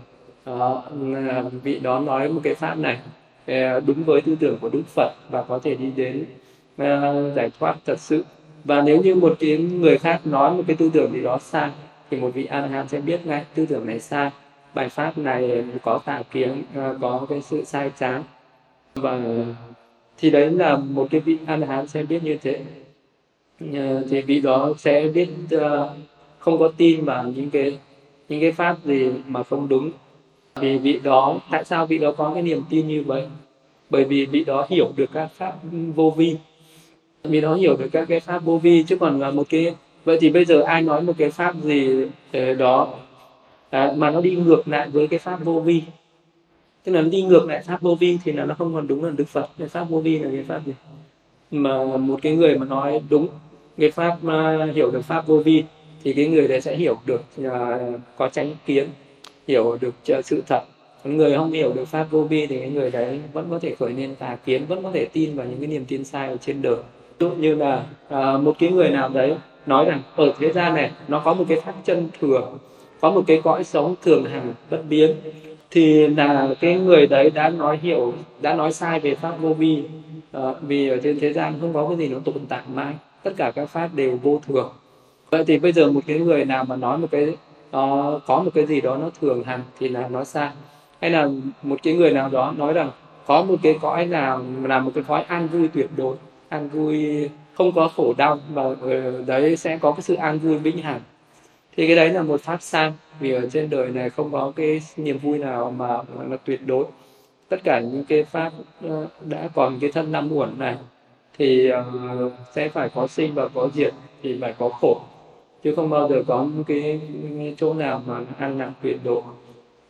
Vị đó nói một cái pháp này đúng với tư tưởng của Đức Phật và có thể đi đến giải thoát thật sự. Và nếu như một cái người khác nói một cái tư tưởng gì đó sai, thì một vị A La Hán sẽ biết ngay tư tưởng này sai, bài pháp này có tà kiến, có cái sự sai trái. Và thì đấy là một cái vị A La Hán sẽ biết như thế. Thì vị đó sẽ biết không có tin vào những cái pháp gì mà không đúng. Vì vị đó, tại sao vị đó có cái niềm tin như vậy? Bởi vì vị đó hiểu được các pháp vô vi, vì nó hiểu được các cái pháp vô vi. Chứ còn là một cái, vậy thì bây giờ ai nói một cái pháp gì đó mà nó đi ngược lại với cái pháp vô vi, tức là nó đi ngược lại pháp vô vi, thì là nó không còn đúng là Đức Phật. Cái pháp vô vi là cái pháp gì? Mà một cái người mà nói đúng cái pháp hiểu được pháp vô vi, thì cái người đấy sẽ hiểu được có chánh kiến, hiểu được sự thật. Còn người không hiểu được pháp vô vi thì cái người đấy vẫn có thể khởi lên tà kiến, vẫn có thể tin vào những cái niềm tin sai ở trên đời. Ví dụ như là một cái người nào đấy nói rằng ở thế gian này nó có một cái pháp chân thường, có một cái cõi sống thường hằng bất biến, thì là cái người đấy đã nói sai về pháp vô vi. Vì ở trên thế gian không có cái gì nó tồn tại mãi, tất cả các pháp đều vô thường. Vậy thì bây giờ một cái người nào mà nói một cái có một cái gì đó nó thường hằng thì là nó sai. Hay là một cái người nào đó nói rằng có một cái cõi nào là một cái cõi an vui tuyệt đối, an vui không có khổ đau, và ở đấy sẽ có cái sự an vui vĩnh hằng, thì cái đấy là một pháp sai. Vì ở trên đời này không có cái niềm vui nào mà là tuyệt đối. Tất cả những cái pháp đã còn cái thân năm uẩn này thì sẽ phải có sinh và có diệt, thì phải có khổ, chứ không bao giờ có một cái chỗ nào mà an lạc tuyệt độ.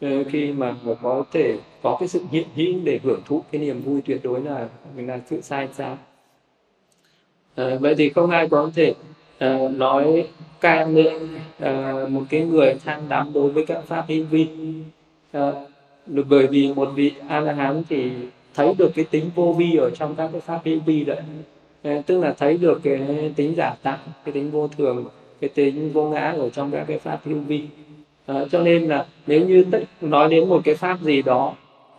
khi mà có thể có cái sự hiện hữu để hưởng thụ cái niềm vui tuyệt đối là sự sai sao. Vậy thì không ai có thể nói ca ngợi một cái người tham đắm đối với các pháp hữu vi. Ờ, Bởi vì một vị A La Hán thì thấy được cái tính vô vi ở trong các cái pháp hữu vi đấy. Tức là thấy được cái tính giả tạm, cái tính vô thường, cái tính vô ngã ở trong các cái pháp hữu vi. Cho nên là nếu như nói đến một cái pháp gì đó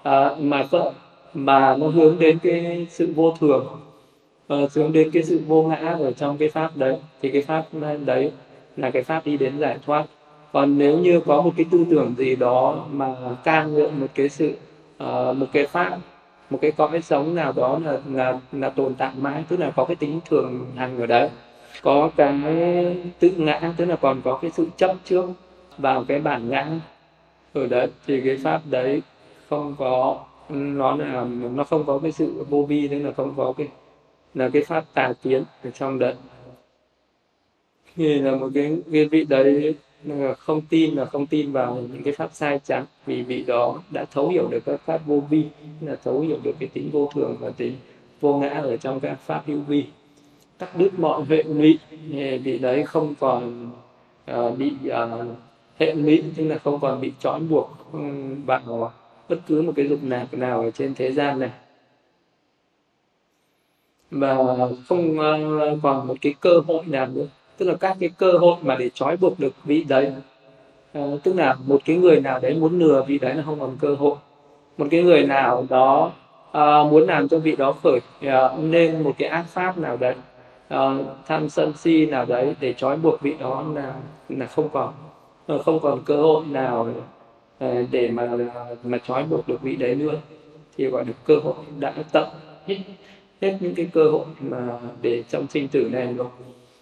mà nó hướng đến cái sự vô thường, hướng đến cái sự vô ngã ở trong cái pháp đấy, thì cái pháp đấy là cái pháp đi đến giải thoát. Còn nếu như có một cái tư tưởng gì đó mà ca ngợi một cái sự một cái pháp, một cái cõi sống nào đó là tồn tại mãi, tức là có cái tính thường hằng ở đấy, có cái tự ngã, tức là còn có cái sự chấp trước vào cái bản ngã ở đấy, thì cái pháp đấy không có, nó không có cái sự vô vi, tức là không có cái pháp tà kiến ở trong đấy. Thì là một cái vị đấy là không tin vào những cái pháp sai chắn, vì vị đó đã thấu hiểu được các pháp vô vi, là thấu hiểu được cái tính vô thường và tính vô ngã ở trong các pháp hữu vi, cắt đứt mọi hệ lụy. Thì vị đấy không còn bị hệ lụy, tức là không còn bị trói buộc vào bất cứ một cái dục lạc nào ở trên thế gian này, và không còn một cái cơ hội nào nữa, tức là các cái cơ hội mà để trói buộc được vị đấy, tức là một cái người nào đấy muốn lừa vị đấy là không còn cơ hội, một cái người nào đó muốn làm cho vị đó khởi nên một cái ác pháp nào đấy, tham sân si nào đấy để trói buộc vị đó là không còn cơ hội nào để mà trói buộc được vị đấy nữa, thì gọi là cơ hội đã tận hết, hết những cái cơ hội mà để trong sinh tử này rồi.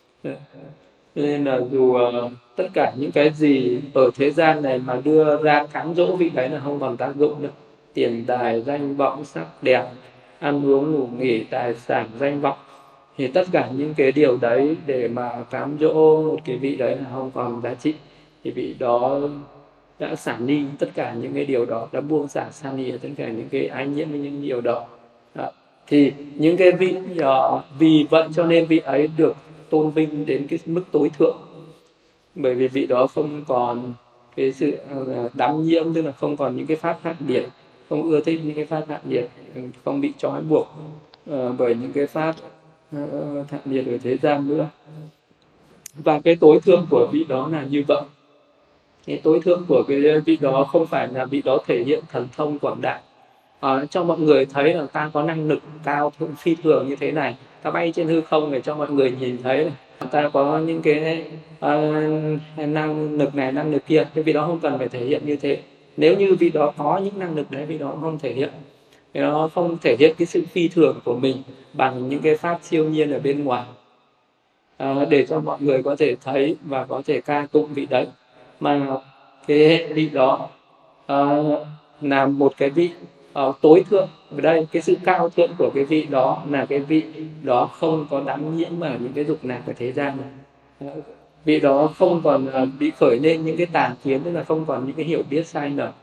Nên là dù tất cả những cái gì ở thế gian này mà đưa ra cám dỗ vị đấy là không còn tác dụng nữa. Tiền tài, danh vọng, sắc đẹp, ăn uống, ngủ nghỉ, tài sản, danh vọng, thì tất cả những cái điều đấy để mà cám dỗ một cái vị đấy là không còn giá trị. Thì vị đó đã xả ly tất cả những cái điều đó, đã buông xả xa ly tất cả những cái ái nhiễm với những điều đó. Đó. Thì những cái vị vì vậy cho nên vị ấy được tôn vinh đến cái mức tối thượng, bởi vì vị đó không còn cái sự đắm nhiễm, tức là không còn những cái pháp hạ liệt, không ưa thích những cái pháp hạ liệt, không bị trói buộc bởi những cái pháp hạ liệt ở thế gian nữa. Và cái tối thượng của vị đó là như vậy. Cái tối thượng của cái vị đó không phải là vị đó thể hiện thần thông quảng đại, cho mọi người thấy là ta có năng lực cao thượng phi thường như thế này, ta bay trên hư không để cho mọi người nhìn thấy này, ta có những cái năng lực này năng lực kia. Cái vị đó không cần phải thể hiện như thế. Nếu như vị đó có những năng lực đấy, vị đó không thể hiện, vì nó không thể hiện cái sự phi thường của mình bằng những cái pháp siêu nhiên ở bên ngoài, để cho mọi người có thể thấy và có thể ca tụng vị đấy. Mà cái hệ vị đó là một cái vị tối thượng. Ở đây cái sự cao thượng của cái vị đó là cái vị đó không có đắm nhiễm vào những cái dục lạc của thế gian này. Vị đó không còn bị khởi lên những cái tà kiến, tức là không còn những cái hiểu biết sai lầm.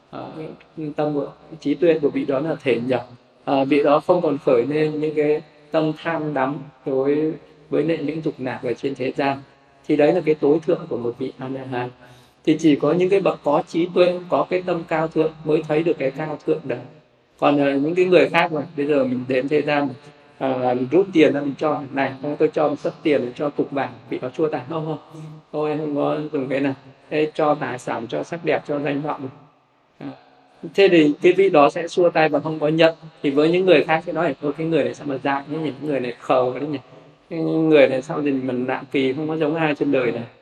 Tâm trí tuệ của vị đó là thể nhập. Vị đó không còn khởi lên những cái tâm tham đắm đối với những dục lạc ở trên thế gian. Thì đấy là cái tối thượng của một vị A La Hán. Thì chỉ có những cái bậc có trí tuệ, có cái tâm cao thượng mới thấy được cái cao thượng đấy. Còn những cái người khác mà bây giờ mình đến thế gian mình rút tiền ra mình cho này, không, tôi cho một sấp tiền cho cục vàng, vị đó chua tài không, tôi không có dùng cái này. Thế cho tài sản, cho sắc đẹp, cho danh vọng. Thế thì cái vị đó sẽ xua tay và không có nhận. Thì với những người khác sẽ nói thôi cái người này sao mà dại nhỉ, những người này khờ đấy nhỉ, cái người này sao thì mình lạ kỳ, không có giống ai trên đời này.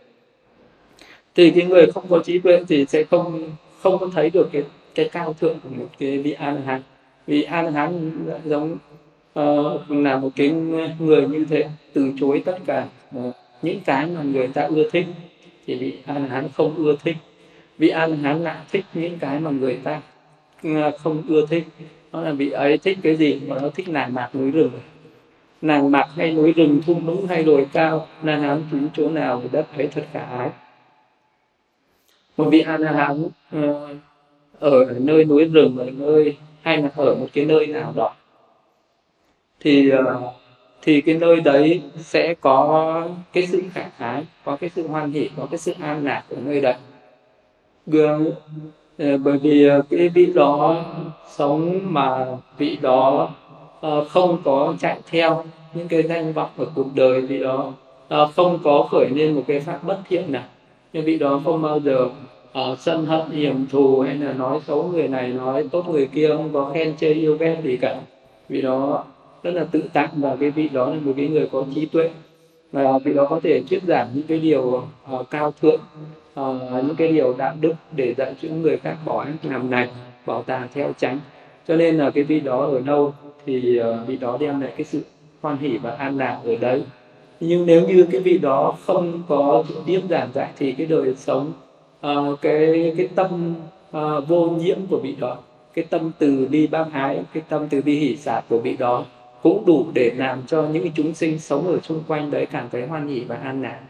Thì cái người không có trí tuệ thì sẽ không có thấy được cái cao thượng của một cái vị A La Hán. Vì A La Hán giống là một cái người như thế, từ chối tất cả những cái mà người ta ưa thích, thì vị A La Hán không ưa thích. Vị A La Hán lại thích những cái mà người ta không ưa thích. Đó là vị ấy thích cái gì? Mà nó thích nàng mạc núi rừng, nàng mạc hay núi rừng, thung lũng hay đồi cao, A La Hán đến chỗ nào thì đất ấy thật khả ái. Một vị A La Hán ở nơi núi rừng, ở nơi hay là ở một cái nơi nào đó, thì thì cái nơi đấy sẽ có cái sự khả ái, có cái sự hoan hỷ, có cái sự an lạc ở nơi đấy. Gương bởi vì cái vị đó sống mà vị đó không có chạy theo những cái danh vọng ở cuộc đời, vị đó không có khởi lên một cái pháp bất thiện nào, nhưng vị đó không bao giờ sân hận hiềm thù hay là nói xấu người này nói tốt người kia, không có khen chê yêu ghét gì cả. Vị đó rất là tự tại, và cái vị đó là một cái người có trí tuệ, và vị đó có thể thuyết giảng những cái điều cao thượng, những cái điều đạo đức để dạy cho những người khác bỏ ác làm lành, bảo tà theo chánh. Cho nên là cái vị đó ở đâu thì vị đó đem lại cái sự hoan hỷ và an lạc ở đấy. Nhưng nếu như cái vị đó không có trực tiếp giảng dạy thì cái đời sống, cái tâm vô nhiễm của vị đó, cái tâm từ bi bác ái, cái tâm từ bi hỷ xả của vị đó cũng đủ để làm cho những cái chúng sinh sống ở xung quanh đấy cảm thấy hoan hỷ và an lạc.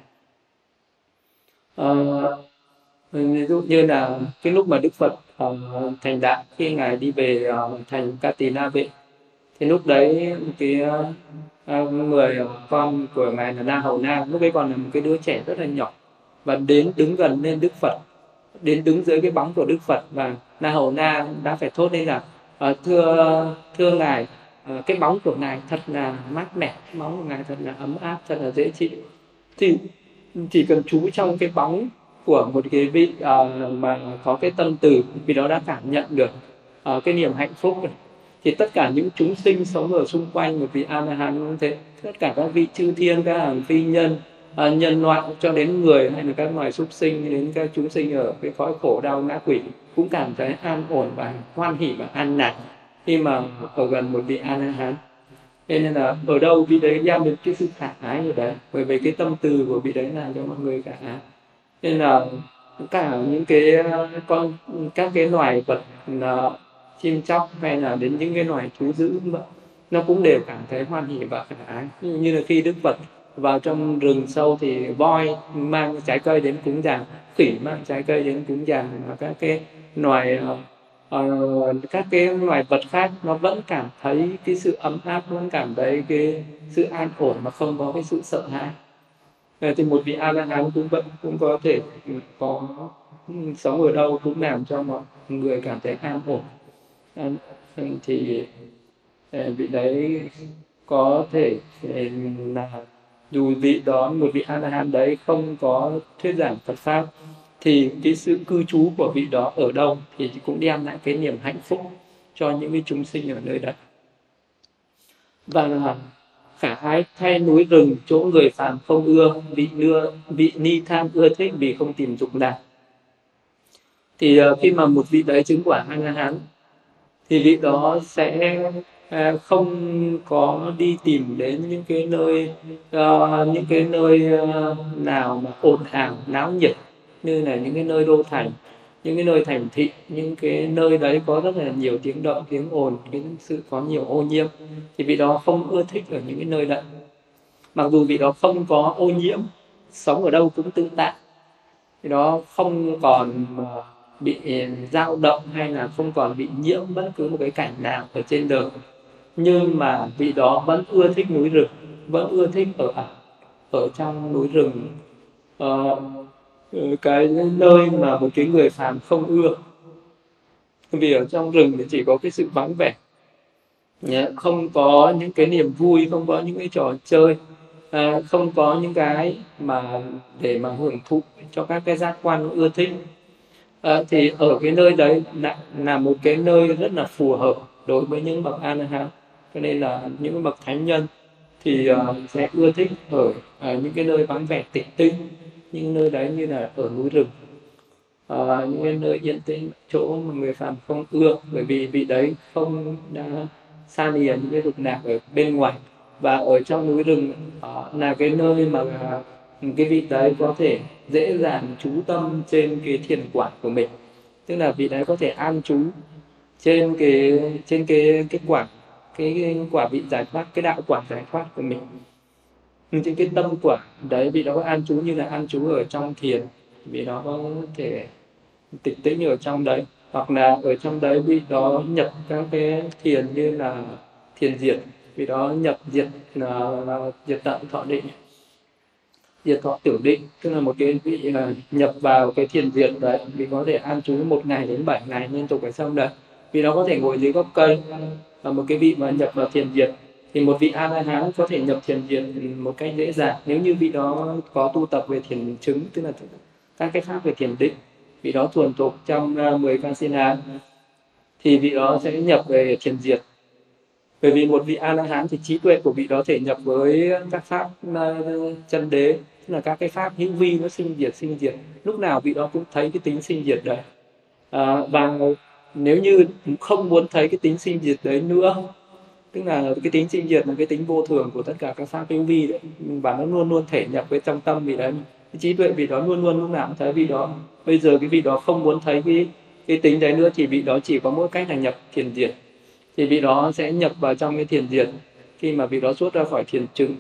Ví dụ như là cái lúc mà Đức Phật thành đạo, khi ngài đi về thành Ca Tỳ Na Vệ, thì lúc đấy cái người con của ngài là Na Hầu Na, lúc ấy còn là một cái đứa trẻ rất là nhỏ, và đến đứng gần lên Đức Phật, đến đứng dưới cái bóng của Đức Phật, và Na Hầu Na đã phải thốt lên là thưa ngài, cái bóng của ngài thật là mát mẻ, cái bóng của ngài thật là ấm áp, thật là dễ chịu. Thì chỉ cần trú trong cái bóng của một cái vị mà có cái tâm từ, vì đó đã cảm nhận được cái niềm hạnh phúc này, thì tất cả những chúng sinh sống ở xung quanh một vị A La Hán cũng thế, tất cả các vị chư thiên, các hàng phi nhân, nhân loại cho đến người hay là các loài súc sinh, đến các chúng sinh ở cái cõi khổ đau ngã quỷ cũng cảm thấy an ổn và hoan hỷ và an lạc khi mà ở gần một vị A La Hán. Nên là ở đâu vị đấy đem được cái sự khả ái ở đấy, bởi vì cái tâm từ của vị đấy làm cho mọi người khả ái. Nên là cả những cái các cái loài vật chim chóc hay là đến những cái loài thú dữ nó cũng đều cảm thấy hoan hỷ và khả ái. Như là khi Đức Phật vào trong rừng sâu thì voi mang trái cây đến cúng dường, khỉ mang trái cây đến cúng dường, và các cái loài các cái loài vật khác nó vẫn cảm thấy cái sự ấm áp, vẫn cảm thấy cái sự an ổn mà không có cái sự sợ hãi. Thì một vị A La Hán cũng có thể có sống ở đâu cũng làm cho mọi người cảm thấy an ổn. Thì vị đấy có thể là dù vị đó, một vị A La Hán đấy không có thuyết giảng Phật pháp, thì cái sự cư trú của vị đó ở đâu thì cũng đem lại cái niềm hạnh phúc cho những cái chúng sinh ở nơi đấy. Và khả ái thay núi rừng, chỗ người phàm không ưa, vị ni tham ưa thích vì không tìm dục lạc. Thì khi mà một vị đấy chứng quả A La Hán thì vị đó sẽ không có đi tìm đến những cái nơi nào mà ồn ào náo nhiệt, như là những cái nơi đô thành, những cái nơi thành thị, những cái nơi đấy có rất là nhiều tiếng động, tiếng ồn, cái sự có nhiều ô nhiễm, thì vị đó không ưa thích ở những cái nơi đấy. Mặc dù vị đó không có ô nhiễm, sống ở đâu cũng tự tại, vị đó không còn bị dao động hay là không còn bị nhiễm bất cứ một cái cảnh nào ở trên đời, nhưng mà vị đó vẫn ưa thích núi rừng, vẫn ưa thích ở trong núi rừng, cái nơi mà một cái người phàm không ưa. Vì ở trong rừng thì chỉ có cái sự vắng vẻ, không có những cái niềm vui, không có những cái trò chơi, không có những cái mà để mà hưởng thụ cho các cái giác quan ưa thích. Thì ở cái nơi đấy là một cái nơi rất là phù hợp đối với những bậc A La Hán. Cho nên là những bậc thánh nhân thì sẽ ưa thích ở những cái nơi vắng vẻ tĩnh tĩnh, những nơi đấy như là ở núi rừng, những cái nơi yên tĩnh, chỗ mà người phàm không ưa, bởi vì vị đấy không đã xa lìa những cái dục lạc ở bên ngoài. Và ở trong núi rừng là cái nơi mà cái vị đấy có thể dễ dàng trú tâm trên cái thiền quán của mình, tức là vị đấy có thể an trú trên cái quả, cái quả vị giải thoát, cái đạo quả giải thoát của mình. Trên cái tâm quả đấy, vị đó có an trú như là an trú ở trong thiền, vị đó có thể tịch tĩnh ở trong đấy. hoặc là ở trong đấy vị đó nhập các cái thiền như là thiền diệt, vị đó nhập diệt là diệt tận thọ định, diệt thọ tiểu định, tức là một cái vị nhập vào cái thiền diệt đấy, vì có thể an trú 1 ngày đến 7 ngày liên tục ở trong đấy, vì nó có thể ngồi dưới gốc cây, là một cái vị mà nhập vào thiền diệt. Thì một vị a la hán có thể nhập thiền diệt một cách dễ dàng nếu như vị đó có tu tập về thiền chứng, tức là các cái pháp về thiền định, vị đó thuần thục trong 10 Kasina, thì vị đó sẽ nhập về thiền diệt. Bởi vì một vị a la hán thì trí tuệ của vị đó thể nhập với các pháp chân đế, tức là các cái pháp hữu vi nó sinh diệt, lúc nào vị đó cũng thấy cái tính sinh diệt đấy. Và nếu như không muốn thấy cái tính sinh diệt đấy nữa, tức là cái tính sinh diệt là cái tính vô thường của tất cả các pháp hữu vi đấy, và nó luôn luôn thể nhập với trong tâm vị đấy, cái trí tuệ vị đó luôn luôn lúc nào cũng thấy vị đó. Bây giờ cái vị đó không muốn thấy cái tính đấy nữa thì vị đó chỉ có mỗi cách là nhập thiền diệt, thì vị đó sẽ nhập vào trong cái thiền diệt. Khi mà vị đó xuất ra khỏi thiền chứng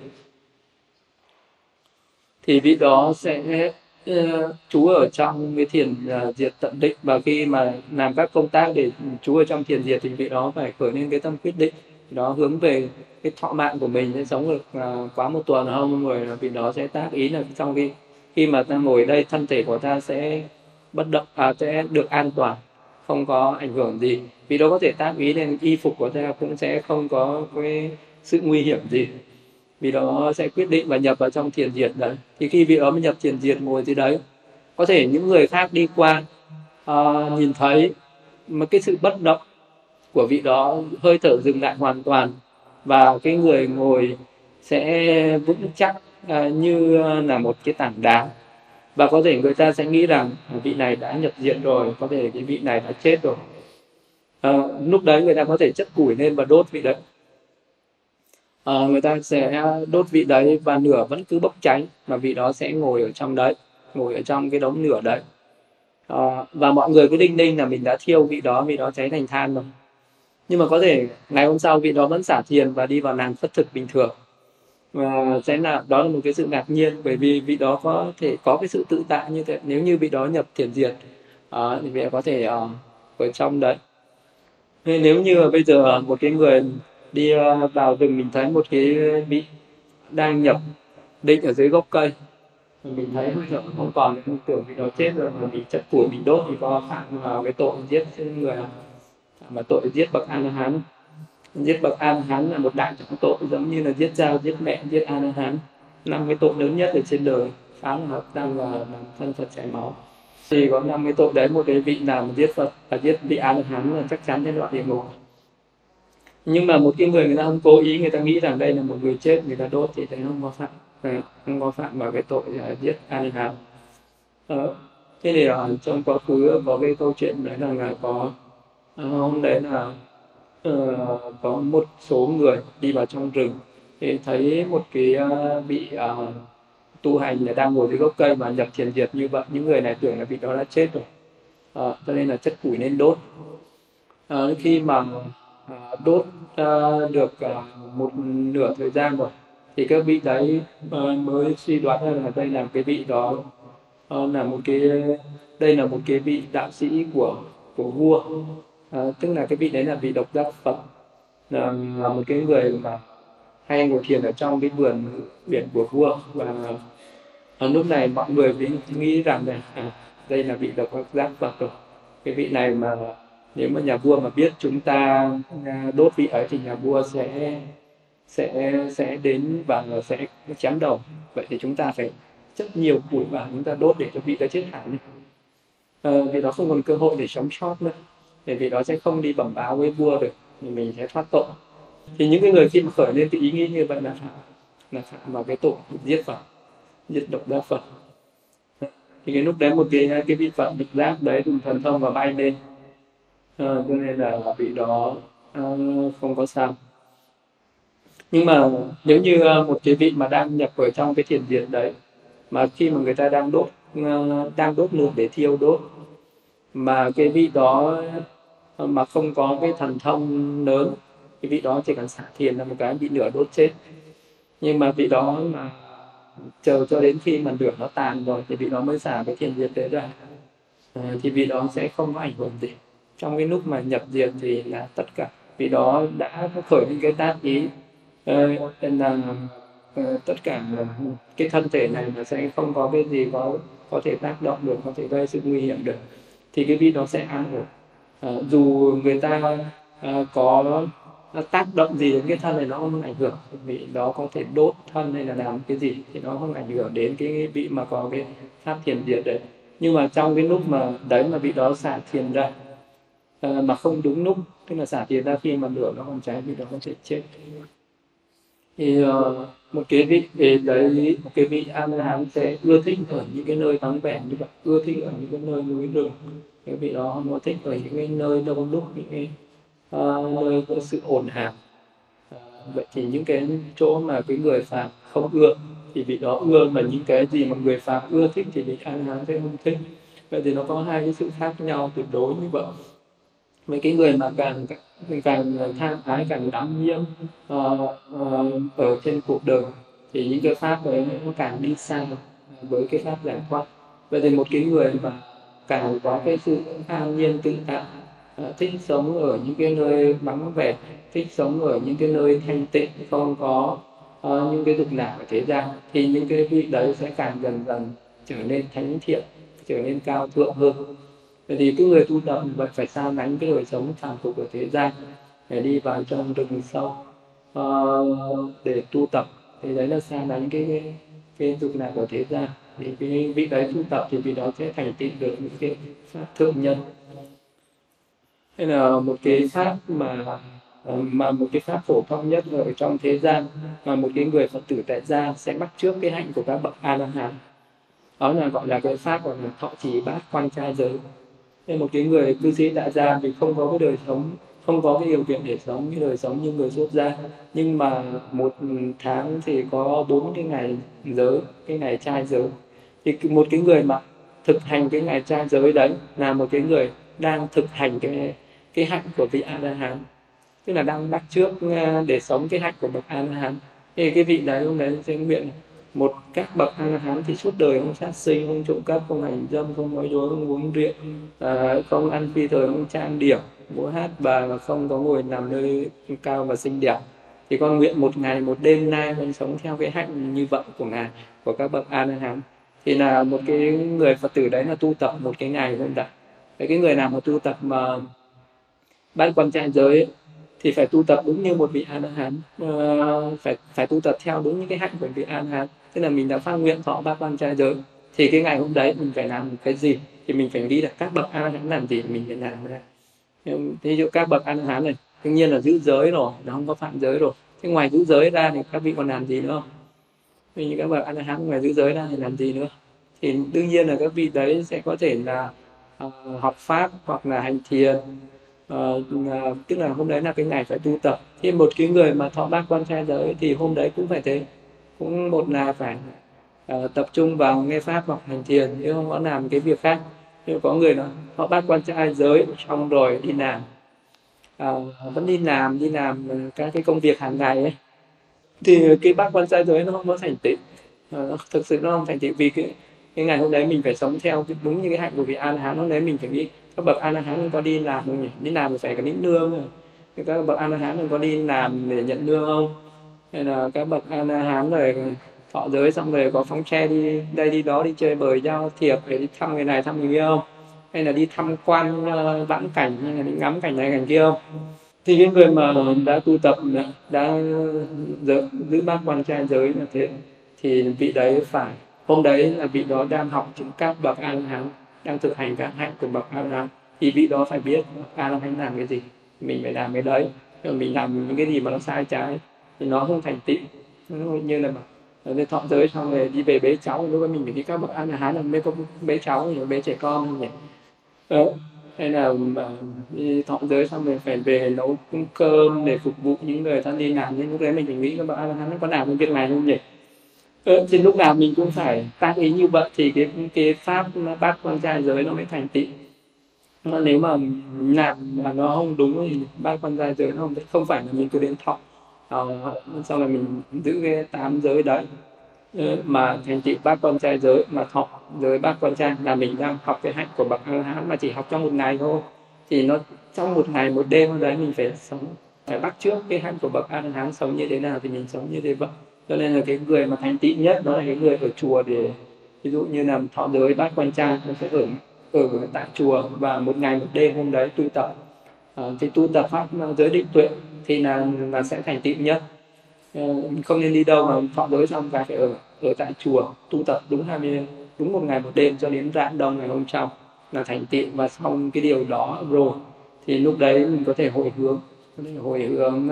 thì vị đó sẽ trú ở trong cái thiền diệt tận định, và khi mà làm các công tác để trú ở trong thiền diệt thì vị đó phải khởi lên cái tâm quyết định, vị đó hướng về cái thọ mạng của mình sẽ sống được quá 1 tuần không, rồi vị đó sẽ tác ý là trong cái khi mà ta ngồi đây thân thể của ta sẽ bất động, sẽ được an toàn, không có ảnh hưởng gì, vì đó có thể tác ý nên y phục của ta cũng sẽ không có cái sự nguy hiểm gì, vì đó sẽ quyết định và nhập vào trong thiền diệt đấy. Thì khi vị đó mới nhập thiền diệt ngồi dưới đấy, có thể những người khác đi qua nhìn thấy một cái sự bất động của vị đó, hơi thở dừng lại hoàn toàn, và cái người ngồi sẽ vững chắc như là một cái tảng đá, và có thể người ta sẽ nghĩ rằng vị này đã nhập diệt rồi, có thể cái vị này đã chết rồi. Lúc đấy người ta có thể chất củi lên và đốt vị đấy. Người ta sẽ đốt vị đấy và lửa vẫn cứ bốc cháy, và vị đó sẽ ngồi ở trong đấy, ngồi ở trong cái đống lửa đấy. Và mọi người cứ đinh ninh là mình đã thiêu vị đó cháy thành than rồi. Nhưng mà có thể ngày hôm sau vị đó vẫn xả thiền và đi vào làm phất thực bình thường, và đó là một cái sự ngạc nhiên, bởi vì vị đó có thể có cái sự tự tại như thế. Nếu như vị đó nhập thiền diệt thì vị có thể ở trong đấy. Nên nếu như bây giờ một cái người đi vào rừng, mình thấy một cái vị đang nhập định ở dưới gốc cây, mình thấy hơi thở không còn, mình tưởng vị đó chết rồi, mà mình chất củi mình đốt thì có phạm vào cái tội giết người không? Mà tội giết bậc a la hán. Giết bậc a la hán là một đại trọng tội, giống như là giết cha, giết mẹ, giết a la hán, 5 cái tội lớn nhất ở trên đời: phá hợp tăng và làm thân Phật chảy máu. Thì có 5 cái tội đấy, một cái vị nào mà giết Phật và giết vị a la hán là chắc chắn đến đoạn địa ngục. Nhưng mà một cái người ta không cố ý, người ta nghĩ rằng đây là một người chết, người ta đốt thì thấy không có phạm vào cái tội giết a la hán. Thế thì trong quá khứ có cái câu chuyện đấy là có hôm đấy là có một số người đi vào trong rừng thì thấy một cái vị tu hành là đang ngồi dưới gốc cây và nhập thiền diệt như vậy. Những người này tưởng là vị đó đã chết rồi, cho nên là chất củi nên đốt. Khi mà đốt được một nửa thời gian rồi thì các vị đấy mới suy đoán ra là đây là cái vị đó là một cái đây là một cái vị đạo sĩ của vua. Tức là cái vị đấy là vị độc giác Phật, là một cái người mà hay ngồi thiền ở trong cái vườn biển của vua. Và lúc này mọi người mới nghĩ rằng này đây là vị độc giác Phật rồi. Cái vị này mà nếu mà nhà vua mà biết chúng ta đốt vị ấy thì nhà vua sẽ đến và sẽ chém đầu. Vậy thì chúng ta phải chất nhiều củi vào, chúng ta đốt để cho vị đó chết hẳn. Vì đó không còn cơ hội để sống sót nữa, để vị đó sẽ không đi bẩm báo với vua được, thì mình sẽ thoát tội. Thì những cái người khi mà khởi lên cái ý nghĩ như vậy là phạm vào cái tội giết Phật, giết độc giác Phật. Thì cái lúc đấy một cái vị Phật độc giác đấy dùng thần thông và bay lên, cho nên là vị đó không có sao. Nhưng mà nếu như một cái vị mà đang nhập ở trong cái thiền diệt đấy, mà khi mà người ta đang đốt lửa để thiêu đốt, mà cái vị đó mà không có cái thần thông lớn, cái vị đó chỉ cần xả thiền là một cái bị lửa đốt chết. Nhưng mà vị đó mà chờ cho đến khi mà lửa nó tàn rồi thì vị đó mới xả cái thiền diệt đấy ra, thì vị đó sẽ không có ảnh hưởng gì. trong cái lúc mà nhập diệt thì là tất cả vị đó đã có khởi những cái tác ý, nên là tất cả cái thân thể này nó sẽ không có cái gì có thể tác động được, có thể gây sự nguy hiểm được, thì cái vị đó sẽ an ổn. Dù người ta có tác động gì đến cái thân này nó không ảnh hưởng, vị đó có thể đốt thân hay là làm cái gì thì nó không ảnh hưởng đến cái vị mà có cái pháp thiền diệt đấy. Nhưng mà trong cái lúc mà đấy mà vị đó xả thiền ra mà không đúng lúc, tức là xả thiền ra khi mà lửa nó còn cháy, vị đó có thể chết. Thì một cái vị về đấy, một cái vị A La Hán sẽ ưa thích ở những cái nơi vắng vẻ như vậy, ưa thích ở những cái nơi núi rừng. Cái vị đó không có thích ở những cái nơi đông đúc, những cái nơi có sự ồn ào. Vậy thì những cái chỗ mà cái người phàm không ưa thì vị đó ưa, mà những cái gì mà người phàm ưa thích thì vị A La Hán sẽ không thích. Vậy thì nó có hai cái sự khác nhau tuyệt đối như vậy. Mấy cái người mà càng tham ái, càng đắm nhiễm ở trên cuộc đời thì những cái pháp đấy nó càng đi xa với cái pháp giải thoát. Vậy thì một cái người mà càng có cái sự an nhiên tự tại, thích sống ở những cái nơi vắng vẻ, thích sống ở những cái nơi thanh tịnh, không có những cái dục lạc ở thế gian, thì những cái vị đấy sẽ càng dần dần trở nên thánh thiện, trở nên cao thượng hơn. Vậy thì cái người tu tập vậy phải xa lánh cái đời sống phàm tục ở thế gian, để đi vào trong rừng sâu để tu tập, thì đấy là xa lánh cái dục lạc ở thế gian. Thì cái vị đấy tu tập thì vị đó sẽ thành tựu được những cái pháp thượng nhân. Hay là một cái pháp mà một cái pháp phổ thông nhất ở trong thế gian mà một cái người Phật tử tại gia sẽ bắt chước cái hạnh của các bậc A La Hán, đó là gọi là cái pháp gọi là thọ trì bát quan trai giới. Nên một cái người cư sĩ tại gia thì không có cái đời sống, không có cái điều kiện để sống cái đời sống như người xuất gia, nhưng mà một tháng thì có 4 cái ngày giới, cái ngày trai giới. Thì một cái người mà thực hành cái ngày trai giới đấy là một cái người đang thực hành cái hạnh của vị A La Hán, tức là đang bắt chước để sống cái hạnh của bậc A La Hán. Thì cái vị đấy ông đấy sẽ nguyện một các bậc A La Hán thì suốt đời không sát sinh, không trộm cắp, không hành dâm, không nói dối, không uống rượu, không ăn phi thời, không trang điểm, múa hát và không có ngồi nằm nơi cao và xinh đẹp. Thì con nguyện một ngày một đêm nay con sống theo cái hạnh như vậy của ngài, của các bậc A La Hán. Thì là một cái người Phật tử đấy là tu tập một cái ngày không đã. Cái người nào mà tu tập mà bát quan trai giới ấy, thì phải tu tập đúng như một vị A La Hán, phải tu tập theo đúng những cái hạnh của vị A La Hán. Tức là mình đã phát nguyện thọ bát quan trai giới, thì cái ngày hôm đấy mình phải làm cái gì thì mình phải nghĩ là các bậc A La Hán làm gì mình phải làm ra. Ví dụ các bậc A La Hán này đương nhiên là giữ giới rồi, nó không có phạm giới rồi. Thế ngoài giữ giới ra thì các vị còn làm gì nữa không? Vì các bậc A La Hán ngoài giữ giới ra thì làm gì nữa? Thì đương nhiên là các vị đấy sẽ có thể là học pháp hoặc là hành thiền. Tức là hôm đấy là cái ngày phải tu tập. Thì một cái người mà thọ bát quan trai giới thì hôm đấy cũng phải thế, cũng một là phải tập trung vào nghe pháp hoặc hành thiền, chứ không có làm cái việc khác. Nhưng có người nó thọ bát quan trai giới xong rồi đi làm, vẫn đi làm các cái công việc hàng ngày ấy, thì cái bát quan trai giới nó không có thành tựu. Thực sự nó không thành tựu, vì cái ngày hôm đấy mình phải sống theo đúng như cái hạnh của vị A La Hán. Hôm đấy mình phải nghĩ các bậc A La Hán có đi làm không nhỉ? Đi làm thì phải có lĩnh lương rồi. Các bậc A La Hán có đi làm để nhận lương không? Hay là các bậc A La Hán rồi thọ giới xong rồi có phóng xe đi đây đi đó, đi chơi bời giao thiệp, để đi thăm người này thăm người kia không? Hay là đi tham quan vãn cảnh, hay là đi ngắm cảnh này cảnh kia không? Thì cái người mà đã tu tập, đã giữ bát quan trai giới là thế, thì vị đấy phải, hôm đấy là vị đó đang học chứng các bậc A La Hán, đang thực hành các hạnh của bậc A La Hán, thì vị đó phải biết A La Hán làm cái gì mình phải làm cái đấy. Còn mình làm những cái gì mà nó sai trái thì nó không thành tựu. Như là mà thọ giới xong rồi đi về bế cháu, lúc đó mình phải đi các bậc A La Hán là mới có bế cháu, bế trẻ con không nhỉ? Hay là đi thọ giới xong rồi phải về nấu cơm để phục vụ những người thân đi làm, nên lúc đấy mình phải nghĩ các bậc A La Hán có làm cái việc này không nhỉ? Thì lúc nào mình cũng phải tác ý như vậy thì cái pháp bát quan trai giới nó mới thành tựu. Nếu mà làm mà nó không đúng thì bát quan trai giới nó không phải là mình cứ đến thọ xong rồi mình giữ cái 8 giới đấy mà thành tựu bát quan trai giới, mà thọ giới bát quan trai là mình đang học cái hạnh của bậc A La Hán mà chỉ học trong một ngày thôi. thì nó trong một ngày một đêm đấy mình phải sống, phải bắt chước cái hạnh của bậc A La Hán sống như thế nào thì mình sống như thế vậy. Cho nên là cái người mà thành tựu nhất đó là cái người ở chùa, để ví dụ như là thọ giới bát quan trai, nó sẽ ở tại chùa và một ngày một đêm hôm đấy tu tập. Thì tu tập pháp giới định tuệ thì là sẽ thành tựu nhất. Không nên đi đâu mà thọ giới xong phải ở tại chùa tu tập đúng một ngày một đêm cho đến rạng đông ngày hôm sau là thành tựu. Và xong cái điều đó rồi thì lúc đấy mình có thể hồi hướng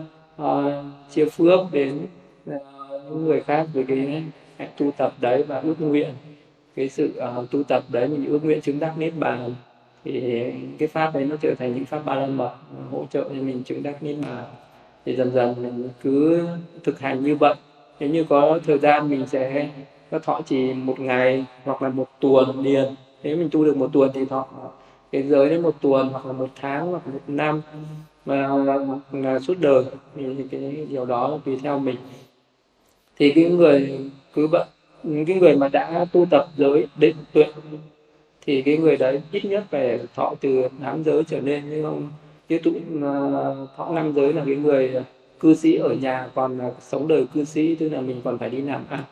chia phước đến những người khác với cái hạnh tu tập đấy, và ước nguyện cái sự tu tập đấy mình ước nguyện chứng đắc niết bàn, thì cái pháp đấy nó trở thành những pháp ba la mật hỗ trợ cho mình chứng đắc niết bàn. Thì dần dần mình cứ thực hành như vậy. Nếu như có thời gian mình sẽ có thọ trì một ngày hoặc là một tuần liền. Nếu mình tu được một tuần thì thọ cái giới đến một tuần, hoặc là một tháng, hoặc một năm, hoặc là suốt đời. Thì cái điều đó là tùy theo mình. Thì cái người cứ vậy, những cái người mà đã tu tập giới định tuệ thì cái người đấy ít nhất phải thọ từ 8 giới trở lên, chứ không chứ tụ thọ 5 giới là cái người cư sĩ ở nhà, còn sống đời cư sĩ tức là mình còn phải đi làm ăn.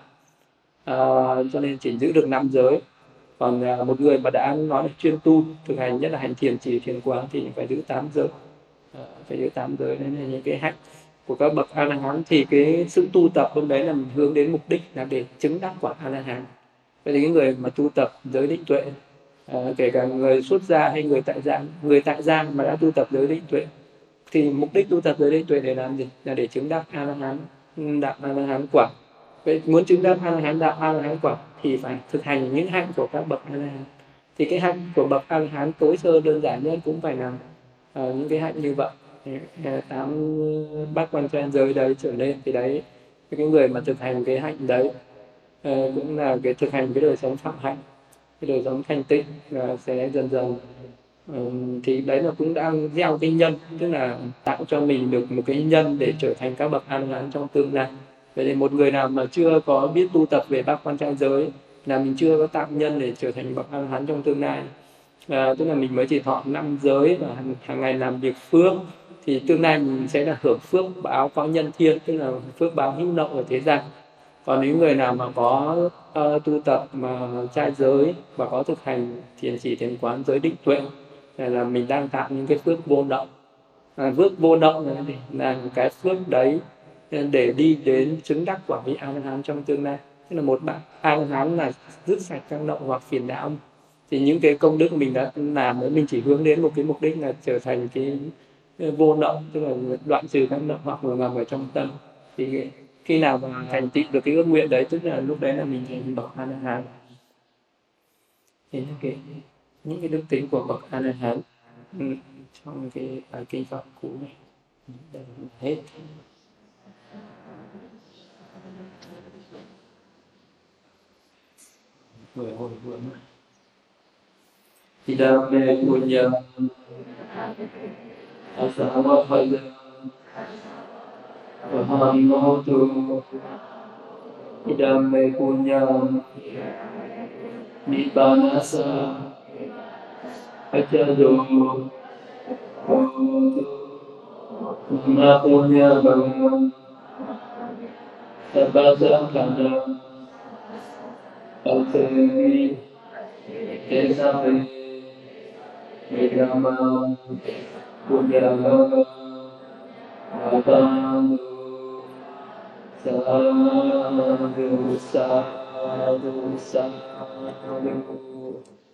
Cho nên chỉ giữ được 5 giới. Còn một người mà đã nói là chuyên tu thực hành, nhất là hành thiền chỉ thiền quán, thì phải giữ 8 giới. Phải giữ 8 giới. Nên là những cái hạnh của các bậc A La Hán thì cái sự tu tập hôm đấy là mình hướng đến mục đích là để chứng đắc quả A La Hán. Vậy thì cái người mà tu tập giới định tuệ, kể cả người xuất gia hay người tại gia mà đã tu tập giới định tuệ, thì mục đích tu tập giới định tuệ để làm gì? Là để chứng đắc A La Hán, đạo A La Hán quả. Vậy muốn chứng đắc A La Hán, đạo A La Hán quả thì phải thực hành những hạnh của các bậc A La Hán. Thì cái hạnh của bậc A La Hán tối sơ đơn giản nhất cũng phải là những cái hạnh như vậy, 8 bát quan trai giới đấy trở lên. Thì đấy, cái người mà thực hành cái hạnh đấy cũng là cái thực hành cái đời sống phạm hạnh, cái đời sống thanh tịnh, và sẽ dần dần thì đấy là cũng đang gieo cái nhân, tức là tạo cho mình được một cái nhân để trở thành các bậc A La Hán trong tương lai. Vậy thì một người nào mà chưa có biết tu tập về bát quan trai giới, là mình chưa có tạo nhân để trở thành bậc A La Hán trong tương lai, tức là mình mới chỉ thọ 5 giới và hàng ngày làm việc phước, thì tương lai mình sẽ là hưởng phước báo có nhân thiên, tức là phước báo hữu lậu ở thế gian. Còn những người nào mà có tu tập mà trai giới và có thực hành thiền chỉ thiền quán giới định tuệ, là mình đang tạo những cái phước vô động. Phước vô động là cái phước đấy để đi đến chứng đắc quả vị A La Hán trong tương lai. Tức là một bạn A La Hán là dứt sạch các lậu hoặc phiền não, thì những cái công đức mình đã làm đấy, mình chỉ hướng đến một cái mục đích là trở thành cái vô lậu, tức là đoạn trừ các lậu hoặc là nằm ở trong tâm. Thì khi nào mà thành tựu được cái ước nguyện đấy, tức là lúc đấy là mình thành bậc A La Hán. Thì những cái đức tính của bậc A La Hán trong cái bài kinh Pháp Cú này đây hết. Người hồi hướng thì đam mê của nhờ asawa phật và hàm ngô tu thì đam mê của nhờ Nibbanasa Achadu Mapunya Bhagavan Sabasa Khana Alteri Tesavi Vedama Punya Bhagavan Sadhu Sadhu Sadhu